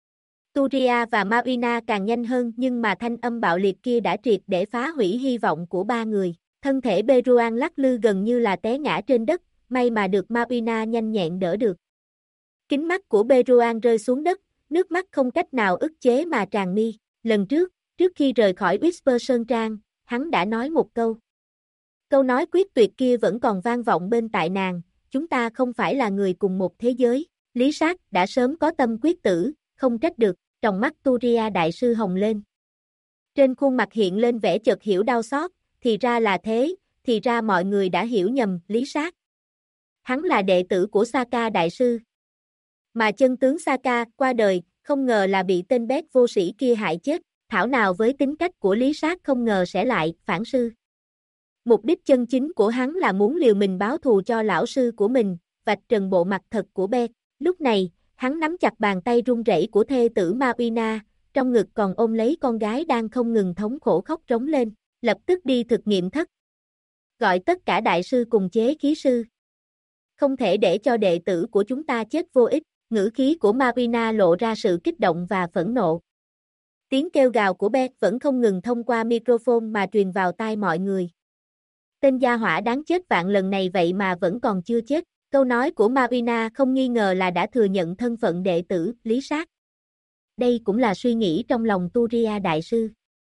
Turia và Marina càng nhanh hơn nhưng mà thanh âm bạo liệt kia đã triệt để phá hủy hy vọng của ba người. Thân thể Beruan lắc lư gần như là té ngã trên đất, may mà được Marina nhanh nhẹn đỡ được. Kính mắt của Beruan rơi xuống đất, nước mắt không cách nào ức chế mà tràn mi. Lần trước khi rời khỏi Whisper Sơn Trang, hắn đã nói một câu. Câu nói quyết tuyệt kia vẫn còn vang vọng bên tai nàng, chúng ta không phải là người cùng một thế giới. Lý Sát đã sớm có tâm quyết tử, không trách được, trong mắt Turia đại sư hồng lên. Trên khuôn mặt hiện lên vẻ chợt hiểu đau xót, thì ra là thế, thì ra mọi người đã hiểu nhầm Lý Sát. Hắn là đệ tử của Saka đại sư. Mà chân tướng Saka qua đời, không ngờ là bị tên Beck vô sĩ kia hại chết, thảo nào với tính cách của Lý Sát không ngờ sẽ lại phản sư. Mục đích chân chính của hắn là muốn liều mình báo thù cho lão sư của mình, vạch trần bộ mặt thật của Beck. Lúc này, hắn nắm chặt bàn tay run rẩy của thê tử Marina, trong ngực còn ôm lấy con gái đang không ngừng thống khổ khóc rống lên, lập tức đi thực nghiệm thất. Gọi tất cả đại sư cùng chế khí sư. Không thể để cho đệ tử của chúng ta chết vô ích, ngữ khí của Marina lộ ra sự kích động và phẫn nộ. Tiếng kêu gào của Beck vẫn không ngừng thông qua microphone mà truyền vào tai mọi người. Tên gia hỏa đáng chết vạn lần này vậy mà vẫn còn chưa chết. Câu nói của Marina không nghi ngờ là đã thừa nhận thân phận đệ tử Lý Sát. Đây cũng là suy nghĩ trong lòng Turia đại sư.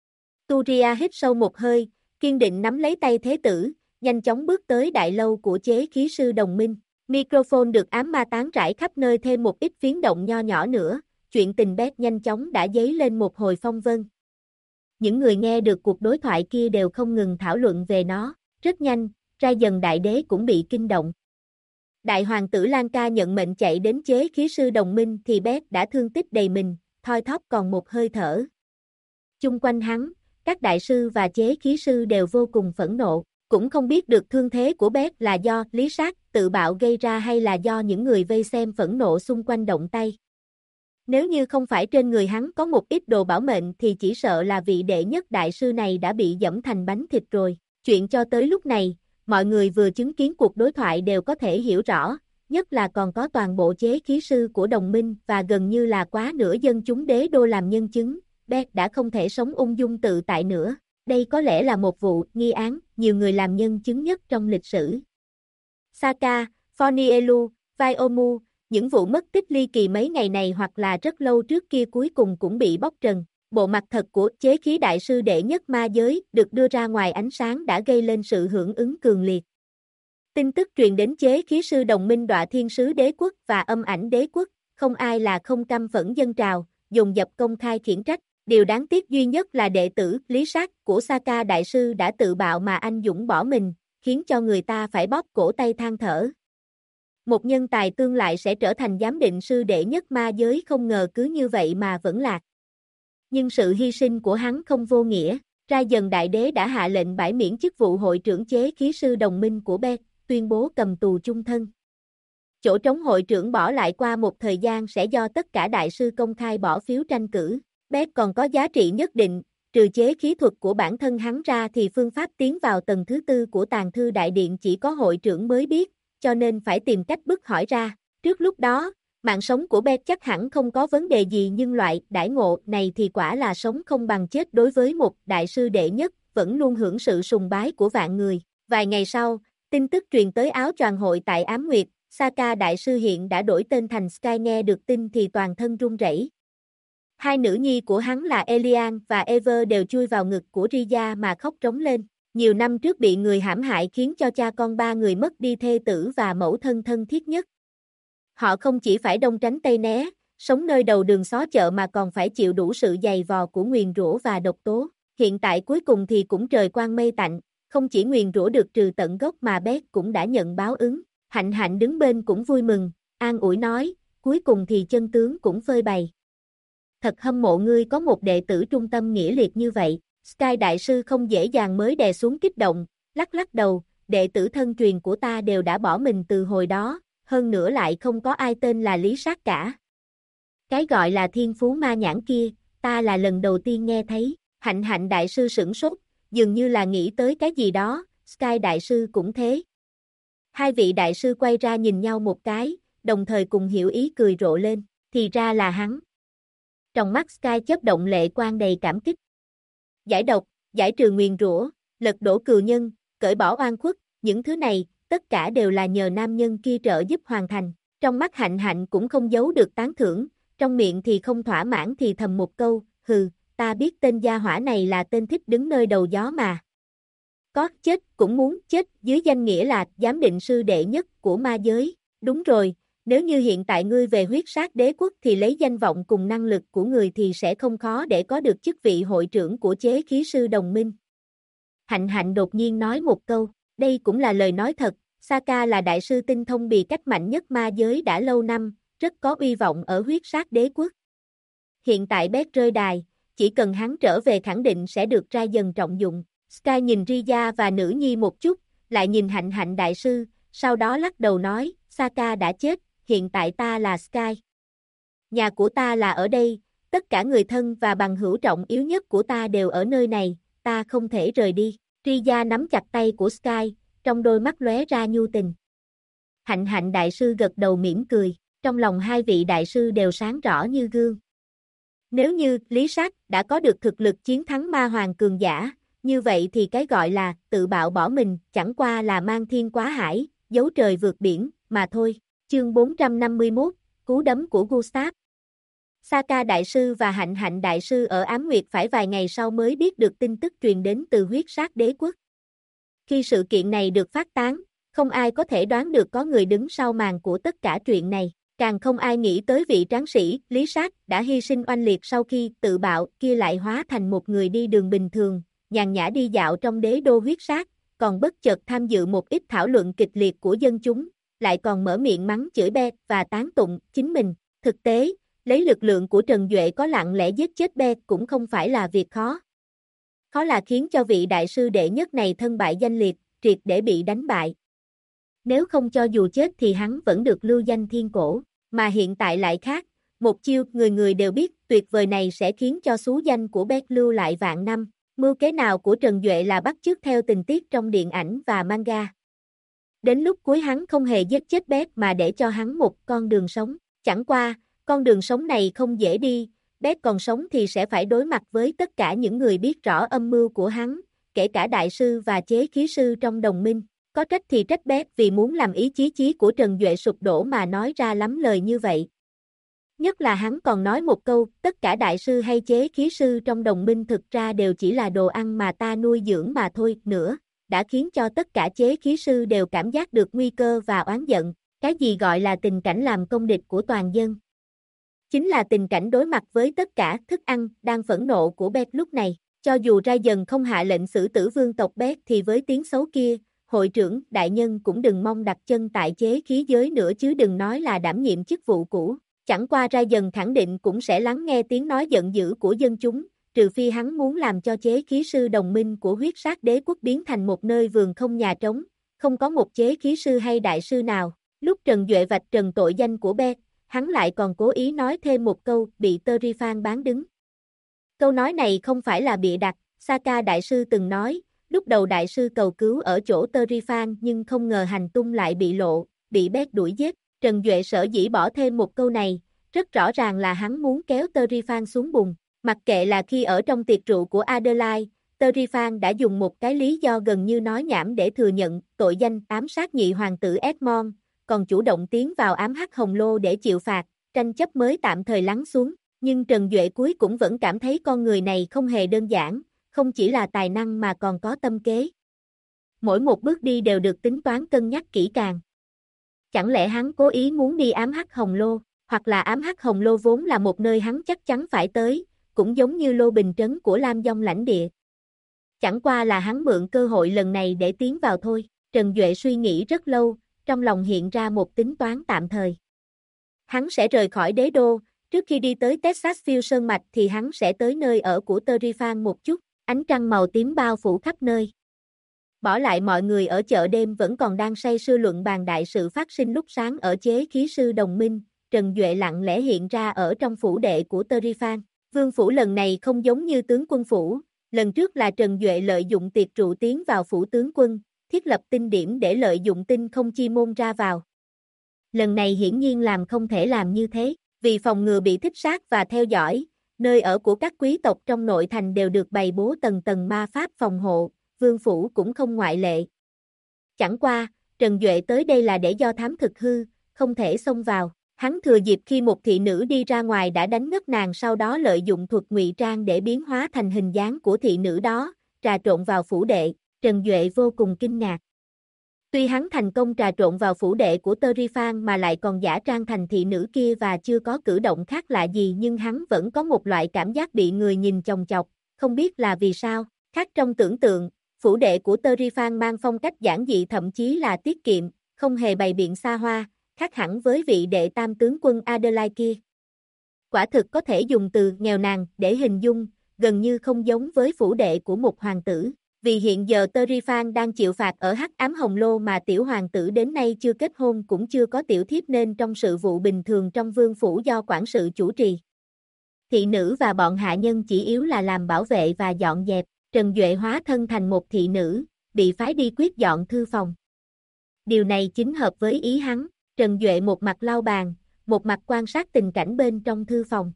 Turia hít sâu một hơi, kiên định nắm lấy tay thế tử, nhanh chóng bước tới đại lâu của chế khí sư đồng minh. Microphone được ám ma tán rải khắp nơi thêm một ít phiến động nho nhỏ nữa, chuyện tình Beck nhanh chóng đã dấy lên một hồi phong vân. Những người nghe được cuộc đối thoại kia đều không ngừng thảo luận về nó, rất nhanh, Ra Dần đại đế cũng bị kinh động. Đại hoàng tử Lanka nhận mệnh chạy đến chế khí sư đồng minh thì Beck đã thương tích đầy mình, thoi thóp còn một hơi thở. Chung quanh hắn, các đại sư và chế khí sư đều vô cùng phẫn nộ, cũng không biết được thương thế của Beck là do Lý Sát tự bạo gây ra hay là do những người vây xem phẫn nộ xung quanh động tay. Nếu như không phải trên người hắn có một ít đồ bảo mệnh thì chỉ sợ là vị đệ nhất đại sư này đã bị dẫm thành bánh thịt rồi. Chuyện cho tới lúc này, mọi người vừa chứng kiến cuộc đối thoại đều có thể hiểu rõ, nhất là còn có toàn bộ chế khí sư của đồng minh và gần như là quá nửa dân chúng đế đô làm nhân chứng, Beck đã không thể sống ung dung tự tại nữa. Đây có lẽ là một vụ nghi án nhiều người làm nhân chứng nhất trong lịch sử. Saka, Fornielu, Vaiomu, những vụ mất tích ly kỳ mấy ngày này hoặc là rất lâu trước kia cuối cùng cũng bị bóc trần. Bộ mặt thật của chế khí đại sư đệ nhất ma giới được đưa ra ngoài ánh sáng đã gây lên sự hưởng ứng cường liệt. Tin tức truyền đến chế khí sư đồng minh Đọa Thiên Sứ Đế Quốc và Âm Ảnh Đế Quốc, không ai là không căm phẫn dân trào, dồn dập công khai khiển trách. Điều đáng tiếc duy nhất là đệ tử Lý Sát của Saka đại sư đã tự bạo mà anh dũng bỏ mình, khiến cho người ta phải bóp cổ tay than thở. Một nhân tài tương lại sẽ trở thành giám định sư đệ nhất ma giới không ngờ cứ như vậy mà vẫn lạc. Nhưng sự hy sinh của hắn không vô nghĩa, Ra Dần đại đế đã hạ lệnh bãi miễn chức vụ hội trưởng chế khí sư đồng minh của Beck, tuyên bố cầm tù chung thân. Chỗ trống hội trưởng bỏ lại qua một thời gian sẽ do tất cả đại sư công khai bỏ phiếu tranh cử. Beck còn có giá trị nhất định, trừ chế khí thuật của bản thân hắn ra thì phương pháp tiến vào tầng thứ tư của tàng thư đại điện chỉ có hội trưởng mới biết, cho nên phải tìm cách bức hỏi ra. Trước lúc đó, mạng sống của Beck chắc hẳn không có vấn đề gì nhưng loại đãi ngộ này thì quả là sống không bằng chết đối với một đại sư đệ nhất, vẫn luôn hưởng sự sùng bái của vạn người. Vài ngày sau, tin tức truyền tới áo choàng hội tại Ám Nguyệt, Saka đại sư hiện đã đổi tên thành Sky nghe được tin thì toàn thân run rẩy. Hai nữ nhi của hắn là Elian và Ever đều chui vào ngực của Riya mà khóc trống lên. Nhiều năm trước bị người hãm hại khiến cho cha con ba người mất đi thê tử và mẫu thân thân thiết nhất. Họ không chỉ phải đông tránh tây né, sống nơi đầu đường xó chợ mà còn phải chịu đủ sự dày vò của nguyền rủa và độc tố. Hiện tại cuối cùng thì cũng trời quang mây tạnh, Không chỉ nguyền rủa được trừ tận gốc mà Bét cũng đã nhận báo ứng. Hạnh Hạnh đứng bên cũng vui mừng, an ủi nói, cuối cùng thì chân tướng cũng phơi bày. Thật hâm mộ ngươi có một đệ tử trung tâm nghĩa liệt như vậy. Sky đại sư không dễ dàng mới đè xuống kích động, lắc lắc đầu, đệ tử thân truyền của ta đều đã bỏ mình từ hồi đó, hơn nữa lại không có ai tên là Lý Sát cả. Cái gọi là thiên phú ma nhãn kia, ta là lần đầu tiên nghe thấy. Hạnh Hạnh đại sư sửng sốt, dường như là nghĩ tới cái gì đó, Sky đại sư cũng thế. Hai vị đại sư quay ra nhìn nhau một cái, đồng thời cùng hiểu ý cười rộ lên, thì ra là hắn. Trong mắt Sky chớp động lệ quang đầy cảm kích. Giải độc, giải trừ nguyền rủa, lật đổ cừu nhân, cởi bỏ oan khuất, những thứ này, tất cả đều là nhờ nam nhân kia trợ giúp hoàn thành. Trong mắt Hạnh Hạnh cũng không giấu được tán thưởng, trong miệng thì không thỏa mãn thì thầm một câu, hừ, ta biết tên gia hỏa này là tên thích đứng nơi đầu gió mà. Có chết cũng muốn chết dưới danh nghĩa là giám định sư đệ nhất của ma giới. Đúng rồi, nếu như hiện tại ngươi về huyết sát đế quốc thì lấy danh vọng cùng năng lực của người thì sẽ không khó để có được chức vị hội trưởng của chế khí sư đồng minh. Hạnh Hạnh đột nhiên nói một câu, đây cũng là lời nói thật, Saka là đại sư tinh thông bì cách mạnh nhất ma giới đã lâu năm, rất có uy vọng ở huyết sát đế quốc. Hiện tại Bét rơi đài, chỉ cần hắn trở về khẳng định sẽ được ra dần trọng dụng. Sky nhìn Riya và nữ nhi một chút, lại nhìn Hạnh Hạnh đại sư, sau đó lắc đầu nói, Saka đã chết, hiện tại ta là Sky. Nhà của ta là ở đây, tất cả người thân và bằng hữu trọng yếu nhất của ta đều ở nơi này, ta không thể rời đi. Riya nắm chặt tay của Sky, trong đôi mắt lóe ra nhu tình. Hạnh Hạnh đại sư gật đầu mỉm cười, trong lòng hai vị đại sư đều sáng rõ như gương. Nếu như Lý Sát đã có được thực lực chiến thắng ma hoàng cường giả, như vậy thì cái gọi là tự bạo bỏ mình chẳng qua là mang thiên quá hải, giấu trời vượt biển, mà thôi. Chương 451, cú đấm của Gustav. Saka đại sư và Hạnh Hạnh đại sư ở Ám Nguyệt phải vài ngày sau mới biết được tin tức truyền đến từ huyết sát đế quốc. Khi sự kiện này được phát tán, không ai có thể đoán được có người đứng sau màn của tất cả chuyện này. Càng không ai nghĩ tới vị tráng sĩ, Lý Sát, đã hy sinh oanh liệt sau khi tự bạo kia lại hóa thành một người đi đường bình thường, nhàn nhã đi dạo trong đế đô huyết sát, còn bất chợt tham dự một ít thảo luận kịch liệt của dân chúng, lại còn mở miệng mắng chửi Bét và tán tụng chính mình. Thực tế, lấy lực lượng của Trần Duệ có lặng lẽ giết chết Bét cũng không phải là việc khó. Khó là khiến cho vị đại sư đệ nhất này thân bại danh liệt, triệt để bị đánh bại. Nếu không cho dù chết thì hắn vẫn được lưu danh thiên cổ. Mà hiện tại lại khác, một chiêu người người đều biết tuyệt vời này sẽ khiến cho xú danh của Bét lưu lại vạn năm. Mưu kế nào của Trần Duệ là bắt chước theo tình tiết trong điện ảnh và manga. Đến lúc cuối hắn không hề giết chết Bét mà để cho hắn một con đường sống. Chẳng qua, con đường sống này không dễ đi, Bét còn sống thì sẽ phải đối mặt với tất cả những người biết rõ âm mưu của hắn, kể cả đại sư và chế khí sư trong đồng minh. Có trách thì trách Bét vì muốn làm ý chí của Trần Duệ sụp đổ mà nói ra lắm lời như vậy. Nhất là hắn còn nói một câu, tất cả đại sư hay chế khí sư trong đồng minh thực ra đều chỉ là đồ ăn mà ta nuôi dưỡng mà thôi nữa, đã khiến cho tất cả chế khí sư đều cảm giác được nguy cơ và oán giận. Cái gì gọi là tình cảnh làm công địch của toàn dân? Chính là tình cảnh đối mặt với tất cả thức ăn đang phẫn nộ của Bét lúc này. Cho dù ra dần không hạ lệnh xử tử vương tộc Bét thì với tiếng xấu kia, hội trưởng, đại nhân cũng đừng mong đặt chân tại chế khí giới nữa chứ đừng nói là đảm nhiệm chức vụ cũ. Chẳng qua ra dần khẳng định cũng sẽ lắng nghe tiếng nói giận dữ của dân chúng, trừ phi hắn muốn làm cho chế khí sư đồng minh của huyết sát đế quốc biến thành một nơi vườn không nhà trống, không có một chế khí sư hay đại sư nào. Lúc Trần Duệ vạch trần tội danh của Bét, hắn lại còn cố ý nói thêm một câu bị Terifan bán đứng. Câu nói này không phải là bịa đặt, Saka đại sư từng nói, lúc đầu đại sư cầu cứu ở chỗ Terifan nhưng không ngờ hành tung lại bị lộ, bị Bét đuổi giết. Trần Duệ sở dĩ bỏ thêm một câu này, rất rõ ràng là hắn muốn kéo Terifan xuống bùn. Mặc kệ là khi ở trong tiệc rượu của Adelaide, Terifan đã dùng một cái lý do gần như nói nhảm để thừa nhận tội danh ám sát nhị hoàng tử Edmond, còn chủ động tiến vào ám hắc hồng lô để chịu phạt, tranh chấp mới tạm thời lắng xuống. Nhưng Trần Duệ cuối cũng vẫn cảm thấy con người này không hề đơn giản, không chỉ là tài năng mà còn có tâm kế. Mỗi một bước đi đều được tính toán cân nhắc kỹ càng. Chẳng lẽ hắn cố ý muốn đi ám hắc hồng lô, hoặc là ám hắc hồng lô vốn là một nơi hắn chắc chắn phải tới, cũng giống như Lô Bình Trấn của Lam Dông lãnh địa. Chẳng qua là hắn mượn cơ hội lần này để tiến vào thôi. Trần Duệ suy nghĩ rất lâu, trong lòng hiện ra một tính toán tạm thời. Hắn sẽ rời khỏi đế đô, trước khi đi tới Texas Field Sơn Mạch thì hắn sẽ tới nơi ở của Terifan một chút, ánh trăng màu tím bao phủ khắp nơi. Bỏ lại mọi người ở chợ đêm vẫn còn đang say sưa luận bàn đại sự phát sinh lúc sáng ở chế khí sư đồng minh, Trần Duệ lặng lẽ hiện ra ở trong phủ đệ của Terifan. Vương phủ lần này không giống như tướng quân phủ, lần trước là Trần Duệ lợi dụng tiệc rượu tiến vào phủ tướng quân, thiết lập tinh điểm để lợi dụng tinh không chi môn ra vào. Lần này hiển nhiên làm không thể làm như thế, vì phòng ngừa bị thích sát và theo dõi, nơi ở của các quý tộc trong nội thành đều được bày bố tầng tầng ma pháp phòng hộ, vương phủ cũng không ngoại lệ. Chẳng qua, Trần Duệ tới đây là để do thám thực hư, không thể xông vào. Hắn thừa dịp khi một thị nữ đi ra ngoài đã đánh ngất nàng, sau đó lợi dụng thuật ngụy trang để biến hóa thành hình dáng của thị nữ đó, trà trộn vào phủ đệ. Trần Duệ vô cùng kinh ngạc. Tuy hắn thành công trà trộn vào phủ đệ của Terifan mà lại còn giả trang thành thị nữ kia và chưa có cử động khác lạ gì, nhưng hắn vẫn có một loại cảm giác bị người nhìn chòng chọc, không biết là vì sao. Khác trong tưởng tượng, phủ đệ của Terifan mang phong cách giản dị thậm chí là tiết kiệm, không hề bày biện xa hoa, khác hẳn với vị đệ tam tướng quân Adelaide kia. Quả thực có thể dùng từ nghèo nàn để hình dung, gần như không giống với phủ đệ của một hoàng tử. Vì hiện giờ Terifan đang chịu phạt ở Hắc Ám Hồng Lô mà tiểu hoàng tử đến nay chưa kết hôn cũng chưa có tiểu thiếp, nên trong sự vụ bình thường trong vương phủ do quản sự chủ trì. Thị nữ và bọn hạ nhân chỉ yếu là làm bảo vệ và dọn dẹp. Trần Duệ hóa thân thành một thị nữ, bị phái đi quyết dọn thư phòng. Điều này chính hợp với ý hắn. Trần Duệ một mặt lau bàn, một mặt quan sát tình cảnh bên trong thư phòng.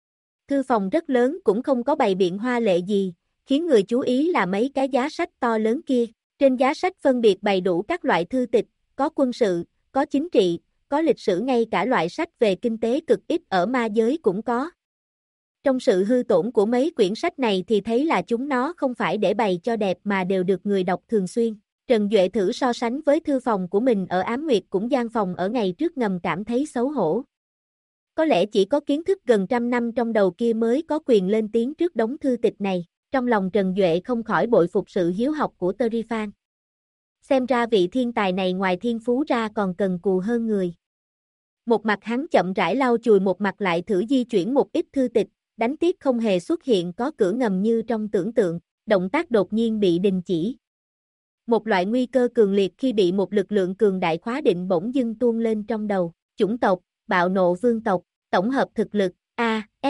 Thư phòng rất lớn cũng không có bày biện hoa lệ gì, khiến người chú ý là mấy cái giá sách to lớn kia. Trên giá sách phân biệt bày đủ các loại thư tịch, có quân sự, có chính trị, có lịch sử, ngay cả loại sách về kinh tế cực ít ở ma giới cũng có. Trong sự hư tổn của mấy quyển sách này thì thấy là chúng nó không phải để bày cho đẹp mà đều được người đọc thường xuyên. Trần Duệ thử so sánh với thư phòng của mình ở Ám Nguyệt cũng gian phòng ở ngày trước, ngầm cảm thấy xấu hổ. Có lẽ chỉ có kiến thức gần trăm năm trong đầu kia mới có quyền lên tiếng trước đống thư tịch này. Trong lòng Trần Duệ không khỏi bội phục sự hiếu học của Terifan. Xem ra vị thiên tài này ngoài thiên phú ra còn cần cù hơn người. Một mặt hắn chậm rãi lau chùi, một mặt lại thử di chuyển một ít thư tịch, đánh tiếc không hề xuất hiện có cửa ngầm như trong tưởng tượng, động tác đột nhiên bị đình chỉ. Một loại nguy cơ cường liệt khi bị một lực lượng cường đại khóa định bỗng dưng tuôn lên trong đầu. Chủng tộc, bạo nộ vương tộc, tổng hợp thực lực, A, S.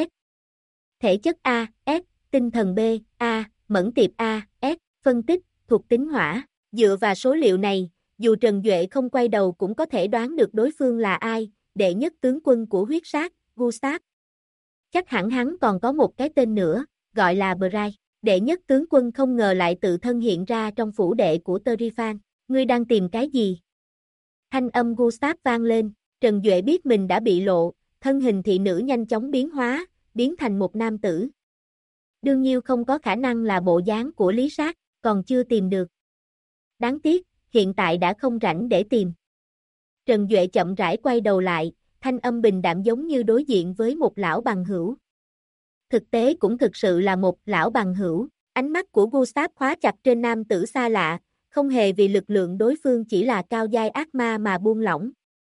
Thể chất A, S, tinh thần B, A, mẫn tiệp A, S, phân tích, thuộc tính hỏa. Dựa vào số liệu này, dù Trần Duệ không quay đầu cũng có thể đoán được đối phương là ai, đệ nhất tướng quân của huyết sát, Gustav. Chắc hẳn hắn còn có một cái tên nữa, gọi là Bright. Đệ nhất tướng quân không ngờ lại tự thân hiện ra trong phủ đệ của Terifan. Ngươi đang tìm cái gì? Thanh âm Gustav vang lên, Trần Duệ biết mình đã bị lộ, thân hình thị nữ nhanh chóng biến hóa, biến thành một nam tử. Đương nhiên không có khả năng là bộ dáng của Lý Sát, còn chưa tìm được. Đáng tiếc, hiện tại đã không rảnh để tìm. Trần Duệ chậm rãi quay đầu lại, thanh âm bình đạm giống như đối diện với một lão bằng hữu. Thực tế cũng thực sự là một lão bằng hữu. Ánh mắt của Gustav khóa chặt trên nam tử xa lạ, không hề vì lực lượng đối phương chỉ là cao giai ác ma mà buông lỏng.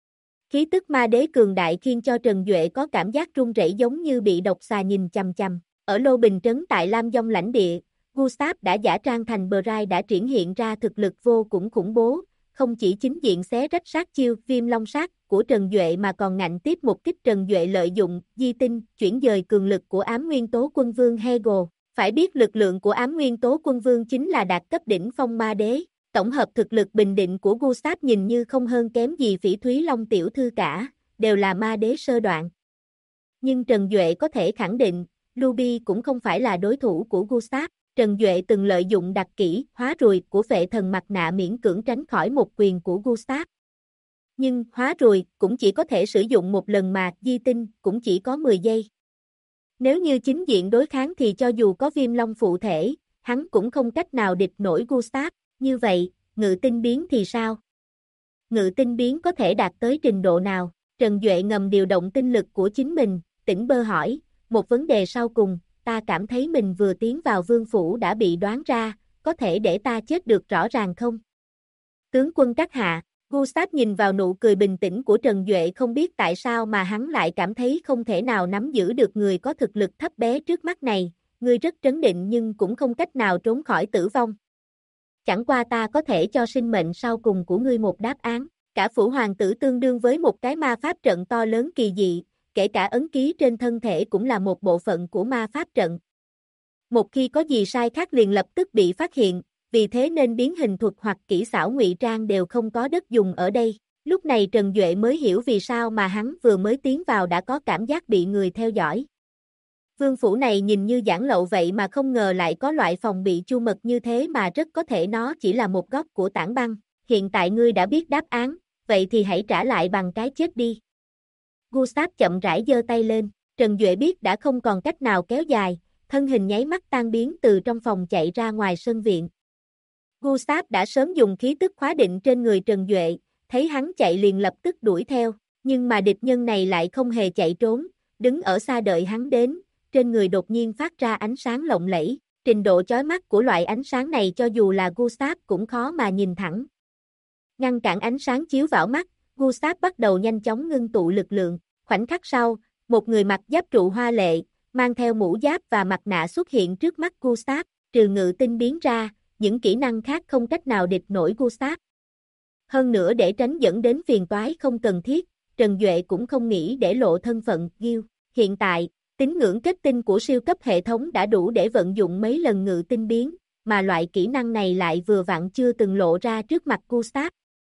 Khí tức ma đế cường đại khiến cho Trần Duệ có cảm giác run rẩy giống như bị độc xà nhìn chằm chằm. Ở Lô Bình Trấn tại Lam Dông lãnh địa, Gustav đã giả trang thành Bright đã triển hiện ra thực lực vô cùng khủng bố, không chỉ chính diện xé rách sát chiêu Viêm Long Sát của Trần Duệ mà còn ngạnh tiếp một kích. Trần Duệ lợi dụng di tinh chuyển dời cường lực của ám nguyên tố quân vương Hegel. Phải biết lực lượng của ám nguyên tố quân vương chính là đạt cấp đỉnh phong ma đế. Tổng hợp thực lực bình định của Gustav nhìn như không hơn kém gì Phỉ Thúy Long tiểu thư cả, đều là ma đế sơ đoạn. Nhưng Trần Duệ có thể khẳng định, Ruby cũng không phải là đối thủ của Gustav. Trần Duệ từng lợi dụng đặc kỹ hóa ruồi của phệ thần mặt nạ miễn cưỡng tránh khỏi một quyền của Gustav. Nhưng hóa ruồi cũng chỉ có thể sử dụng một lần mà di tinh cũng chỉ có 10 giây. Nếu như chính diện đối kháng thì cho dù có Viêm Long phụ thể, hắn cũng không cách nào địch nổi Gustav. Như vậy, ngự tinh biến thì sao? Ngự tinh biến có thể đạt tới trình độ nào? Trần Duệ ngầm điều động tinh lực của chính mình, tỉnh bơ hỏi, một vấn đề sau cùng, ta cảm thấy mình vừa tiến vào vương phủ đã bị đoán ra, có thể để ta chết được rõ ràng không? Tướng quân các hạ, Gustav nhìn vào nụ cười bình tĩnh của Trần Duệ, không biết tại sao mà hắn lại cảm thấy không thể nào nắm giữ được người có thực lực thấp bé trước mắt này, ngươi rất trấn định nhưng cũng không cách nào trốn khỏi tử vong. Chẳng qua ta có thể cho sinh mệnh sau cùng của ngươi một đáp án, cả phủ hoàng tử tương đương với một cái ma pháp trận to lớn kỳ dị, kể cả ấn ký trên thân thể cũng là một bộ phận của ma pháp trận. Một khi có gì sai khác liền lập tức bị phát hiện, vì thế nên biến hình thuật hoặc kỹ xảo ngụy trang đều không có đất dùng ở đây. Lúc này Trần Duệ mới hiểu vì sao mà hắn vừa mới tiến vào đã có cảm giác bị người theo dõi. Vương phủ này nhìn như giản lậu vậy mà không ngờ lại có loại phòng bị chu mật như thế, mà rất có thể nó chỉ là một góc của tảng băng. Hiện tại ngươi đã biết đáp án, vậy thì hãy trả lại bằng cái chết đi. Gustav chậm rãi giơ tay lên, Trần Duệ biết đã không còn cách nào kéo dài, thân hình nháy mắt tan biến từ trong phòng chạy ra ngoài sân viện. Gustav đã sớm dùng khí tức khóa định trên người Trần Duệ, thấy hắn chạy liền lập tức đuổi theo, nhưng mà địch nhân này lại không hề chạy trốn, đứng ở xa đợi hắn đến, trên người đột nhiên phát ra ánh sáng lộng lẫy, trình độ chói mắt của loại ánh sáng này cho dù là Gustav cũng khó mà nhìn thẳng. Ngăn cản ánh sáng chiếu vào mắt, Gustav bắt đầu nhanh chóng ngưng tụ lực lượng, khoảnh khắc sau, một người mặc giáp trụ hoa lệ, mang theo mũ giáp và mặt nạ xuất hiện trước mắt Gustav, trừ ngự tinh biến ra, những kỹ năng khác không cách nào địch nổi Gustav. Hơn nữa để tránh dẫn đến phiền toái không cần thiết, Trần Duệ cũng không nghĩ để lộ thân phận Gil. Hiện tại, tín ngưỡng kết tinh của siêu cấp hệ thống đã đủ để vận dụng mấy lần ngự tinh biến, mà loại kỹ năng này lại vừa vặn chưa từng lộ ra trước mặt Gustav.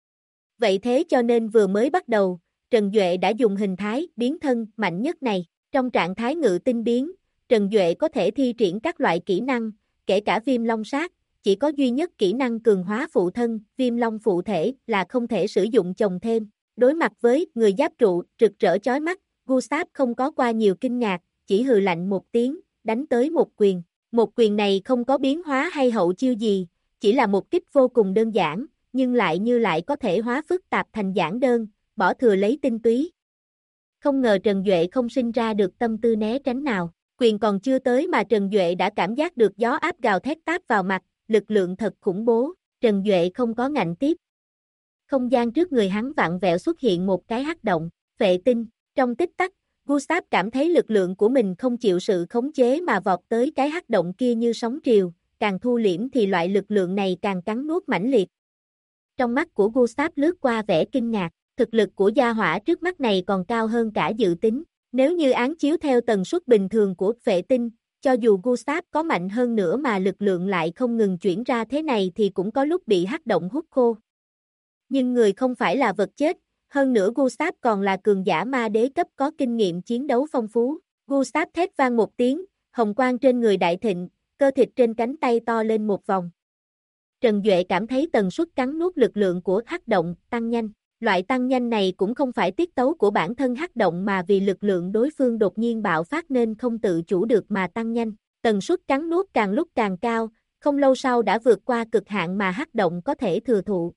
Vậy thế cho nên vừa mới bắt đầu, Trần Duệ đã dùng hình thái biến thân mạnh nhất này. Trong trạng thái ngự tinh biến, Trần Duệ có thể thi triển các loại kỹ năng, kể cả viêm long sát, chỉ có duy nhất kỹ năng cường hóa phụ thân, viêm long phụ thể là không thể sử dụng chồng thêm. Đối mặt với người giáp trụ, rực rỡ chói mắt, Gustav không có qua nhiều kinh ngạc, chỉ hừ lạnh một tiếng, đánh tới một quyền. Một quyền này không có biến hóa hay hậu chiêu gì, chỉ là một kích vô cùng đơn giản, nhưng lại có thể hóa phức tạp thành giản đơn, bỏ thừa lấy tinh túy. Không ngờ Trần Duệ không sinh ra được tâm tư né tránh nào, quyền còn chưa tới mà Trần Duệ đã cảm giác được gió áp gào thét táp vào mặt, lực lượng thật khủng bố, Trần Duệ không có ngạnh tiếp. Không gian trước người hắn vặn vẹo xuất hiện một cái hắc động, vệ tinh, trong tích tắc, Gustav cảm thấy lực lượng của mình không chịu sự khống chế mà vọt tới cái hắc động kia như sóng triều, càng thu liễm thì loại lực lượng này càng cắn nuốt mãnh liệt. Trong mắt của Gustav lướt qua vẻ kinh ngạc, thực lực của gia hỏa trước mắt này còn cao hơn cả dự tính. Nếu như án chiếu theo tần suất bình thường của vệ tinh, cho dù Gustav có mạnh hơn nữa mà lực lượng lại không ngừng chuyển ra thế này thì cũng có lúc bị hắc động hút khô. Nhưng người không phải là vật chết, hơn nữa Gustav còn là cường giả ma đế cấp có kinh nghiệm chiến đấu phong phú. Gustav thét vang một tiếng, hồng quang trên người đại thịnh, cơ thịt trên cánh tay to lên một vòng. Trần Duệ cảm thấy tần suất cắn nuốt lực lượng của hắc động tăng nhanh. Loại tăng nhanh này cũng không phải tiết tấu của bản thân hắc động mà vì lực lượng đối phương đột nhiên bạo phát nên không tự chủ được mà tăng nhanh. Tần suất cắn nuốt càng lúc càng cao, không lâu sau đã vượt qua cực hạn mà hắc động có thể thừa thụ.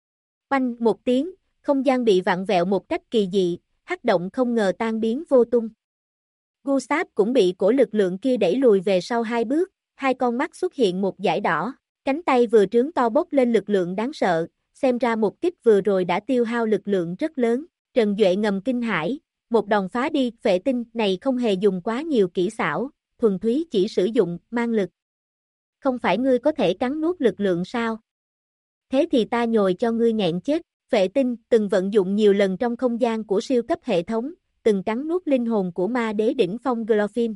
Oanh một tiếng, không gian bị vặn vẹo một cách kỳ dị, hắc động không ngờ tan biến vô tung. Gustav cũng bị cổ lực lượng kia đẩy lùi về sau hai bước, hai con mắt xuất hiện một dải đỏ, cánh tay vừa trướng to bốc lên lực lượng đáng sợ, xem ra một kích vừa rồi đã tiêu hao lực lượng rất lớn. Trần Duệ ngầm kinh hãi, một đòn phá đi, vệ tinh này không hề dùng quá nhiều kỹ xảo, thuần túy chỉ sử dụng mang lực. Không phải ngươi có thể cắn nuốt lực lượng sao? Thế thì ta nhồi cho ngươi nghẹn chết. Vệ tinh từng vận dụng nhiều lần trong không gian của siêu cấp hệ thống, từng cắn nuốt linh hồn của ma đế đỉnh phong Glorfin.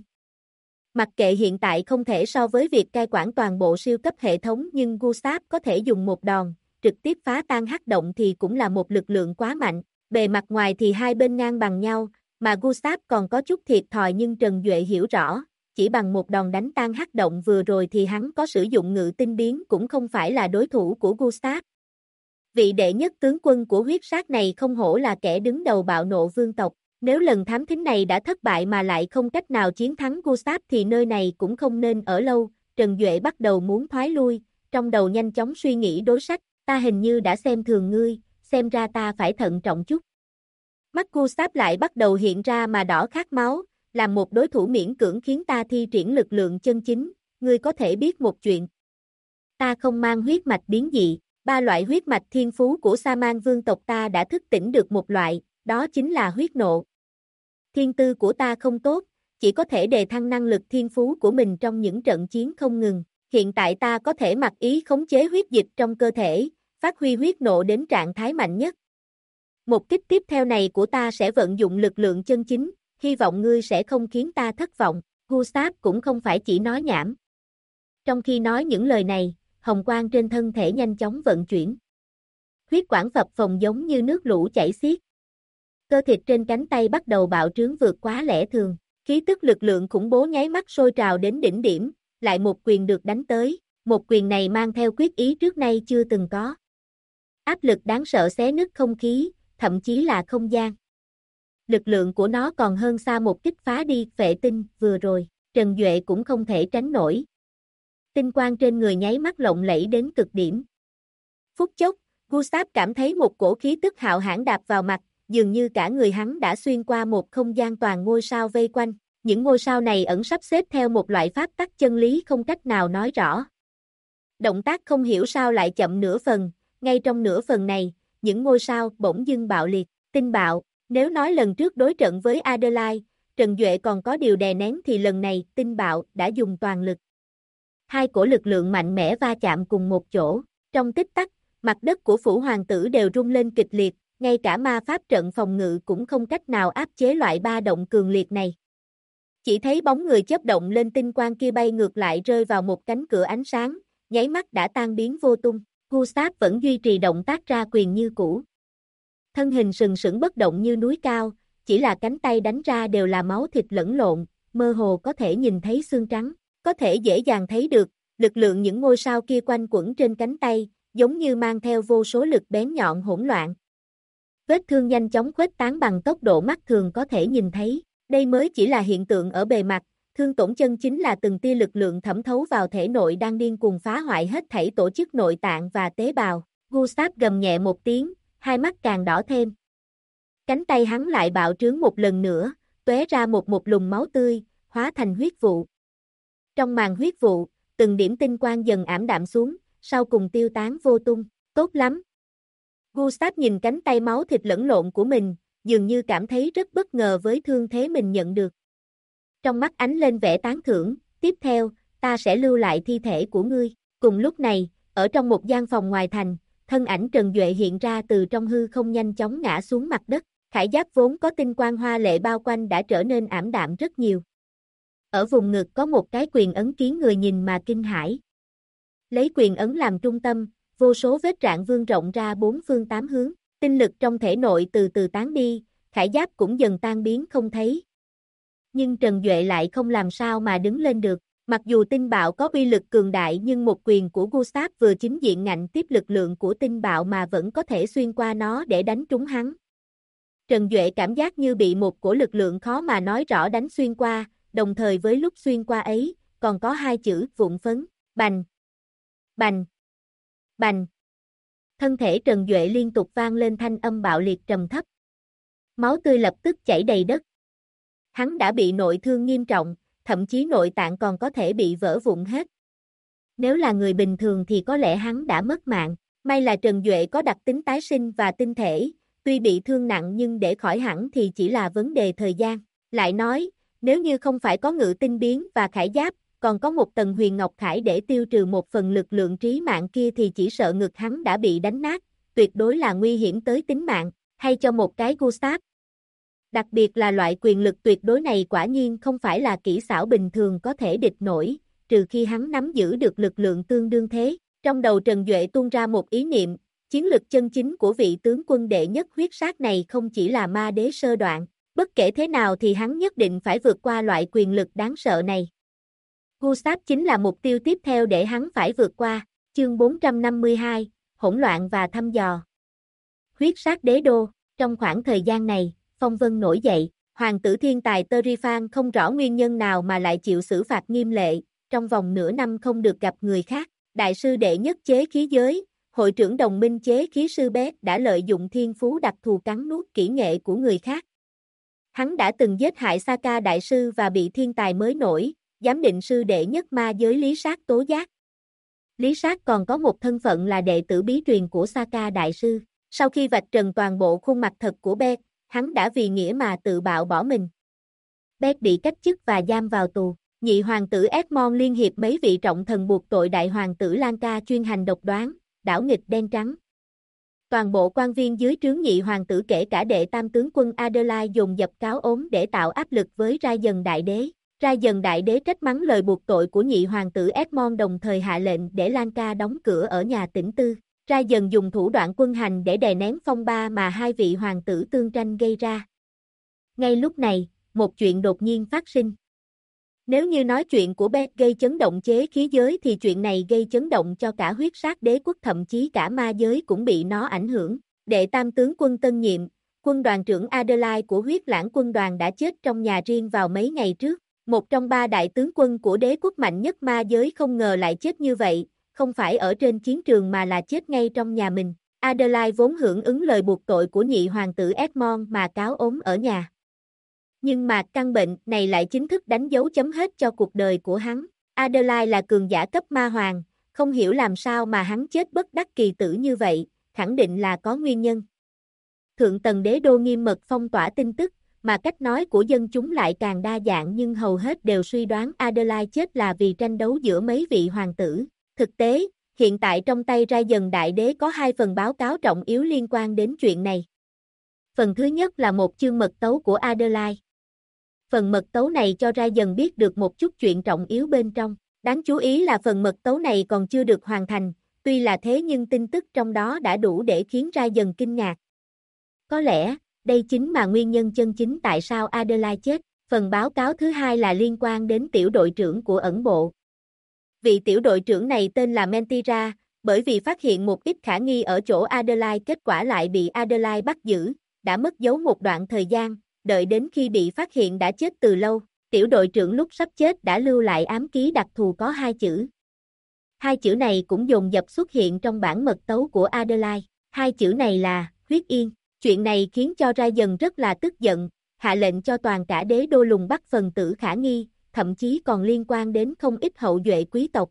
Mặc kệ hiện tại không thể so với việc cai quản toàn bộ siêu cấp hệ thống, nhưng Gustav có thể dùng một đòn trực tiếp phá tan hắc động thì cũng là một lực lượng quá mạnh. Bề mặt ngoài thì hai bên ngang bằng nhau, mà Gustav còn có chút thiệt thòi, nhưng Trần Duệ hiểu rõ, chỉ bằng một đòn đánh tan hắc động vừa rồi thì hắn có sử dụng ngự tinh biến cũng không phải là đối thủ của Gustav. Vị đệ nhất tướng quân của huyết sát này không hổ là kẻ đứng đầu bạo nộ vương tộc. Nếu lần thám thính này đã thất bại mà lại không cách nào chiến thắng Gustav thì nơi này cũng không nên ở lâu. Trần Duệ bắt đầu muốn thoái lui, trong đầu nhanh chóng suy nghĩ đối sách. Ta hình như đã xem thường ngươi, xem ra ta phải thận trọng chút. Mắt Gustav lại bắt đầu hiện ra mà đỏ khát máu, làm một đối thủ miễn cưỡng khiến ta thi triển lực lượng chân chính, ngươi có thể biết một chuyện. Ta không mang huyết mạch biến dị, 3 loại huyết mạch thiên phú của Sa Man vương tộc ta đã thức tỉnh được một loại, đó chính là huyết nộ. Thiên tư của ta không tốt, chỉ có thể đề thăng năng lực thiên phú của mình trong những trận chiến không ngừng. Hiện tại ta có thể mặc ý khống chế huyết dịch trong cơ thể, phát huy huyết nộ đến trạng thái mạnh nhất. Một kích tiếp theo này của ta sẽ vận dụng lực lượng chân chính, hy vọng ngươi sẽ không khiến ta thất vọng. Gustav cũng không phải chỉ nói nhảm. Trong khi nói những lời này, hồng quang trên thân thể nhanh chóng vận chuyển. Huyết quản phập phồng giống như nước lũ chảy xiết. Cơ thịt trên cánh tay bắt đầu bạo trướng vượt quá lẽ thường. Khí tức lực lượng khủng bố nháy mắt sôi trào đến đỉnh điểm, lại một quyền được đánh tới. Một quyền này mang theo quyết ý trước nay chưa từng có. Áp lực đáng sợ xé nứt không khí, thậm chí là không gian. Lực lượng của nó còn hơn xa một kích phá đi phệ tinh vừa rồi, Trần Duệ cũng không thể tránh nổi. Tinh quang trên người nháy mắt lộng lẫy đến cực điểm. Phút chốc, Gustav cảm thấy một cổ khí tức hạo hãn đạp vào mặt, dường như cả người hắn đã xuyên qua một không gian toàn ngôi sao vây quanh. Những ngôi sao này ẩn sắp xếp theo một loại pháp tắc chân lý không cách nào nói rõ. Động tác không hiểu sao lại chậm nửa phần, ngay trong nửa phần này, những ngôi sao bỗng dưng bạo liệt, tinh bạo. Nếu nói lần trước đối trận với Adelaide, Trần Duệ còn có điều đè nén thì lần này tinh bạo đã dùng toàn lực. Hai cổ lực lượng mạnh mẽ va chạm cùng một chỗ, trong tích tắc, mặt đất của phủ hoàng tử đều rung lên kịch liệt, ngay cả ma pháp trận phòng ngự cũng không cách nào áp chế loại ba động cường liệt này. Chỉ thấy bóng người chớp động lên tinh quang kia bay ngược lại rơi vào một cánh cửa ánh sáng, nháy mắt đã tan biến vô tung. Gustav vẫn duy trì động tác ra quyền như cũ. Thân hình sừng sững bất động như núi cao, chỉ là cánh tay đánh ra đều là máu thịt lẫn lộn, mơ hồ có thể nhìn thấy xương trắng, có thể dễ dàng thấy được, lực lượng những ngôi sao kia quanh quẩn trên cánh tay, giống như mang theo vô số lực bén nhọn hỗn loạn. Vết thương nhanh chóng khuếch tán bằng tốc độ mắt thường có thể nhìn thấy, đây mới chỉ là hiện tượng ở bề mặt, thương tổn chân chính là từng tia lực lượng thẩm thấu vào thể nội đang điên cuồng phá hoại hết thảy tổ chức nội tạng và tế bào. Gustav gầm nhẹ một tiếng, hai mắt càng đỏ thêm. Cánh tay hắn lại bạo trướng một lần nữa, tóe ra một lùm máu tươi, hóa thành huyết vụ. Trong màn huyết vụ, từng điểm tinh quang dần ảm đạm xuống, sau cùng tiêu tán vô tung. Tốt lắm. Gustav nhìn cánh tay máu thịt lẫn lộn của mình, dường như cảm thấy rất bất ngờ với thương thế mình nhận được. Trong mắt ánh lên vẻ tán thưởng, tiếp theo, ta sẽ lưu lại thi thể của ngươi. Cùng lúc này, ở trong một gian phòng ngoài thành, thân ảnh Trần Duệ hiện ra từ trong hư không nhanh chóng ngã xuống mặt đất, khải giáp vốn có tinh quang hoa lệ bao quanh đã trở nên ảm đạm rất nhiều. Ở vùng ngực có một cái quyền ấn khiến người nhìn mà kinh hãi. Lấy quyền ấn làm trung tâm, vô số vết rạn vương rộng ra bốn phương tám hướng, tinh lực trong thể nội từ từ tán đi, khải giáp cũng dần tan biến không thấy. Nhưng Trần Duệ lại không làm sao mà đứng lên được, mặc dù tinh bạo có uy lực cường đại nhưng một quyền của Gustav vừa chính diện ngạnh tiếp lực lượng của tinh bạo mà vẫn có thể xuyên qua nó để đánh trúng hắn. Trần Duệ cảm giác như bị một cổ lực lượng khó mà nói rõ đánh xuyên qua, đồng thời với lúc xuyên qua ấy, còn có hai chữ vụn phấn, bành, bành, bành. Thân thể Trần Duệ liên tục vang lên thanh âm bạo liệt trầm thấp. Máu tươi lập tức chảy đầy đất. Hắn đã bị nội thương nghiêm trọng, thậm chí nội tạng còn có thể bị vỡ vụn hết. Nếu là người bình thường thì có lẽ hắn đã mất mạng. May là Trần Duệ có đặc tính tái sinh và tinh thể, tuy bị thương nặng nhưng để khỏi hẳn thì chỉ là vấn đề thời gian. Lại nói, nếu như không phải có ngự tinh biến và khải giáp, còn có một tầng huyền ngọc khải để tiêu trừ một phần lực lượng trí mạng kia thì chỉ sợ ngực hắn đã bị đánh nát, tuyệt đối là nguy hiểm tới tính mạng, hay cho một cái Gustav. Đặc biệt là loại quyền lực tuyệt đối này quả nhiên không phải là kỹ xảo bình thường có thể địch nổi, trừ khi hắn nắm giữ được lực lượng tương đương thế. Trong đầu Trần Duệ tuôn ra một ý niệm, chiến lực chân chính của vị tướng quân đệ nhất huyết sát này không chỉ là ma đế sơ đoạn, bất kể thế nào thì hắn nhất định phải vượt qua loại quyền lực đáng sợ này. Gustav chính là mục tiêu tiếp theo để hắn phải vượt qua. Chương 452, hỗn loạn và thăm dò. Huyết sát đế đô, trong khoảng thời gian này, phong vân nổi dậy, hoàng tử thiên tài Terifan không rõ nguyên nhân nào mà lại chịu xử phạt nghiêm lệ, trong vòng nửa năm không được gặp người khác. Đại sư đệ nhất chế khí giới, hội trưởng đồng minh chế khí sư bé đã lợi dụng thiên phú đặc thù cắn nuốt kỹ nghệ của người khác. Hắn đã từng giết hại Saka đại sư và bị thiên tài mới nổi, giám định sư đệ nhất ma giới lý sát tố giác. Lý Sát còn có một thân phận là đệ tử bí truyền của Saka Đại Sư. Sau khi vạch trần toàn bộ khuôn mặt thật của Beck, hắn đã vì nghĩa mà tự bạo bỏ mình. Beck bị cách chức và giam vào tù. Nhị hoàng tử Edmond liên hiệp mấy vị trọng thần buộc tội đại hoàng tử Lanka chuyên hành độc đoán, đảo nghịch đen trắng. Toàn bộ quan viên dưới trướng nhị hoàng tử kể cả đệ tam tướng quân Adelaide dồn dập cáo ốm để tạo áp lực với Ra Dần Đại Đế. Ra Dần Đại Đế trách mắng lời buộc tội của nhị hoàng tử Edmond, đồng thời hạ lệnh để Lanka đóng cửa ở nhà tĩnh tư. Ra Dần dùng thủ đoạn quân hành để đè nén phong ba mà hai vị hoàng tử tương tranh gây ra. Ngay lúc này, một chuyện đột nhiên phát sinh. Nếu như nói chuyện của Beck gây chấn động chế khí giới thì chuyện này gây chấn động cho cả huyết sát đế quốc, thậm chí cả ma giới cũng bị nó ảnh hưởng. Đệ tam tướng quân tân nhiệm, quân đoàn trưởng Adelaide của huyết lãng quân đoàn đã chết trong nhà riêng vào mấy ngày trước. Một trong ba đại tướng quân của đế quốc mạnh nhất ma giới không ngờ lại chết như vậy, không phải ở trên chiến trường mà là chết ngay trong nhà mình. Adelaide vốn hưởng ứng lời buộc tội của nhị hoàng tử Edmond mà cáo ốm ở nhà. Nhưng mà căn bệnh này lại chính thức đánh dấu chấm hết cho cuộc đời của hắn. Adelaide là cường giả cấp ma hoàng, không hiểu làm sao mà hắn chết bất đắc kỳ tử như vậy, khẳng định là có nguyên nhân. Thượng tầng đế đô nghiêm mật phong tỏa tin tức, mà cách nói của dân chúng lại càng đa dạng, nhưng hầu hết đều suy đoán Adelaide chết là vì tranh đấu giữa mấy vị hoàng tử. Thực tế, hiện tại trong tay Ra Dần Đại Đế có hai phần báo cáo trọng yếu liên quan đến chuyện này. Phần thứ nhất là một chương mật tấu của Adelaide. Phần mật tấu này cho Ra Dần biết được một chút chuyện trọng yếu bên trong. Đáng chú ý là phần mật tấu này còn chưa được hoàn thành, tuy là thế nhưng tin tức trong đó đã đủ để khiến Ra Dần kinh ngạc. Có lẽ, đây chính là nguyên nhân chân chính tại sao Adelaide chết. Phần báo cáo thứ hai là liên quan đến tiểu đội trưởng của ẩn bộ. Vị tiểu đội trưởng này tên là Mentira, bởi vì phát hiện một ít khả nghi ở chỗ Adelaide, kết quả lại bị Adelaide bắt giữ, đã mất dấu một đoạn thời gian, đợi đến khi bị phát hiện đã chết từ lâu. Tiểu đội trưởng lúc sắp chết đã lưu lại ám ký đặc thù có hai chữ. Hai chữ này cũng dồn dập xuất hiện trong bản mật tấu của Adelaide. Hai chữ này là huyết yên. Chuyện này khiến cho Ra Dần rất là tức giận, hạ lệnh cho toàn cả đế đô lùng bắt phần tử khả nghi, thậm chí còn liên quan đến không ít hậu duệ quý tộc.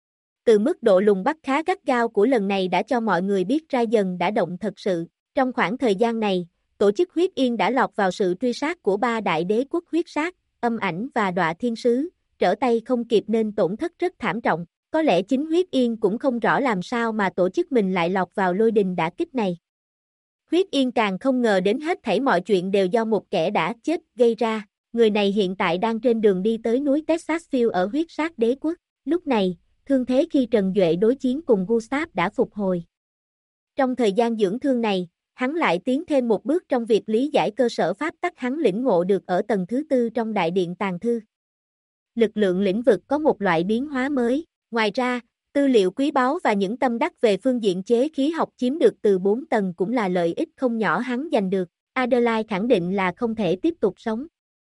Từ mức độ lùng bắt khá gắt gao của lần này đã cho mọi người biết Ra Dần đã động thật sự. Trong khoảng thời gian này, tổ chức huyết yên đã lọt vào sự truy sát của ba đại đế quốc huyết sát, âm ảnh và đọa thiên sứ, trở tay không kịp nên tổn thất rất thảm trọng. Có lẽ chính huyết yên cũng không rõ làm sao mà tổ chức mình lại lọt vào lôi đình đả kích này. Huyết yên càng không ngờ đến hết thảy mọi chuyện đều do một kẻ đã chết gây ra. Người này hiện tại đang trên đường đi tới núi Texasfield ở huyết sát đế quốc. Lúc này, thương thế khi Trần Duệ đối chiến cùng Gustav đã phục hồi. Trong thời gian dưỡng thương này, hắn lại tiến thêm một bước trong việc lý giải cơ sở pháp tắc hắn lĩnh ngộ được ở tầng thứ tư trong đại điện tàng thư. Lực lượng lĩnh vực có một loại biến hóa mới. Ngoài ra, tư liệu quý báu và những tâm đắc về phương diện chế khí học chiếm được từ 4 tầng cũng là lợi ích không nhỏ hắn giành được. Adelaide khẳng định là không thể tiếp tục sống.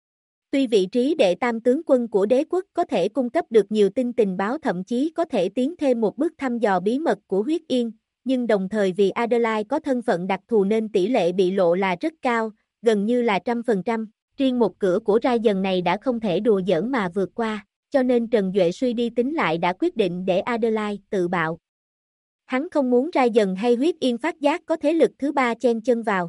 Tuy vị trí đệ tam tướng quân của đế quốc có thể cung cấp được nhiều tin tình báo, thậm chí có thể tiến thêm một bước thăm dò bí mật của huyết yên, nhưng đồng thời vì Adelaide có thân phận đặc thù nên tỷ lệ bị lộ là rất cao, gần như là 100%. Riêng một cửa của Ra Dần này đã không thể đùa giỡn mà vượt qua, cho nên Trần Duệ suy đi tính lại đã quyết định để Adelaide tự bạo. Hắn không muốn Ra Dần hay huyết yên phát giác có thế lực thứ ba chen chân vào.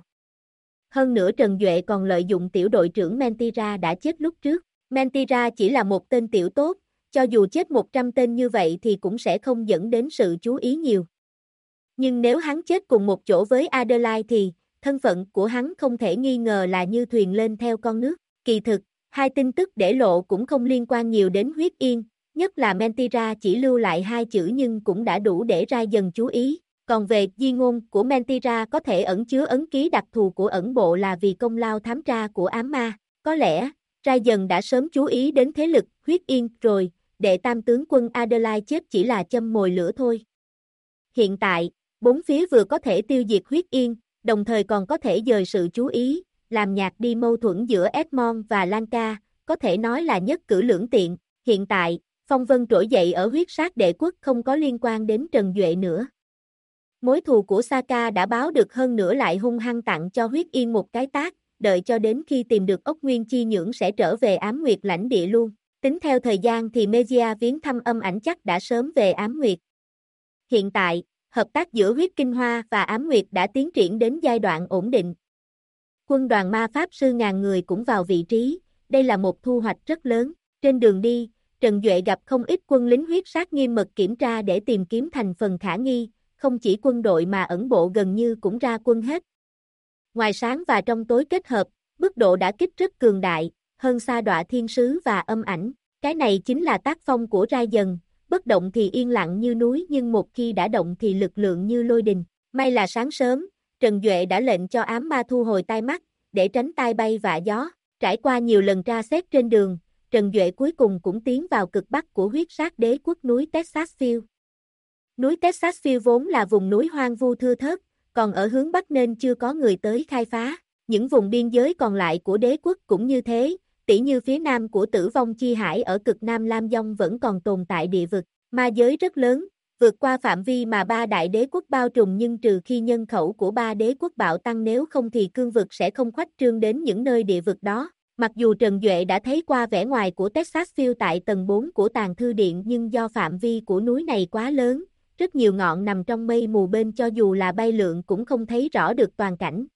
Hơn nữa Trần Duệ còn lợi dụng tiểu đội trưởng Mentira đã chết lúc trước. Mentira chỉ là một tên tiểu tốt, cho dù chết 100 tên như vậy thì cũng sẽ không dẫn đến sự chú ý nhiều. Nhưng nếu hắn chết cùng một chỗ với Adelaide thì, thân phận của hắn không thể nghi ngờ là như thuyền lên theo con nước. Kỳ thực, hai tin tức để lộ cũng không liên quan nhiều đến huyết yên, nhất là Mentira chỉ lưu lại hai chữ nhưng cũng đã đủ để Ra Dần chú ý. Còn về di ngôn của Mentira có thể ẩn chứa ấn ký đặc thù của ẩn bộ là vì công lao thám tra của ám ma. Có lẽ, Ra Dần đã sớm chú ý đến thế lực huyết yên rồi, đệ tam tướng quân Adelaide chết chỉ là châm mồi lửa thôi. Hiện tại, bốn phía vừa có thể tiêu diệt huyết yên, đồng thời còn có thể dời sự chú ý, làm nhạt đi mâu thuẫn giữa Edmond và Lanka, có thể nói là nhất cử lưỡng tiện. Hiện tại, phong vân trỗi dậy ở huyết sát đệ quốc không có liên quan đến Trần Duệ nữa. Mối thù của Saka đã báo được hơn nữa lại hung hăng tặng cho huyết yên một cái tát, đợi cho đến khi tìm được ốc nguyên chi nhưỡng sẽ trở về ám nguyệt lãnh địa luôn. Tính theo thời gian thì Mejia viếng thăm âm ảnh chắc đã sớm về ám nguyệt. Hiện tại, hợp tác giữa huyết kinh hoa và ám nguyệt đã tiến triển đến giai đoạn ổn định. Quân đoàn ma pháp sư ngàn người cũng vào vị trí, đây là một thu hoạch rất lớn. Trên đường đi, Trần Duệ gặp không ít quân lính huyết sát nghiêm mật kiểm tra để tìm kiếm thành phần khả nghi, không chỉ quân đội mà ẩn bộ gần như cũng ra quân hết. Ngoài sáng và trong tối kết hợp, mức độ đả kích rất cường đại, hơn xa đọa thiên sứ và âm ảnh. Cái này chính là tác phong của Rai Dần, bất động thì yên lặng như núi nhưng một khi đã động thì lực lượng như lôi đình. May là sáng sớm, Trần Duệ đã lệnh cho ám ma thu hồi tai mắt, để tránh tai bay vạ gió. Trải qua nhiều lần tra xét trên đường, Trần Duệ cuối cùng cũng tiến vào cực bắc của huyết sát đế quốc núi Texasfield. Núi Texasfield vốn là vùng núi hoang vu thưa thớt, còn ở hướng bắc nên chưa có người tới khai phá. Những vùng biên giới còn lại của đế quốc cũng như thế, tỉ như phía nam của Tử Vong Chi Hải ở cực nam Lam Dông vẫn còn tồn tại địa vực, ma giới rất lớn, vượt qua phạm vi mà ba đại đế quốc bao trùm nhưng trừ khi nhân khẩu của ba đế quốc bạo tăng nếu không thì cương vực sẽ không khoách trương đến những nơi địa vực đó. Mặc dù Trần Duệ đã thấy qua vẻ ngoài của Texasfield tại tầng 4 của tàng thư điện nhưng do phạm vi của núi này quá lớn, rất nhiều ngọn nằm trong mây mù bên cho dù là bay lượn cũng không thấy rõ được toàn cảnh.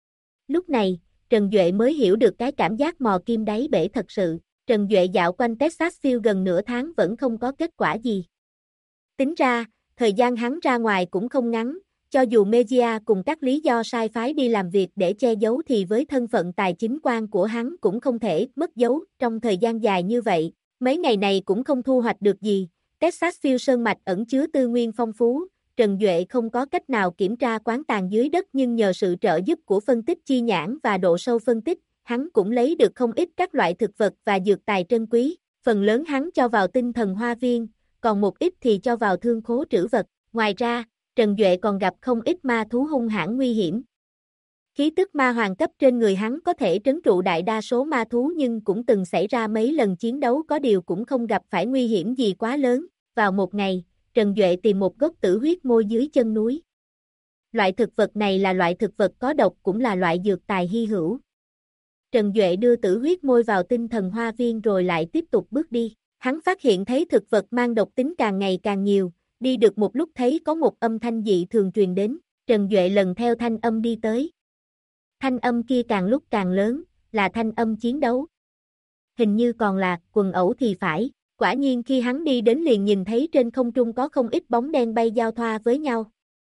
Lúc này, Trần Duệ mới hiểu được cái cảm giác mò kim đáy bể thật sự. Trần Duệ dạo quanh Texasfield gần nửa tháng vẫn không có kết quả gì. Tính ra, thời gian hắn ra ngoài cũng không ngắn, cho dù Media cùng các lý do sai phái đi làm việc để che giấu thì với thân phận tài chính quan của hắn cũng không thể mất dấu trong thời gian dài như vậy. Mấy ngày này cũng không thu hoạch được gì, Texasfield sơn mạch ẩn chứa tư nguyên phong phú, Trần Duệ không có cách nào kiểm tra quán tàng dưới đất nhưng nhờ sự trợ giúp của phân tích chi nhãn và độ sâu phân tích, hắn cũng lấy được không ít các loại thực vật và dược tài trân quý, phần lớn hắn cho vào tinh thần hoa viên, còn một ít thì cho vào thương khố trữ vật. Ngoài ra, Trần Duệ còn gặp không ít ma thú hung hãn nguy hiểm. Khí tức ma hoàng cấp trên người hắn có thể trấn trụ đại đa số ma thú nhưng cũng từng xảy ra mấy lần chiến đấu có điều cũng không gặp phải nguy hiểm gì quá lớn. Vào một ngày, Trần Duệ tìm một gốc tử huyết môi dưới chân núi. Loại thực vật này là loại thực vật có độc cũng là loại dược tài hy hữu. Trần Duệ đưa tử huyết môi vào tinh thần hoa viên rồi lại tiếp tục bước đi. Hắn phát hiện thấy thực vật mang độc tính càng ngày càng nhiều, đi được một lúc thấy có một âm thanh dị thường truyền đến, Trần Duệ lần theo thanh âm đi tới. Thanh âm kia càng lúc càng lớn, là thanh âm chiến đấu. Hình như còn là quần ẩu thì phải, quả nhiên khi hắn đi đến liền nhìn thấy trên không trung có không ít bóng đen bay giao thoa với nhau.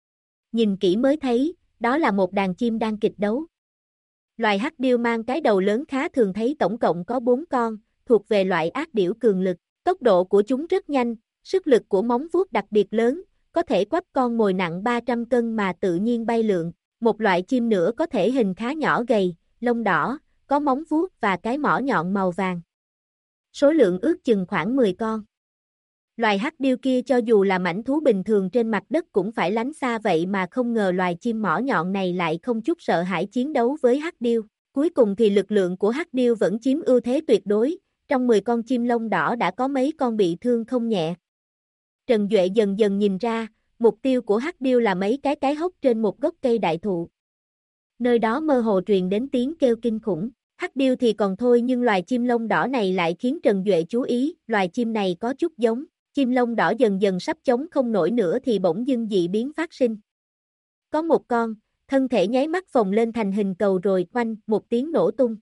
Nhìn kỹ mới thấy, đó là một đàn chim đang kịch đấu. Loài hắc điêu mang cái đầu lớn khá thường thấy tổng cộng có 4 con, thuộc về loại ác điểu cường lực, tốc độ của chúng rất nhanh, sức lực của móng vuốt đặc biệt lớn, có thể quắp con mồi nặng 300 cân mà tự nhiên bay lượn. Một loại chim nữa có thể hình khá nhỏ gầy, lông đỏ, có móng vuốt và cái mỏ nhọn màu vàng. Số lượng ước chừng khoảng 10 con. Loài hắc điêu kia cho dù là mãnh thú bình thường trên mặt đất cũng phải lánh xa vậy mà không ngờ loài chim mỏ nhọn này lại không chút sợ hãi chiến đấu với hắc điêu. Cuối cùng thì lực lượng của hắc điêu vẫn chiếm ưu thế tuyệt đối, trong 10 con chim lông đỏ đã có mấy con bị thương không nhẹ. Trần Duệ dần dần nhìn ra, mục tiêu của hắc điêu là mấy cái hốc trên một gốc cây đại thụ. Nơi đó mơ hồ truyền đến tiếng kêu kinh khủng. Hắc điêu thì còn thôi nhưng loài chim lông đỏ này lại khiến Trần Duệ chú ý, loài chim này có chút giống. Chim lông đỏ dần dần sắp chống không nổi nữa thì bỗng dưng dị biến phát sinh. Có một con, thân thể nháy mắt phồng lên thành hình cầu rồi oanh một tiếng nổ tung.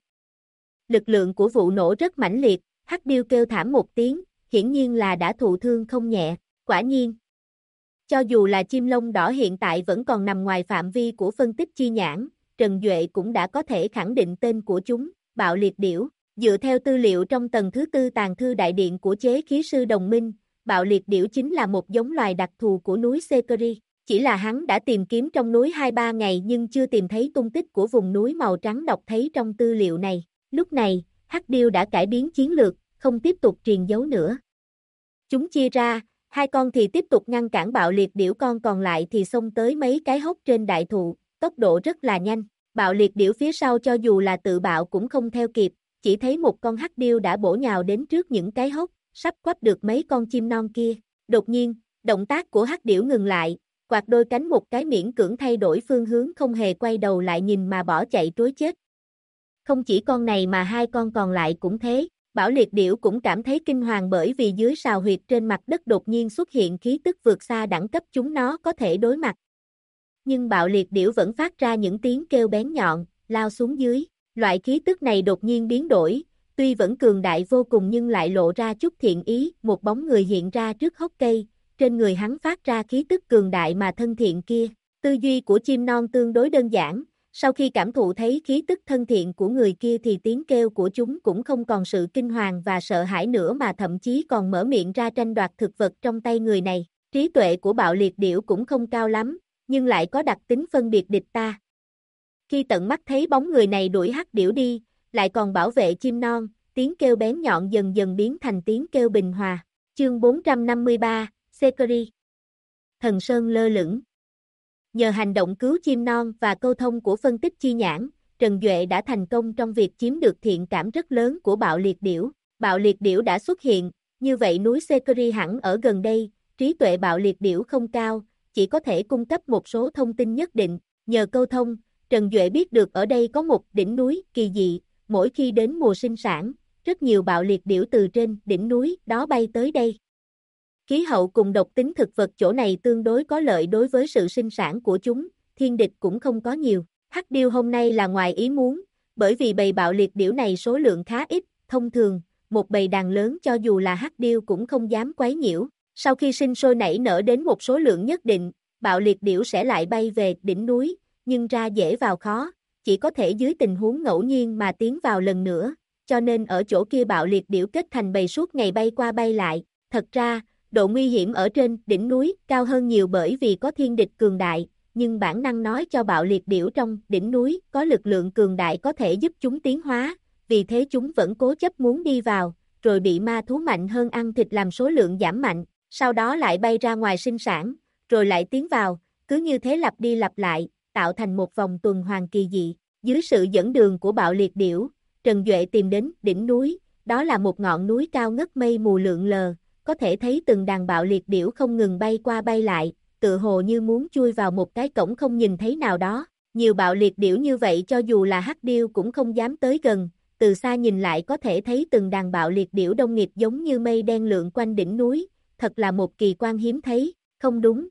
Lực lượng của vụ nổ rất mãnh liệt, hắc điêu kêu thảm một tiếng, hiển nhiên là đã thụ thương không nhẹ. Quả nhiên, cho dù là chim lông đỏ hiện tại vẫn còn nằm ngoài phạm vi của phân tích chi nhãn, Trần Duệ cũng đã có thể khẳng định tên của chúng, bạo liệt điểu. Dựa theo tư liệu trong tầng thứ 4 tàng thư đại điện của chế khí sư đồng minh, bạo liệt điểu chính là một giống loài đặc thù của núi Sekeri. Chỉ là hắn đã tìm kiếm trong núi 2-3 ngày nhưng chưa tìm thấy tung tích của vùng núi màu trắng đọc thấy trong tư liệu này. Lúc này, hắc điêu đã cải biến chiến lược, không tiếp tục truyền dấu nữa. Chúng chia ra, 2 con thì tiếp tục ngăn cản bạo liệt điểu, con còn lại thì xông tới mấy cái hốc trên đại thụ, tốc độ rất là nhanh. Bạo liệt điểu phía sau cho dù là tự bạo cũng không theo kịp, chỉ thấy một con hắc điêu đã bổ nhào đến trước những cái hốc, sắp quắp được mấy con chim non kia. Đột nhiên, động tác của hắc điểu ngừng lại, quạt đôi cánh một cái miễn cưỡng thay đổi phương hướng không hề quay đầu lại nhìn mà bỏ chạy trối chết. Không chỉ con này mà 2 con còn lại cũng thế, Bảo liệt điểu cũng cảm thấy kinh hoàng bởi vì dưới sào huyệt trên mặt đất đột nhiên xuất hiện khí tức vượt xa đẳng cấp chúng nó có thể đối mặt. Nhưng bạo liệt điểu vẫn phát ra những tiếng kêu bén nhọn, lao xuống dưới. Loại khí tức này đột nhiên biến đổi, tuy vẫn cường đại vô cùng nhưng lại lộ ra chút thiện ý, một bóng người hiện ra trước hốc cây, trên người hắn phát ra khí tức cường đại mà thân thiện kia. Tư duy của chim non tương đối đơn giản, sau khi cảm thụ thấy khí tức thân thiện của người kia thì tiếng kêu của chúng cũng không còn sự kinh hoàng và sợ hãi nữa mà thậm chí còn mở miệng ra tranh đoạt thực vật trong tay người này. Trí tuệ của bạo liệt điểu cũng không cao lắm, nhưng lại có đặc tính phân biệt địch ta. Khi tận mắt thấy bóng người này đuổi hắc điểu đi, lại còn bảo vệ chim non, tiếng kêu bén nhọn dần dần biến thành tiếng kêu bình hòa. Chương 453, Sekiri. Thần Sơn lơ lửng. Nhờ hành động cứu chim non và câu thông của phân tích chi nhãn, Trần Duệ đã thành công trong việc chiếm được thiện cảm rất lớn của bạo liệt điểu. Bạo liệt điểu đã xuất hiện, như vậy núi Sekiri hẳn ở gần đây, trí tuệ bạo liệt điểu không cao, chỉ có thể cung cấp một số thông tin nhất định. Nhờ câu thông, Trần Duệ biết được ở đây có một đỉnh núi kỳ dị, mỗi khi đến mùa sinh sản, rất nhiều bạo liệt điểu từ trên đỉnh núi đó bay tới đây. Khí hậu cùng độc tính thực vật chỗ này tương đối có lợi đối với sự sinh sản của chúng, thiên địch cũng không có nhiều. Hắc điêu hôm nay là ngoài ý muốn, bởi vì bầy bạo liệt điểu này số lượng khá ít, thông thường, một bầy đàn lớn cho dù là hắc điêu cũng không dám quấy nhiễu. Sau khi sinh sôi nảy nở đến một số lượng nhất định, bạo liệt điểu sẽ lại bay về đỉnh núi, nhưng ra dễ vào khó, chỉ có thể dưới tình huống ngẫu nhiên mà tiến vào lần nữa, cho nên ở chỗ kia bạo liệt điểu kết thành bầy suốt ngày bay qua bay lại. Thật ra, độ nguy hiểm ở trên đỉnh núi cao hơn nhiều bởi vì có thiên địch cường đại, nhưng bản năng nói cho bạo liệt điểu trong đỉnh núi có lực lượng cường đại có thể giúp chúng tiến hóa, vì thế chúng vẫn cố chấp muốn đi vào, rồi bị ma thú mạnh hơn ăn thịt làm số lượng giảm mạnh, sau đó lại bay ra ngoài sinh sản, rồi lại tiến vào, cứ như thế lặp đi lặp lại, tạo thành một vòng tuần hoàn kỳ dị. Dưới sự dẫn đường của bạo liệt điểu, Trần Duệ tìm đến đỉnh núi, đó là một ngọn núi cao ngất mây mù lượn lờ, có thể thấy từng đàn bạo liệt điểu không ngừng bay qua bay lại, tựa hồ như muốn chui vào một cái cổng không nhìn thấy nào đó. Nhiều bạo liệt điểu như vậy cho dù là hắc điêu cũng không dám tới gần, từ xa nhìn lại có thể thấy từng đàn bạo liệt điểu đông nghịt giống như mây đen lượn quanh đỉnh núi, thật là một kỳ quan hiếm thấy, không đúng.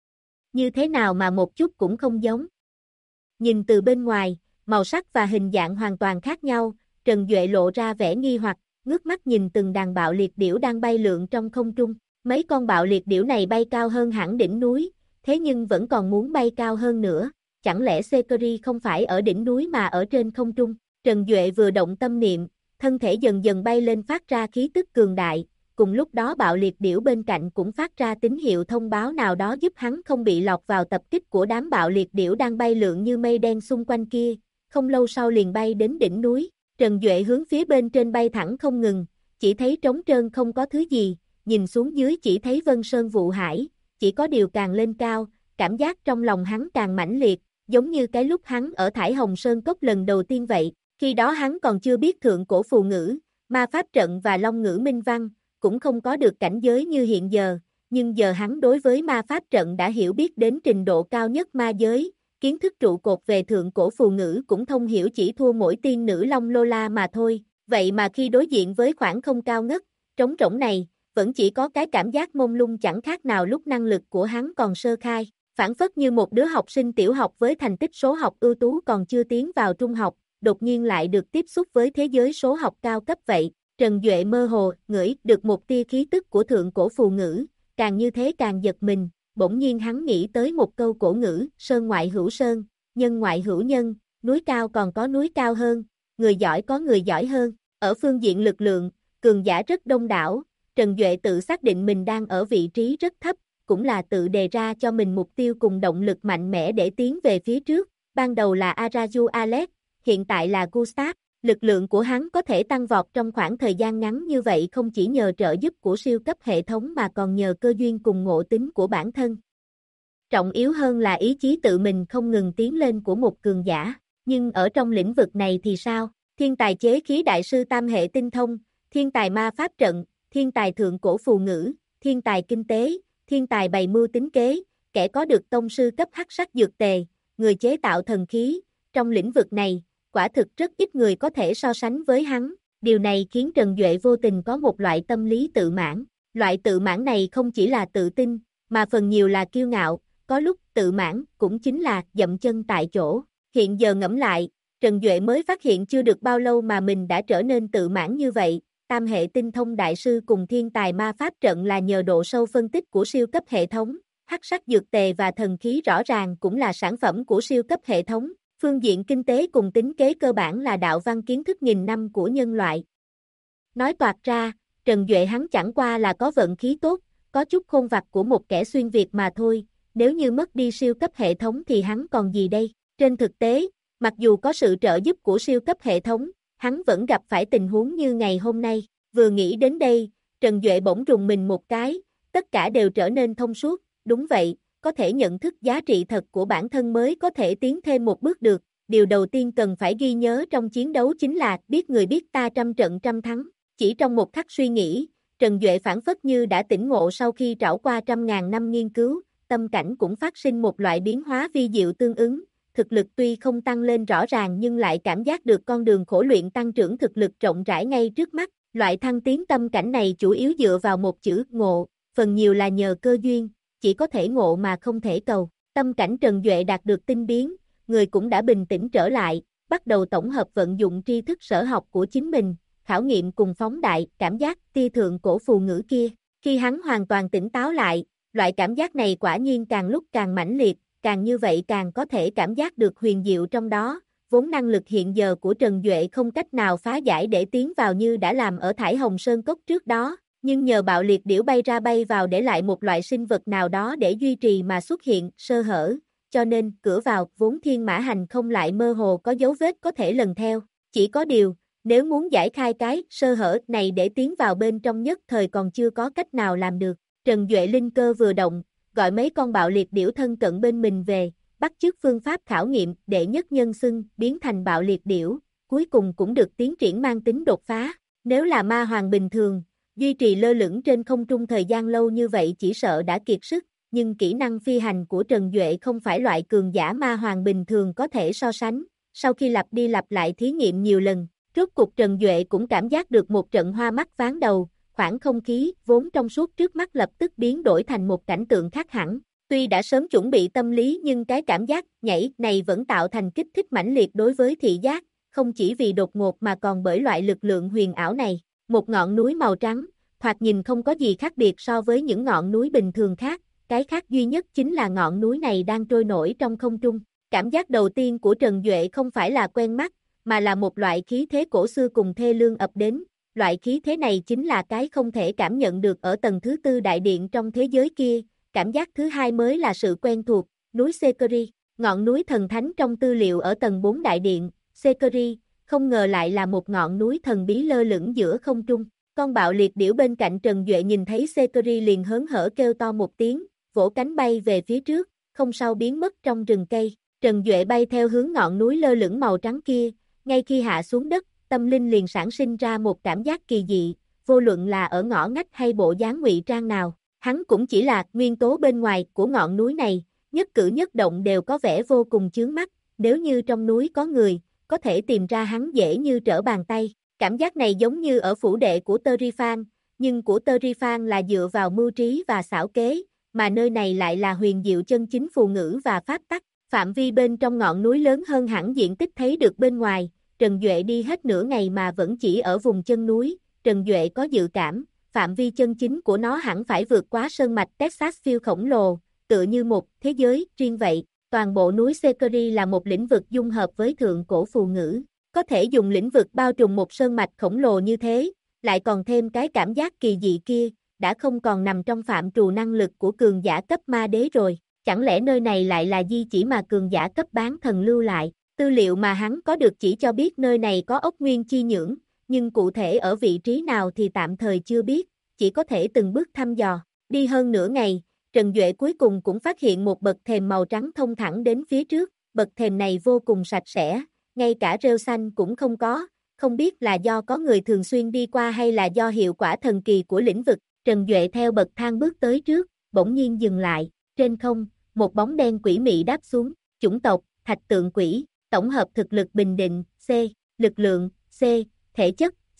Như thế nào mà một chút cũng không giống. Nhìn từ bên ngoài, màu sắc và hình dạng hoàn toàn khác nhau, Trần Duệ lộ ra vẻ nghi hoặc, ngước mắt nhìn từng đàn bạo liệt điểu đang bay lượn trong không trung. Mấy con bạo liệt điểu này bay cao hơn hẳn đỉnh núi, thế nhưng vẫn còn muốn bay cao hơn nữa, chẳng lẽ Sekiri không phải ở đỉnh núi mà ở trên không trung? Trần Duệ vừa động tâm niệm, thân thể dần dần bay lên phát ra khí tức cường đại, cùng lúc đó bạo liệt điểu bên cạnh cũng phát ra tín hiệu thông báo nào đó giúp hắn không bị lọt vào tập kích của đám bạo liệt điểu đang bay lượn như mây đen xung quanh kia, không lâu sau liền bay đến đỉnh núi. Trần Duệ hướng phía bên trên bay thẳng không ngừng, chỉ thấy trống trơn không có thứ gì, nhìn xuống dưới chỉ thấy vân sơn vụ hải, chỉ có điều càng lên cao, cảm giác trong lòng hắn càng mãnh liệt, giống như cái lúc hắn ở Thải Hồng Sơn Cốc lần đầu tiên vậy, khi đó hắn còn chưa biết thượng cổ phù ngữ, ma pháp trận và long ngữ minh văn, cũng không có được cảnh giới như hiện giờ, nhưng giờ hắn đối với ma pháp trận đã hiểu biết đến trình độ cao nhất ma giới, kiến thức trụ cột về thượng cổ phù ngữ cũng thông hiểu chỉ thua mỗi tiên nữ Long Lola mà thôi, vậy mà khi đối diện với khoảng không cao ngất, trống rỗng này, vẫn chỉ có cái cảm giác mông lung chẳng khác nào lúc năng lực của hắn còn sơ khai, phản phất như một đứa học sinh tiểu học với thành tích số học ưu tú còn chưa tiến vào trung học, đột nhiên lại được tiếp xúc với thế giới số học cao cấp vậy. Trần Duệ mơ hồ, ngửi được một tia khí tức của thượng cổ phù ngữ, càng như thế càng giật mình, bỗng nhiên hắn nghĩ tới một câu cổ ngữ, sơn ngoại hữu sơn, nhân ngoại hữu nhân, núi cao còn có núi cao hơn, người giỏi có người giỏi hơn, ở phương diện lực lượng, cường giả rất đông đảo, Trần Duệ tự xác định mình đang ở vị trí rất thấp, cũng là tự đề ra cho mình mục tiêu cùng động lực mạnh mẽ để tiến về phía trước, ban đầu là Araju Alex, hiện tại là Gustav. Lực lượng của hắn có thể tăng vọt trong khoảng thời gian ngắn như vậy không chỉ nhờ trợ giúp của siêu cấp hệ thống mà còn nhờ cơ duyên cùng ngộ tính của bản thân. Trọng yếu hơn là ý chí tự mình không ngừng tiến lên của một cường giả. Nhưng ở trong lĩnh vực này thì sao? Thiên tài chế khí đại sư tam hệ tinh thông, thiên tài ma pháp trận, thiên tài thượng cổ phù ngữ, thiên tài kinh tế, thiên tài bày mưu tính kế, kẻ có được tông sư cấp hắc sắc dược tề, người chế tạo thần khí. Trong lĩnh vực này, quả thực rất ít người có thể so sánh với hắn, Điều này khiến Trần Duệ vô tình có một loại tâm lý tự mãn. Loại tự mãn này không chỉ là tự tin, mà phần nhiều là kiêu ngạo, có lúc tự mãn cũng chính là dậm chân tại chỗ. Hiện giờ ngẫm lại, Trần Duệ mới phát hiện chưa được bao lâu mà mình đã trở nên tự mãn như vậy. Tam hệ tinh thông đại sư cùng thiên tài ma pháp trận là nhờ độ sâu phân tích của siêu cấp hệ thống, hắc sắc dược tề và thần khí rõ ràng cũng là sản phẩm của siêu cấp hệ thống. Phương diện kinh tế cùng tính kế cơ bản là đạo văn kiến thức nghìn năm của nhân loại. Nói toạc ra, Trần Duệ hắn chẳng qua là có vận khí tốt, có chút khôn vặt của một kẻ xuyên Việt mà thôi, nếu như mất đi siêu cấp hệ thống thì hắn còn gì đây? Trên thực tế, mặc dù có sự trợ giúp của siêu cấp hệ thống, hắn vẫn gặp phải tình huống như ngày hôm nay. Vừa nghĩ đến đây, Trần Duệ bỗng rùng mình một cái, tất cả đều trở nên thông suốt, đúng vậy, có thể nhận thức giá trị thật của bản thân mới có thể tiến thêm một bước được. Điều đầu tiên cần phải ghi nhớ trong chiến đấu chính là biết người biết ta trăm trận trăm thắng. Chỉ trong một khắc suy nghĩ, Trần Duệ phản phất như đã tỉnh ngộ sau khi trải qua trăm ngàn năm nghiên cứu, tâm cảnh cũng phát sinh một loại biến hóa vi diệu tương ứng. Thực lực tuy không tăng lên rõ ràng nhưng lại cảm giác được con đường khổ luyện tăng trưởng thực lực rộng rãi ngay trước mắt. Loại thăng tiến tâm cảnh này chủ yếu dựa vào một chữ ngộ, phần nhiều là nhờ cơ duyên, chỉ có thể ngộ mà không thể cầu. Tâm cảnh Trần Duệ đạt được tinh biến, người cũng đã bình tĩnh trở lại, bắt đầu tổng hợp vận dụng tri thức sở học của chính mình, khảo nghiệm cùng phóng đại cảm giác tia thượng cổ phù ngữ kia. Khi hắn hoàn toàn tỉnh táo lại, loại cảm giác này quả nhiên càng lúc càng mãnh liệt, càng như vậy càng có thể cảm giác được huyền diệu trong đó. Vốn năng lực hiện giờ của Trần Duệ không cách nào phá giải để tiến vào như đã làm ở Thải Hồng Sơn Cốc trước đó, nhưng nhờ bạo liệt điểu bay ra bay vào để lại một loại sinh vật nào đó để duy trì mà xuất hiện sơ hở, cho nên cửa vào vốn thiên mã hành không lại mơ hồ có dấu vết có thể lần theo. Chỉ có điều, nếu muốn giải khai cái sơ hở này để tiến vào bên trong nhất thời còn chưa có cách nào làm được. Trần Duệ linh cơ vừa động, gọi mấy con bạo liệt điểu thân cận bên mình về, bắt chước phương pháp khảo nghiệm đệ nhất nhân xưng biến thành bạo liệt điểu, cuối cùng cũng được tiến triển mang tính đột phá. Nếu là ma hoàng bình thường, duy trì lơ lửng trên không trung thời gian lâu như vậy chỉ sợ đã kiệt sức, nhưng kỹ năng phi hành của Trần Duệ không phải loại cường giả ma hoàng bình thường có thể so sánh. Sau khi lặp đi lặp lại thí nghiệm nhiều lần, rốt cục Trần Duệ cũng cảm giác được một trận hoa mắt váng đầu, khoảng không khí vốn trong suốt trước mắt lập tức biến đổi thành một cảnh tượng khác hẳn. Tuy đã sớm chuẩn bị tâm lý nhưng cái cảm giác nhảy này vẫn tạo thành kích thích mãnh liệt đối với thị giác, không chỉ vì đột ngột mà còn bởi loại lực lượng huyền ảo này. Một ngọn núi màu trắng, thoạt nhìn không có gì khác biệt so với những ngọn núi bình thường khác, cái khác duy nhất chính là ngọn núi này đang trôi nổi trong không trung. Cảm giác đầu tiên của Trần Duệ không phải là quen mắt, mà là một loại khí thế cổ xưa cùng thê lương ập đến. Loại khí thế này chính là cái không thể cảm nhận được ở tầng thứ tư đại điện trong thế giới kia. Cảm giác thứ hai mới là sự quen thuộc, núi Sekiri, ngọn núi thần thánh trong tư liệu ở tầng 4 đại điện. Sekiri, không ngờ lại là một ngọn núi thần bí lơ lửng giữa không trung. Con bạo liệt điểu bên cạnh Trần Duệ nhìn thấy Sekiri liền hớn hở kêu to một tiếng, vỗ cánh bay về phía trước, không sau biến mất trong rừng cây. Trần Duệ bay theo hướng ngọn núi lơ lửng màu trắng kia, ngay khi hạ xuống đất, tâm linh liền sản sinh ra một cảm giác kỳ dị, vô luận là ở ngõ ngách hay bộ dáng ngụy trang nào, hắn cũng chỉ là nguyên tố bên ngoài của ngọn núi này, nhất cử nhất động đều có vẻ vô cùng chướng mắt, nếu như trong núi có người, có thể tìm ra hắn dễ như trở bàn tay. Cảm giác này giống như ở phủ đệ của Terifan, nhưng của Terifan là dựa vào mưu trí và xảo kế, mà nơi này lại là huyền diệu chân chính phù ngữ và pháp tắc. Phạm vi bên trong ngọn núi lớn hơn hẳn diện tích thấy được bên ngoài. Trần Duệ đi hết nửa ngày mà vẫn chỉ ở vùng chân núi. Trần Duệ có dự cảm, phạm vi chân chính của nó hẳn phải vượt quá sơn mạch Texas phiêu khổng lồ, tựa như một thế giới riêng vậy. Toàn bộ núi Sekiri là một lĩnh vực dung hợp với thượng cổ phù ngữ. Có thể dùng lĩnh vực bao trùm một sơn mạch khổng lồ như thế, lại còn thêm cái cảm giác kỳ dị kia, đã không còn nằm trong phạm trù năng lực của cường giả cấp ma đế rồi. Chẳng lẽ nơi này lại là di chỉ mà cường giả cấp bán thần lưu lại? Tư liệu mà hắn có được chỉ cho biết nơi này có ốc nguyên chi nhưỡng, nhưng cụ thể ở vị trí nào thì tạm thời chưa biết, chỉ có thể từng bước thăm dò. Đi hơn nửa ngày, Trần Duệ cuối cùng cũng phát hiện một bậc thềm màu trắng thông thẳng đến phía trước, bậc thềm này vô cùng sạch sẽ, ngay cả rêu xanh cũng không có, không biết là do có người thường xuyên đi qua hay là do hiệu quả thần kỳ của lĩnh vực. Trần Duệ theo bậc thang bước tới trước, bỗng nhiên dừng lại, trên không, một bóng đen quỷ mị đáp xuống, chủng tộc, thạch tượng quỷ, tổng hợp thực lực bình định, C, lực lượng, C, thể chất,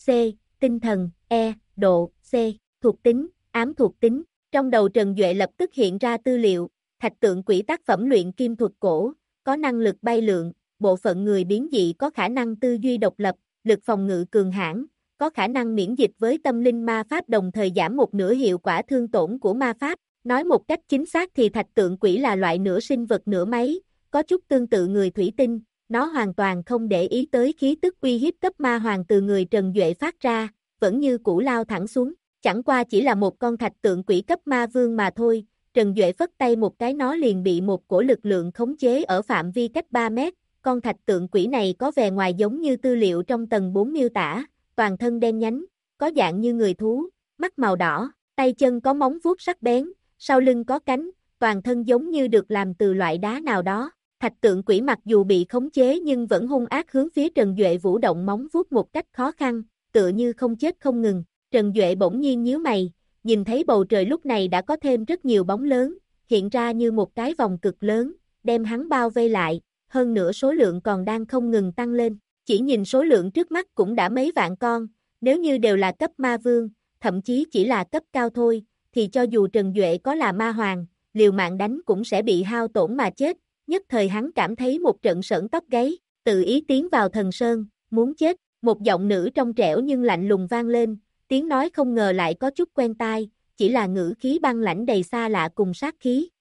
C. Tinh thần, E. Độ, C. Thuộc tính, ám thuộc tính. Trong đầu Trần Duệ lập tức hiện ra tư liệu, thạch tượng quỷ tác phẩm luyện kim thuật cổ, có năng lực bay lượn, bộ phận người biến dị có khả năng tư duy độc lập, lực phòng ngự cường hãn, có khả năng miễn dịch với tâm linh ma pháp đồng thời giảm một nửa hiệu quả thương tổn của ma pháp. Nói một cách chính xác thì thạch tượng quỷ là loại nửa sinh vật nửa máy, có chút tương tự người thủy tinh, nó hoàn toàn không để ý tới khí tức uy hiếp cấp ma hoàng từ người Trần Duệ phát ra, vẫn như cũ lao thẳng xuống, chẳng qua chỉ là một con thạch tượng quỷ cấp ma vương mà thôi. Trần Duệ phất tay một cái nó liền bị một cổ lực lượng khống chế ở phạm vi cách 3 mét, con thạch tượng quỷ này có vẻ ngoài giống như tư liệu trong tầng 4 miêu tả, toàn thân đen nhánh, có dạng như người thú, mắt màu đỏ, tay chân có móng vuốt sắc bén, sau lưng có cánh, toàn thân giống như được làm từ loại đá nào đó. Thạch tượng quỷ mặc dù bị khống chế nhưng vẫn hung ác hướng phía Trần Duệ vũ động móng vuốt một cách khó khăn, tựa như không chết không ngừng. Trần Duệ bỗng nhiên nhíu mày, nhìn thấy bầu trời lúc này đã có thêm rất nhiều bóng lớn, hiện ra như một cái vòng cực lớn, đem hắn bao vây lại, hơn nữa số lượng còn đang không ngừng tăng lên. Chỉ nhìn số lượng trước mắt cũng đã mấy vạn con, nếu như đều là cấp ma vương, thậm chí chỉ là cấp cao thôi, thì cho dù Trần Duệ có là ma hoàng, liều mạng đánh cũng sẽ bị hao tổn mà chết. Nhất thời hắn cảm thấy một trận sởn tóc gáy, tự ý tiến vào thần sơn, muốn chết. Một giọng nữ trong trẻo nhưng lạnh lùng vang lên, tiếng nói không ngờ lại có chút quen tai, chỉ là ngữ khí băng lãnh đầy xa lạ cùng sát khí.